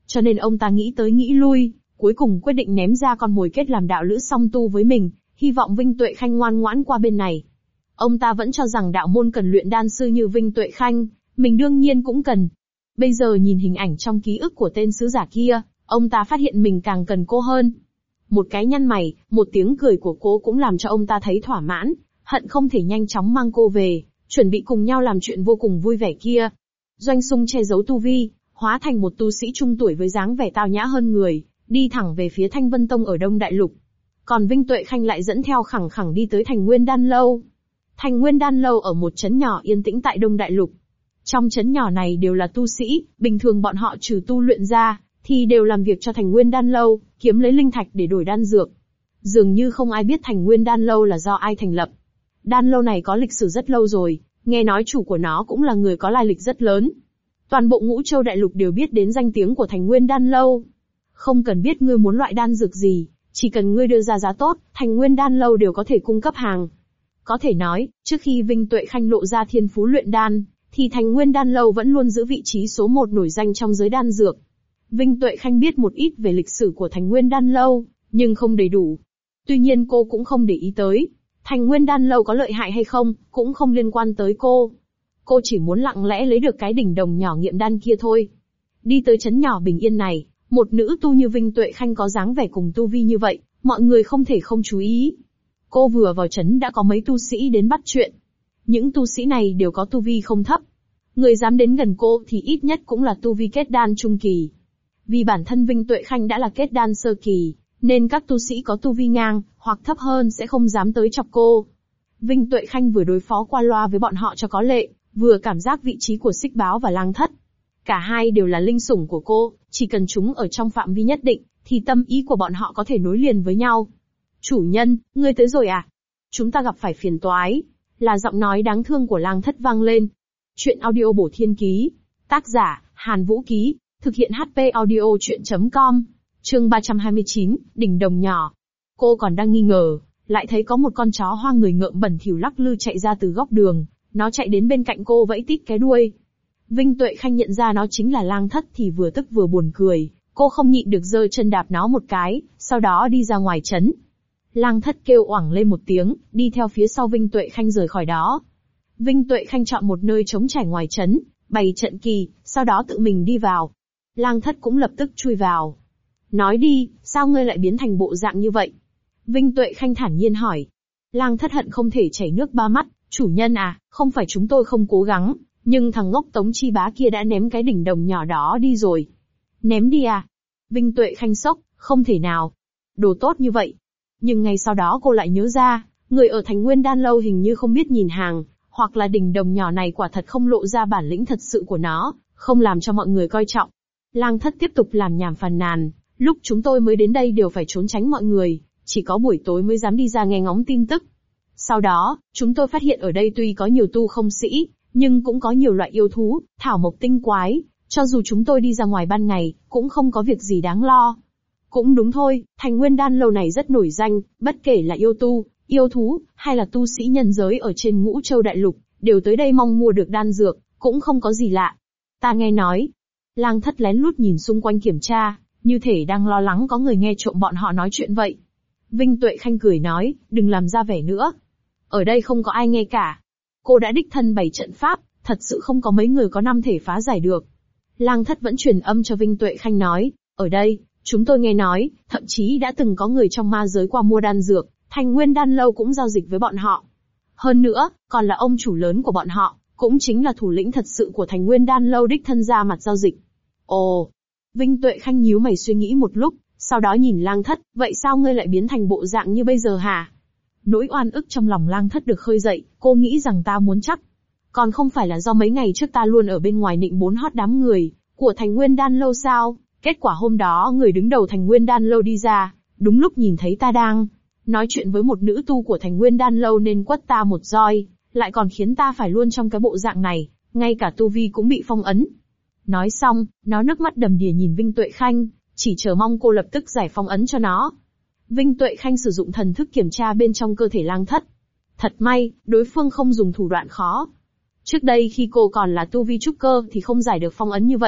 Cho nên ông ta nghĩ tới nghĩ lui, cuối cùng quyết định ném ra con mồi kết làm đạo lữ song tu với mình, hy vọng Vinh Tuệ Khanh ngoan ngoãn qua bên này. Ông ta vẫn cho rằng đạo môn cần luyện đan sư như Vinh Tuệ Khanh, mình đương nhiên cũng cần. Bây giờ nhìn hình ảnh trong ký ức của tên sứ giả kia, ông ta phát hiện mình càng cần cô hơn. Một cái nhăn mày, một tiếng cười của cô cũng làm cho ông ta thấy thỏa mãn, hận không thể nhanh chóng mang cô về, chuẩn bị cùng nhau làm chuyện vô cùng vui vẻ kia. Doanh Sung che giấu tu vi, hóa thành một tu sĩ trung tuổi với dáng vẻ tao nhã hơn người, đi thẳng về phía Thanh Vân Tông ở Đông Đại Lục. Còn Vinh Tuệ Khanh lại dẫn theo khẳng khẳng đi tới Thành Nguyên Đan Lâu. Thành Nguyên Đan Lâu ở một trấn nhỏ yên tĩnh tại Đông Đại Lục. Trong trấn nhỏ này đều là tu sĩ, bình thường bọn họ trừ tu luyện ra, thì đều làm việc cho Thành Nguyên Đan Lâu, kiếm lấy linh thạch để đổi đan dược. Dường như không ai biết Thành Nguyên Đan Lâu là do ai thành lập. Đan lâu này có lịch sử rất lâu rồi, nghe nói chủ của nó cũng là người có lai lịch rất lớn. Toàn bộ Ngũ Châu Đại Lục đều biết đến danh tiếng của Thành Nguyên Đan Lâu. Không cần biết ngươi muốn loại đan dược gì, chỉ cần ngươi đưa ra giá tốt, Thành Nguyên Đan Lâu đều có thể cung cấp hàng. Có thể nói, trước khi Vinh Tuệ Khanh lộ ra thiên phú luyện đan, thì Thành Nguyên Đan Lâu vẫn luôn giữ vị trí số 1 nổi danh trong giới đan dược. Vinh Tuệ Khanh biết một ít về lịch sử của Thành Nguyên Đan Lâu, nhưng không đầy đủ. Tuy nhiên cô cũng không để ý tới. Thành Nguyên Đan Lâu có lợi hại hay không, cũng không liên quan tới cô. Cô chỉ muốn lặng lẽ lấy được cái đỉnh đồng nhỏ nghiệm đan kia thôi. Đi tới trấn nhỏ bình yên này, một nữ tu như Vinh Tuệ Khanh có dáng vẻ cùng tu vi như vậy, mọi người không thể không chú ý. Cô vừa vào trấn đã có mấy tu sĩ đến bắt chuyện. Những tu sĩ này đều có tu vi không thấp. Người dám đến gần cô thì ít nhất cũng là tu vi kết đan trung kỳ. Vì bản thân Vinh Tuệ Khanh đã là kết đan sơ kỳ, nên các tu sĩ có tu vi ngang, hoặc thấp hơn sẽ không dám tới chọc cô. Vinh Tuệ Khanh vừa đối phó qua loa với bọn họ cho có lệ, vừa cảm giác vị trí của Xích Báo và Lang Thất. Cả hai đều là linh sủng của cô, chỉ cần chúng ở trong phạm vi nhất định, thì tâm ý của bọn họ có thể nối liền với nhau. Chủ nhân, ngươi tới rồi à? Chúng ta gặp phải phiền toái. Là giọng nói đáng thương của Lang Thất vang lên. Chuyện audio bổ thiên ký. Tác giả, Hàn Vũ Ký. Thực hiện HP audio chuyện.com. Chương 329, đỉnh đồng nhỏ. Cô còn đang nghi ngờ, lại thấy có một con chó hoang người ngợm bẩn thỉu lắc lư chạy ra từ góc đường. Nó chạy đến bên cạnh cô vẫy tít cái đuôi. Vinh Tuệ Khanh nhận ra nó chính là Lang Thất thì vừa tức vừa buồn cười. Cô không nhịn được giơ chân đạp nó một cái, sau đó đi ra ngoài trấn. Lang Thất kêu oảng lên một tiếng, đi theo phía sau Vinh Tuệ Khanh rời khỏi đó. Vinh Tuệ Khanh chọn một nơi trống trải ngoài trấn, bày trận kỳ, sau đó tự mình đi vào. Lang Thất cũng lập tức chui vào. Nói đi, sao ngươi lại biến thành bộ dạng như vậy? Vinh Tuệ Khanh thản nhiên hỏi. Lang Thất hận không thể chảy nước ba mắt, chủ nhân à, không phải chúng tôi không cố gắng, nhưng thằng ngốc Tống Chi Bá kia đã ném cái đỉnh đồng nhỏ đó đi rồi. Ném đi à? Vinh Tuệ Khanh sốc, không thể nào. Đồ tốt như vậy. Nhưng ngay sau đó cô lại nhớ ra, người ở Thành Nguyên Đan Lâu hình như không biết nhìn hàng, hoặc là đỉnh đồng nhỏ này quả thật không lộ ra bản lĩnh thật sự của nó, không làm cho mọi người coi trọng. Lang Thất tiếp tục làm nhảm phàn nàn, lúc chúng tôi mới đến đây đều phải trốn tránh mọi người, chỉ có buổi tối mới dám đi ra nghe ngóng tin tức. Sau đó, chúng tôi phát hiện ở đây tuy có nhiều tu không sĩ, nhưng cũng có nhiều loại yêu thú, thảo mộc tinh quái, cho dù chúng tôi đi ra ngoài ban ngày, cũng không có việc gì đáng lo. Cũng đúng thôi, Thành Nguyên Đan Lâu này rất nổi danh, bất kể là yêu tu, yêu thú, hay là tu sĩ nhân giới ở trên Ngũ Châu Đại Lục, đều tới đây mong mua được đan dược, cũng không có gì lạ. Ta nghe nói. Lang Thất lén lút nhìn xung quanh kiểm tra, như thể đang lo lắng có người nghe trộm bọn họ nói chuyện vậy. Vinh Tuệ Khanh cười nói, đừng làm ra vẻ nữa. Ở đây không có ai nghe cả. Cô đã đích thân bày trận pháp, thật sự không có mấy người có năm thể phá giải được. Lang Thất vẫn truyền âm cho Vinh Tuệ Khanh nói, ở đây, chúng tôi nghe nói, thậm chí đã từng có người trong ma giới qua mua đan dược, Thành Nguyên Đan Lâu cũng giao dịch với bọn họ. Hơn nữa, còn là ông chủ lớn của bọn họ, cũng chính là thủ lĩnh thật sự của Thành Nguyên Đan Lâu đích thân ra mặt giao dịch. Ồ! Vinh Tuệ Khanh nhíu mày suy nghĩ một lúc, sau đó nhìn Lang Thất, vậy sao ngươi lại biến thành bộ dạng như bây giờ hả? Nỗi oan ức trong lòng Lang Thất được khơi dậy, cô nghĩ rằng ta muốn chắc. Còn không phải là do mấy ngày trước ta luôn ở bên ngoài nịnh bón hót đám người của Thành Nguyên Đan Lâu sao? Kết quả hôm đó người đứng đầu Thành Nguyên Đan Lâu đi ra, đúng lúc nhìn thấy ta đang nói chuyện với một nữ tu của Thành Nguyên Đan Lâu nên quất ta một roi, lại còn khiến ta phải luôn trong cái bộ dạng này, ngay cả tu vi cũng bị phong ấn. Nói xong, nó nước mắt đầm đìa nhìn Vinh Tuệ Khanh, chỉ chờ mong cô lập tức giải phong ấn cho nó. Vinh Tuệ Khanh sử dụng thần thức kiểm tra bên trong cơ thể Lang Thất. Thật may, đối phương không dùng thủ đoạn khó. Trước đây khi cô còn là tu vi trúc cơ thì không giải được phong ấn như vậy.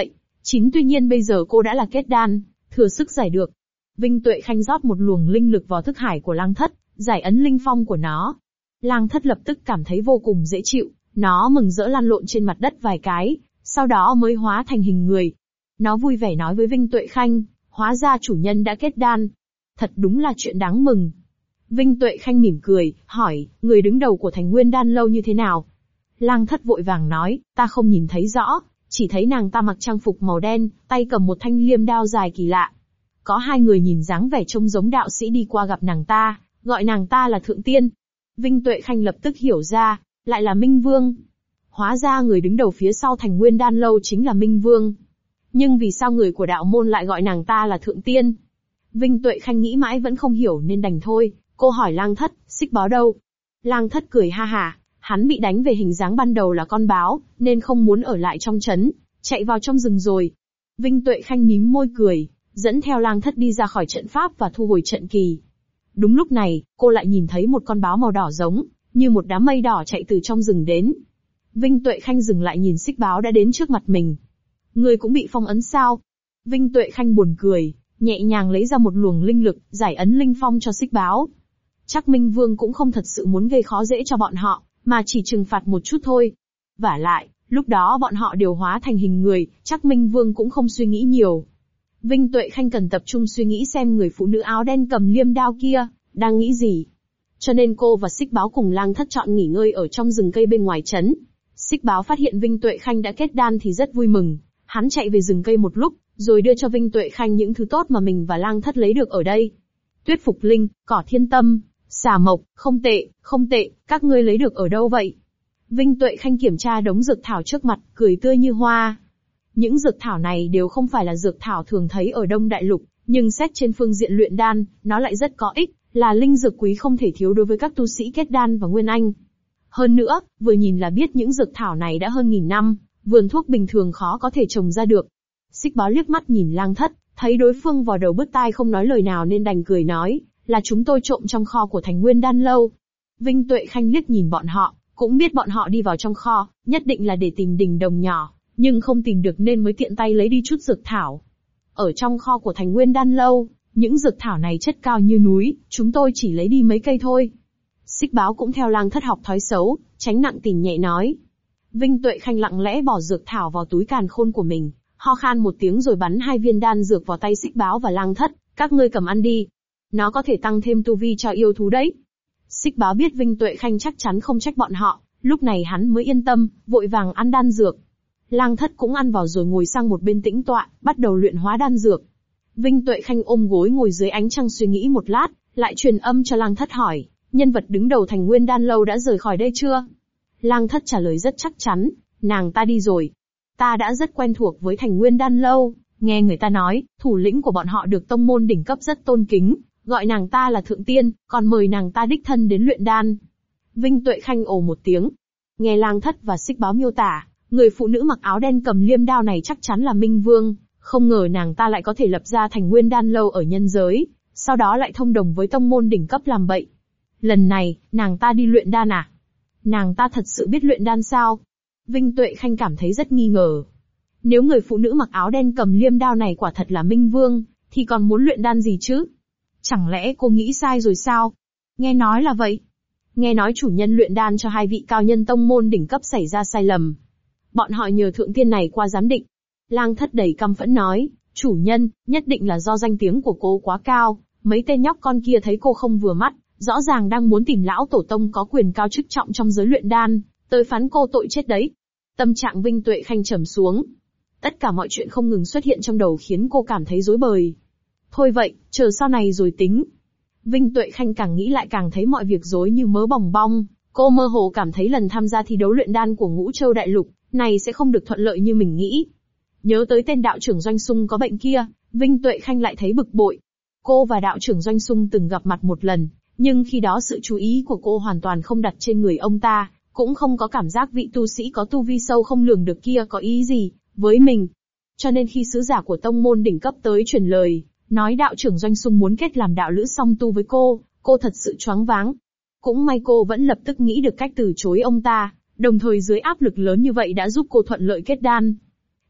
Tuy nhiên bây giờ cô đã là kết đan, thừa sức giải được. Vinh Tuệ Khanh rót một luồng linh lực vào thức hải của Lang Thất, giải ấn linh phong của nó. Lang Thất lập tức cảm thấy vô cùng dễ chịu, nó mừng rỡ lăn lộn trên mặt đất vài cái, sau đó mới hóa thành hình người. Nó vui vẻ nói với Vinh Tuệ Khanh, hóa ra chủ nhân đã kết đan. Thật đúng là chuyện đáng mừng. Vinh Tuệ Khanh mỉm cười, hỏi, người đứng đầu của Thành Nguyên Đan lâu như thế nào? Lang Thất vội vàng nói, ta không nhìn thấy rõ, chỉ thấy nàng ta mặc trang phục màu đen, tay cầm một thanh liêm đao dài kỳ lạ. Có hai người nhìn dáng vẻ trông giống đạo sĩ đi qua gặp nàng ta, gọi nàng ta là Thượng Tiên. Vinh Tuệ Khanh lập tức hiểu ra, lại là Minh Vương. Hóa ra người đứng đầu phía sau Thành Nguyên Đan lâu chính là Minh Vương. Nhưng vì sao người của đạo môn lại gọi nàng ta là Thượng Tiên? Vinh Tuệ Khanh nghĩ mãi vẫn không hiểu nên đành thôi. Cô hỏi Lang Thất, Xích Báo đâu? Lang Thất cười ha hả, hắn bị đánh về hình dáng ban đầu là con báo, nên không muốn ở lại trong trấn, chạy vào trong rừng rồi. Vinh Tuệ Khanh mím môi cười, dẫn theo Lang Thất đi ra khỏi trận pháp và thu hồi trận kỳ. Đúng lúc này, cô lại nhìn thấy một con báo màu đỏ giống như một đám mây đỏ chạy từ trong rừng đến. Vinh Tuệ Khanh dừng lại nhìn Xích Báo đã đến trước mặt mình. Người cũng bị phong ấn sao? Vinh Tuệ Khanh buồn cười, nhẹ nhàng lấy ra một luồng linh lực, giải ấn linh phong cho Xích Báo. Chắc Minh Vương cũng không thật sự muốn gây khó dễ cho bọn họ, mà chỉ trừng phạt một chút thôi. Vả lại, lúc đó bọn họ đều hóa thành hình người, chắc Minh Vương cũng không suy nghĩ nhiều. Vinh Tuệ Khanh cần tập trung suy nghĩ xem người phụ nữ áo đen cầm liêm đao kia đang nghĩ gì. Cho nên cô và Xích Báo cùng Lang Thất chọn nghỉ ngơi ở trong rừng cây bên ngoài trấn. Xích Báo phát hiện Vinh Tuệ Khanh đã kết đan thì rất vui mừng. Hắn chạy về rừng cây một lúc, rồi đưa cho Vinh Tuệ Khanh những thứ tốt mà mình và Lang Thất lấy được ở đây. Tuyết Phục Linh, Cỏ Thiên Tâm, Xà Mộc, không tệ, các ngươi lấy được ở đâu vậy? Vinh Tuệ Khanh kiểm tra đống dược thảo trước mặt, cười tươi như hoa. Những dược thảo này đều không phải là dược thảo thường thấy ở Đông Đại Lục, nhưng xét trên phương diện luyện đan, nó lại rất có ích, là linh dược quý không thể thiếu đối với các tu sĩ kết đan và nguyên anh. Hơn nữa, vừa nhìn là biết những dược thảo này đã hơn 1000 năm, vườn thuốc bình thường khó có thể trồng ra được. Xích Báo liếc mắt nhìn Lang Thất, thấy đối phương vò đầu bứt tai không nói lời nào nên đành cười nói, là chúng tôi trộm trong kho của Thành Nguyên Đan lâu. Vinh Tuệ Khanh liếc nhìn bọn họ, cũng biết bọn họ đi vào trong kho, nhất định là để tìm đình đồng nhỏ, nhưng không tìm được nên mới tiện tay lấy đi chút dược thảo. Ở trong kho của Thành Nguyên Đan lâu, những dược thảo này chất cao như núi, chúng tôi chỉ lấy đi mấy cây thôi. Xích Báo cũng theo Lang Thất học thói xấu, tránh nặng tìm nhẹ nói. Vinh Tuệ Khanh lặng lẽ bỏ dược thảo vào túi càn khôn của mình, ho khan một tiếng rồi bắn 2 viên đan dược vào tay Xích Báo và Lang Thất, các ngươi cầm ăn đi. Nó có thể tăng thêm tu vi cho yêu thú đấy. Xích Báo biết Vinh Tuệ Khanh chắc chắn không trách bọn họ, lúc này hắn mới yên tâm, vội vàng ăn đan dược. Lang Thất cũng ăn vào rồi ngồi sang một bên tĩnh tọa, bắt đầu luyện hóa đan dược. Vinh Tuệ Khanh ôm gối ngồi dưới ánh trăng suy nghĩ một lát, lại truyền âm cho Lang Thất hỏi, nhân vật đứng đầu Thành Nguyên Đan lâu đã rời khỏi đây chưa? Lang Thất trả lời rất chắc chắn, nàng ta đi rồi. Ta đã rất quen thuộc với Thành Nguyên Đan lâu, nghe người ta nói, thủ lĩnh của bọn họ được tông môn đỉnh cấp rất tôn kính, gọi nàng ta là Thượng Tiên, còn mời nàng ta đích thân đến luyện đan. Vinh Tuệ Khanh ồ một tiếng. Nghe Lang Thất và Xích Báo miêu tả, người phụ nữ mặc áo đen cầm liêm đao này chắc chắn là Minh Vương, không ngờ nàng ta lại có thể lập ra Thành Nguyên Đan lâu ở nhân giới, sau đó lại thông đồng với tông môn đỉnh cấp làm bậy. Lần này, nàng ta đi luyện đan à? Nàng ta thật sự biết luyện đan sao? Vinh Tuệ Khanh cảm thấy rất nghi ngờ. Nếu người phụ nữ mặc áo đen cầm liêm đao này quả thật là Minh Vương, thì còn muốn luyện đan gì chứ? Chẳng lẽ cô nghĩ sai rồi sao? Nghe nói là vậy. Nghe nói chủ nhân luyện đan cho 2 vị cao nhân tông môn đỉnh cấp xảy ra sai lầm. Bọn họ nhờ Thượng Tiên này qua giám định. Lang Thất đầy căm phẫn nói, chủ nhân, nhất định là do danh tiếng của cô quá cao, mấy tên nhóc con kia thấy cô không vừa mắt, rõ ràng đang muốn tìm lão tổ tông có quyền cao chức trọng trong giới luyện đan, tới phán cô tội chết đấy. Tâm trạng Vinh Tuệ Khanh trầm xuống. Tất cả mọi chuyện không ngừng xuất hiện trong đầu khiến cô cảm thấy rối bời. Thôi vậy, chờ sau này rồi tính. Vinh Tuệ Khanh càng nghĩ lại càng thấy mọi việc rối như mớ bòng bong, cô mơ hồ cảm thấy lần tham gia thi đấu luyện đan của Ngũ Châu Đại Lục này sẽ không được thuận lợi như mình nghĩ. Nhớ tới tên đạo trưởng Doanh Sung có bệnh kia, Vinh Tuệ Khanh lại thấy bực bội. Cô và đạo trưởng Doanh Sung từng gặp mặt một lần, nhưng khi đó sự chú ý của cô hoàn toàn không đặt trên người ông ta, cũng không có cảm giác vị tu sĩ có tu vi sâu không lường được kia có ý gì với mình. Cho nên khi sứ giả của tông môn đỉnh cấp tới truyền lời, nói đạo trưởng Doanh Sung muốn kết làm đạo lữ song tu với cô thật sự choáng váng. Cũng may cô vẫn lập tức nghĩ được cách từ chối ông ta, đồng thời dưới áp lực lớn như vậy đã giúp cô thuận lợi kết đan.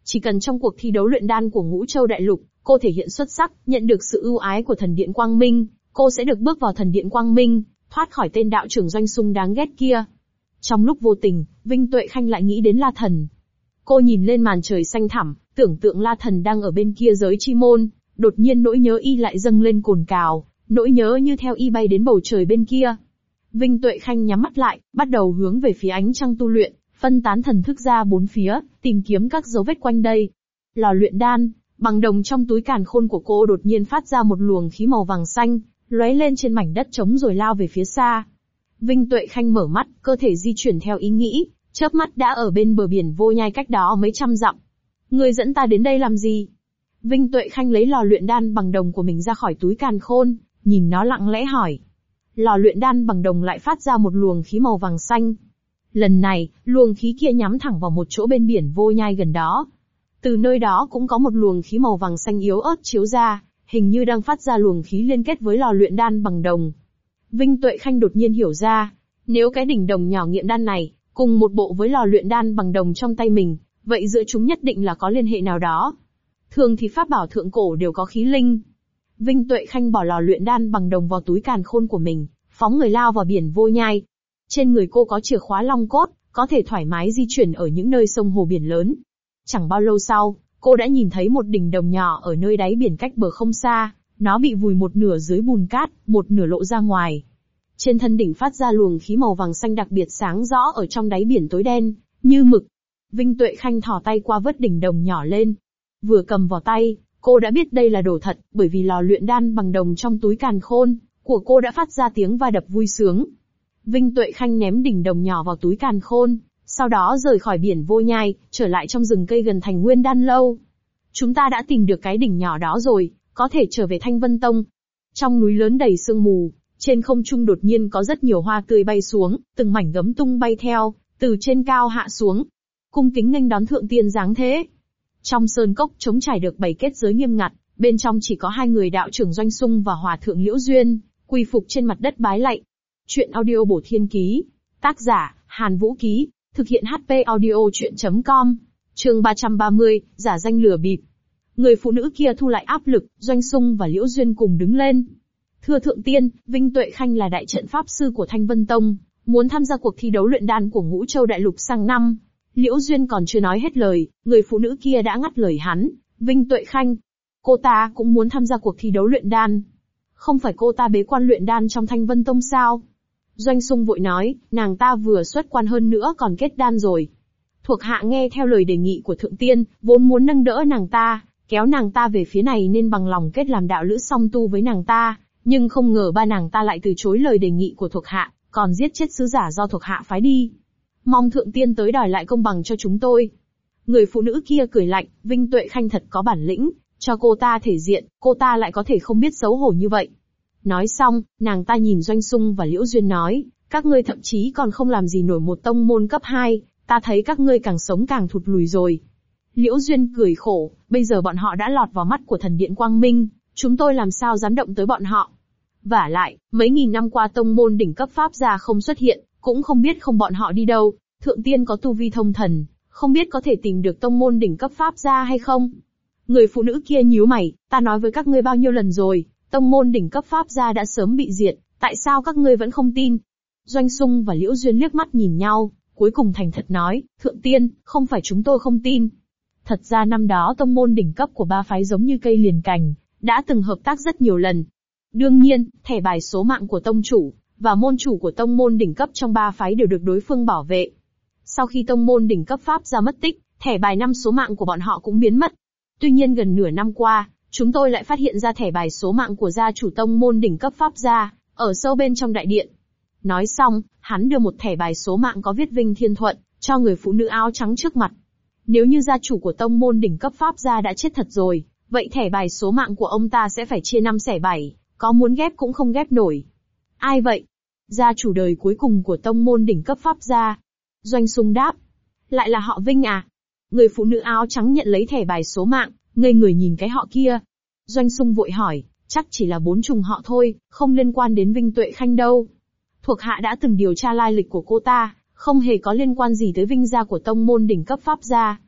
Chỉ cần trong cuộc thi đấu luyện đan của Ngũ Châu Đại Lục, cô thể hiện xuất sắc, nhận được sự ưu ái của Thần Điện Quang Minh, cô sẽ được bước vào Thần Điện Quang Minh, thoát khỏi tên đạo trưởng Doanh Xung đáng ghét kia. Trong lúc vô tình, Vinh Tuệ Khanh lại nghĩ đến La Thần. Cô nhìn lên màn trời xanh thẳm, tưởng tượng La Thần đang ở bên kia giới chi môn, đột nhiên nỗi nhớ y lại dâng lên cồn cào, nỗi nhớ như theo y bay đến bầu trời bên kia. Vinh Tuệ Khanh nhắm mắt lại, bắt đầu hướng về phía ánh trăng tu luyện, phân tán thần thức ra bốn phía, tìm kiếm các dấu vết quanh đây. Lò luyện đan, bằng đồng trong túi càn khôn của cô đột nhiên phát ra một luồng khí màu vàng xanh, lóe lên trên mảnh đất trống rồi lao về phía xa. Vinh Tuệ Khanh mở mắt, cơ thể di chuyển theo ý nghĩ, chớp mắt đã ở bên bờ biển Vô Nhai cách đó mấy trăm dặm. Ngươi dẫn ta đến đây làm gì? Vinh Tuệ Khanh lấy lò luyện đan bằng đồng của mình ra khỏi túi càn khôn, nhìn nó lặng lẽ hỏi. Lò luyện đan bằng đồng lại phát ra một luồng khí màu vàng xanh. Lần này, luồng khí kia nhắm thẳng vào một chỗ bên biển Vô Nhai gần đó. Từ nơi đó cũng có một luồng khí màu vàng xanh yếu ớt chiếu ra, hình như đang phát ra luồng khí liên kết với lò luyện đan bằng đồng. Vinh Tuệ Khanh đột nhiên hiểu ra, nếu cái đỉnh đồng nhỏ nghiệm đan này, cùng một bộ với lò luyện đan bằng đồng trong tay mình, vậy giữa chúng nhất định là có liên hệ nào đó. Thường thì pháp bảo thượng cổ đều có khí linh. Vinh Tuệ Khanh bỏ lò luyện đan bằng đồng vào túi càn khôn của mình, phóng người lao vào biển Vô Nhai. Trên người cô có chìa khóa long cốt, có thể thoải mái di chuyển ở những nơi sông hồ biển lớn. Chẳng bao lâu sau, cô đã nhìn thấy một đỉnh đồng nhỏ ở nơi đáy biển cách bờ không xa, nó bị vùi một nửa dưới bùn cát, một nửa lộ ra ngoài. Trên thân đỉnh phát ra luồng khí màu vàng xanh đặc biệt sáng rõ ở trong đáy biển tối đen, như mực. Vinh Tuệ Khanh thò tay qua vớt đỉnh đồng nhỏ lên. Vừa cầm vào tay, cô đã biết đây là đồ thật, bởi vì lò luyện đan bằng đồng trong túi càn khôn của cô đã phát ra tiếng va đập vui sướng. Vinh Tuệ Khanh ném đỉnh đồng nhỏ vào túi càn khôn, sau đó rời khỏi biển Vô Nhai, trở lại trong rừng cây gần thành Nguyên Đan Lâu. Chúng ta đã tìm được cái đỉnh nhỏ đó rồi, có thể trở về Thanh Vân Tông. Trong núi lớn đầy sương mù, trên không trung đột nhiên có rất nhiều hoa tươi bay xuống, từng mảnh gấm tung bay theo, từ trên cao hạ xuống. Cung kính nghênh đón thượng tiên giáng thế. Trong sơn cốc trống trải được bày kết giới nghiêm ngặt, bên trong chỉ có hai người đạo trưởng Doanh Xung và hòa thượng Liễu Duyên, quỳ phục trên mặt đất bái lạy. Chuyện audio bổ thiên ký. Tác giả, Hàn Vũ Ký. Thực hiện HP audio chuyện.com. Chương 330, giả danh lừa bịp. Người phụ nữ kia thu lại áp lực, Doanh Xung và Liễu Duyên cùng đứng lên. Thưa thượng tiên, Vinh Tuệ Khanh là đại trận pháp sư của Thanh Vân Tông, muốn tham gia cuộc thi đấu luyện đan của Ngũ Châu Đại Lục sang năm. Liễu Duyên còn chưa nói hết lời, người phụ nữ kia đã ngắt lời hắn. Vinh Tuệ Khanh, cô ta cũng muốn tham gia cuộc thi đấu luyện đan. Không phải cô ta bế quan luyện đan trong Thanh Vân Tông sao? Doanh Xung vội nói, nàng ta vừa xuất quan hơn nữa còn kết đan rồi. Thuộc hạ nghe theo lời đề nghị của thượng tiên, vốn muốn nâng đỡ nàng ta, kéo nàng ta về phía này nên bằng lòng kết làm đạo lữ song tu với nàng ta, nhưng không ngờ ba nàng ta lại từ chối lời đề nghị của thuộc hạ, còn giết chết sứ giả do thuộc hạ phái đi. Mong thượng tiên tới đòi lại công bằng cho chúng tôi. Người phụ nữ kia cười lạnh, Vinh Tuệ Khanh thật có bản lĩnh, cho cô ta thể diện, cô ta lại có thể không biết xấu hổ như vậy. Nói xong, nàng ta nhìn Doanh Xung và Liễu Duyên nói, các ngươi thậm chí còn không làm gì nổi một tông môn cấp 2, ta thấy các ngươi càng sống càng thụt lùi rồi. Liễu Duyên cười khổ, bây giờ bọn họ đã lọt vào mắt của Thần Điện Quang Minh, chúng tôi làm sao dám động tới bọn họ. Vả lại, mấy nghìn năm qua tông môn đỉnh cấp pháp gia không xuất hiện, cũng không biết không bọn họ đi đâu, thượng tiên có tu vi thông thần, không biết có thể tìm được tông môn đỉnh cấp pháp gia hay không. Người phụ nữ kia nhíu mày, ta nói với các ngươi bao nhiêu lần rồi, tông môn đỉnh cấp pháp gia đã sớm bị diệt, tại sao các ngươi vẫn không tin? Doanh Xung và Liễu Duyên liếc mắt nhìn nhau, cuối cùng thành thật nói, thượng tiên, không phải chúng tôi không tin. Thật ra năm đó tông môn đỉnh cấp của ba phái giống như cây liền cành, đã từng hợp tác rất nhiều lần. Đương nhiên, thẻ bài số mạng của tông chủ, và môn chủ của tông môn đỉnh cấp trong ba phái đều được đối phương bảo vệ. Sau khi tông môn đỉnh cấp pháp gia mất tích, thẻ bài 5 số mạng của bọn họ cũng biến mất. Tuy nhiên gần nửa năm qua, chúng tôi lại phát hiện ra thẻ bài số mạng của gia chủ tông môn đỉnh cấp pháp gia, ở sâu bên trong đại điện. Nói xong, hắn đưa một thẻ bài số mạng có viết Vinh Thiên Thuận, cho người phụ nữ áo trắng trước mặt. Nếu như gia chủ của tông môn đỉnh cấp pháp gia đã chết thật rồi, vậy thẻ bài số mạng của ông ta sẽ phải chia 5 xẻ 7, có muốn ghép cũng không ghép nổi. Ai vậy? Gia chủ đời cuối cùng của tông môn đỉnh cấp pháp gia. Doanh Xung đáp. Lại là họ Vinh à? Người phụ nữ áo trắng nhận lấy thẻ bài số mạng, ngây người nhìn cái họ kia. Doanh Xung vội hỏi, chắc chỉ là 4 trùng họ thôi, không liên quan đến Vinh Tuệ Khanh đâu. Thuộc hạ đã từng điều tra lai lịch của cô ta, không hề có liên quan gì tới Vinh gia của tông môn đỉnh cấp pháp gia.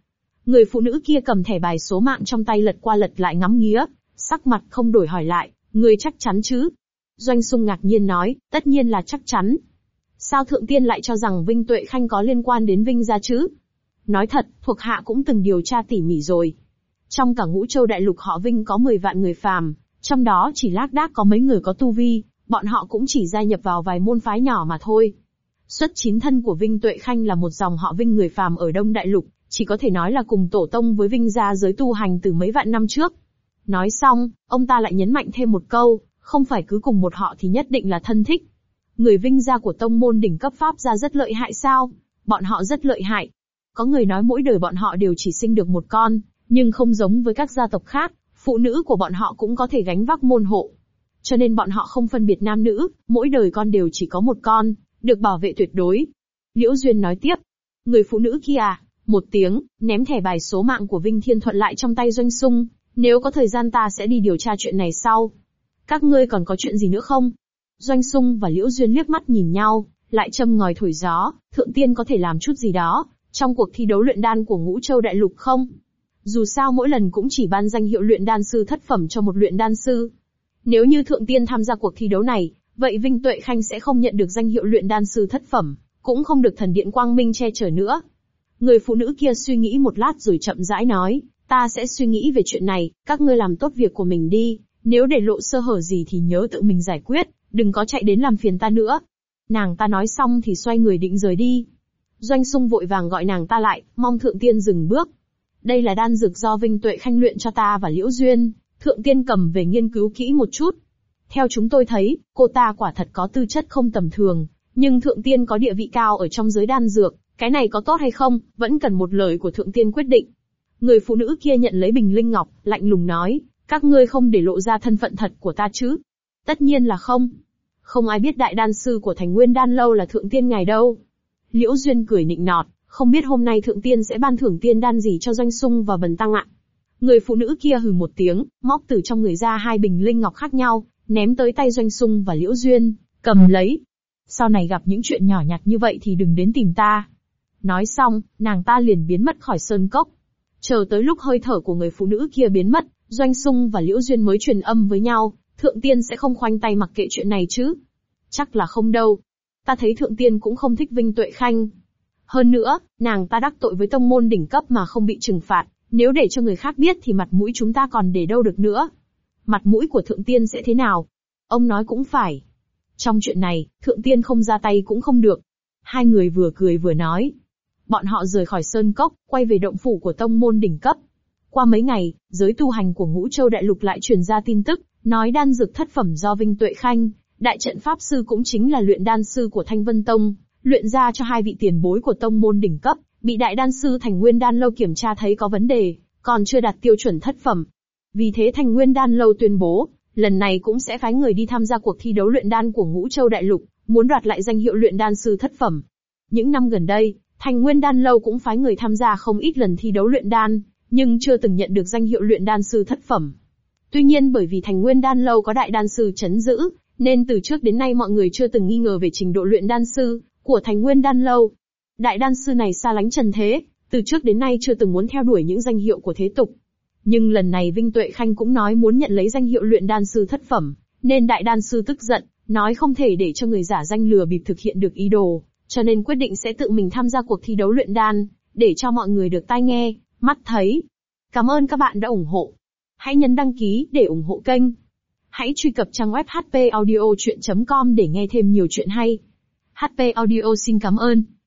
Người phụ nữ kia cầm thẻ bài số mạng trong tay lật qua lật lại ngắm nghía, sắc mặt không đổi hỏi lại, người chắc chắn chứ? Doanh Sung ngạc nhiên nói, tất nhiên là chắc chắn. Sao thượng tiên lại cho rằng Vinh Tuệ Khanh có liên quan đến Vinh gia chứ? Nói thật, thuộc hạ cũng từng điều tra tỉ mỉ rồi. Trong cả Ngũ Châu đại lục họ Vinh có 10 vạn người phàm, trong đó chỉ lác đác có mấy người có tu vi, bọn họ cũng chỉ gia nhập vào vài môn phái nhỏ mà thôi. Xuất chính thân của Vinh Tuệ Khanh là một dòng họ Vinh người phàm ở Đông Đại Lục, chỉ có thể nói là cùng tổ tông với Vinh gia giới tu hành từ mấy vạn năm trước. Nói xong, ông ta lại nhấn mạnh thêm một câu, không phải cứ cùng một họ thì nhất định là thân thích. Người Vinh gia của tông môn đỉnh cấp pháp gia rất lợi hại sao? Bọn họ rất lợi hại. Có người nói mỗi đời bọn họ đều chỉ sinh được một con, nhưng không giống với các gia tộc khác, phụ nữ của bọn họ cũng có thể gánh vác môn hộ. Cho nên bọn họ không phân biệt nam nữ, mỗi đời con đều chỉ có một con, được bảo vệ tuyệt đối. Liễu Duyên nói tiếp. Người phụ nữ kia một tiếng, ném thẻ bài số mạng của Vinh Thiên Thuận lại trong tay Doanh Sung. Nếu có thời gian ta sẽ đi điều tra chuyện này sau. Các ngươi còn có chuyện gì nữa không? Doanh Sung và Liễu Duyên liếc mắt nhìn nhau, lại châm ngòi thổi gió, thượng tiên có thể làm chút gì đó, trong cuộc thi đấu luyện đan của Ngũ Châu đại lục không? Dù sao mỗi lần cũng chỉ ban danh hiệu luyện đan sư thất phẩm cho một luyện đan sư. Nếu như thượng tiên tham gia cuộc thi đấu này, vậy Vinh Tuệ Khanh sẽ không nhận được danh hiệu luyện đan sư thất phẩm, cũng không được thần điện quang minh che chở nữa. Người phụ nữ kia suy nghĩ một lát rồi chậm rãi nói, ta sẽ suy nghĩ về chuyện này, các ngươi làm tốt việc của mình đi, nếu để lộ sơ hở gì thì nhớ tự mình giải quyết, đừng có chạy đến làm phiền ta nữa. Nàng ta nói xong thì xoay người định rời đi. Doanh Sung vội vàng gọi nàng ta lại, mong thượng tiên dừng bước. Đây là đan dược do Vinh Tuệ Khanh luyện cho ta và Liễu Duyên, thượng tiên cầm về nghiên cứu kỹ một chút. Theo chúng tôi thấy, cô ta quả thật có tư chất không tầm thường, nhưng thượng tiên có địa vị cao ở trong giới đan dược, cái này có tốt hay không, vẫn cần một lời của thượng tiên quyết định. Người phụ nữ kia nhận lấy bình linh ngọc, lạnh lùng nói, các ngươi không để lộ ra thân phận thật của ta chứ? Tất nhiên là không. Không ai biết đại đan sư của Thành Nguyên Đan Lâu là thượng tiên ngài đâu. Liễu Duyên cười nịnh nọt, không biết hôm nay thượng tiên sẽ ban thưởng tiên đan gì cho Doanh Sung và Bần Tăng ạ. Người phụ nữ kia hừ một tiếng, móc từ trong người ra hai bình linh ngọc khác nhau, ném tới tay Doanh Sung và Liễu Duyên, cầm lấy. Sau này gặp những chuyện nhỏ nhặt như vậy thì đừng đến tìm ta. Nói xong, nàng ta liền biến mất khỏi sơn cốc. Chờ tới lúc hơi thở của người phụ nữ kia biến mất, Doanh Sung và Liễu Duyên mới truyền âm với nhau, thượng tiên sẽ không khoanh tay mặc kệ chuyện này chứ? Chắc là không đâu. Ta thấy thượng tiên cũng không thích Vinh Tuệ Khanh. Hơn nữa, nàng ta đắc tội với tông môn đỉnh cấp mà không bị trừng phạt, nếu để cho người khác biết thì mặt mũi chúng ta còn để đâu được nữa. Mặt mũi của thượng tiên sẽ thế nào? Ông nói cũng phải. Trong chuyện này, thượng tiên không ra tay cũng không được. Hai người vừa cười vừa nói. Bọn họ rời khỏi sơn cốc, quay về động phủ của tông môn đỉnh cấp. Qua mấy ngày, giới tu hành của Ngũ Châu đại lục lại truyền ra tin tức, nói đan dược thất phẩm do Vinh Tuệ Khanh, đại trận pháp sư cũng chính là luyện đan sư của Thanh Vân Tông, luyện ra cho hai vị tiền bối của tông môn đỉnh cấp, bị đại đan sư Thành Nguyên Đan Lâu kiểm tra thấy có vấn đề, còn chưa đạt tiêu chuẩn thất phẩm. Vì thế Thành Nguyên Đan Lâu tuyên bố, lần này cũng sẽ phái người đi tham gia cuộc thi đấu luyện đan của Ngũ Châu đại lục, muốn đoạt lại danh hiệu luyện đan sư thất phẩm. Những năm gần đây, Thành Nguyên Đan Lâu cũng phái người tham gia không ít lần thi đấu luyện đan, nhưng chưa từng nhận được danh hiệu luyện đan sư thất phẩm. Tuy nhiên bởi vì Thành Nguyên Đan Lâu có đại đan sư trấn giữ, nên từ trước đến nay mọi người chưa từng nghi ngờ về trình độ luyện đan sư của Thành Nguyên Đan Lâu. Đại đan sư này xa lánh trần thế, từ trước đến nay chưa từng muốn theo đuổi những danh hiệu của thế tục. Nhưng lần này Vinh Tuệ Khanh cũng nói muốn nhận lấy danh hiệu luyện đan sư thất phẩm, nên đại đan sư tức giận, nói không thể để cho người giả danh lừa bịp thực hiện được ý đồ, cho nên quyết định sẽ tự mình tham gia cuộc thi đấu luyện đan, để cho mọi người được tai nghe, mắt thấy. Cảm ơn các bạn đã ủng hộ. Hãy nhấn đăng ký để ủng hộ kênh. Hãy truy cập trang web hpaudiochuyen.com để nghe thêm nhiều chuyện hay. HP Audio xin cảm ơn.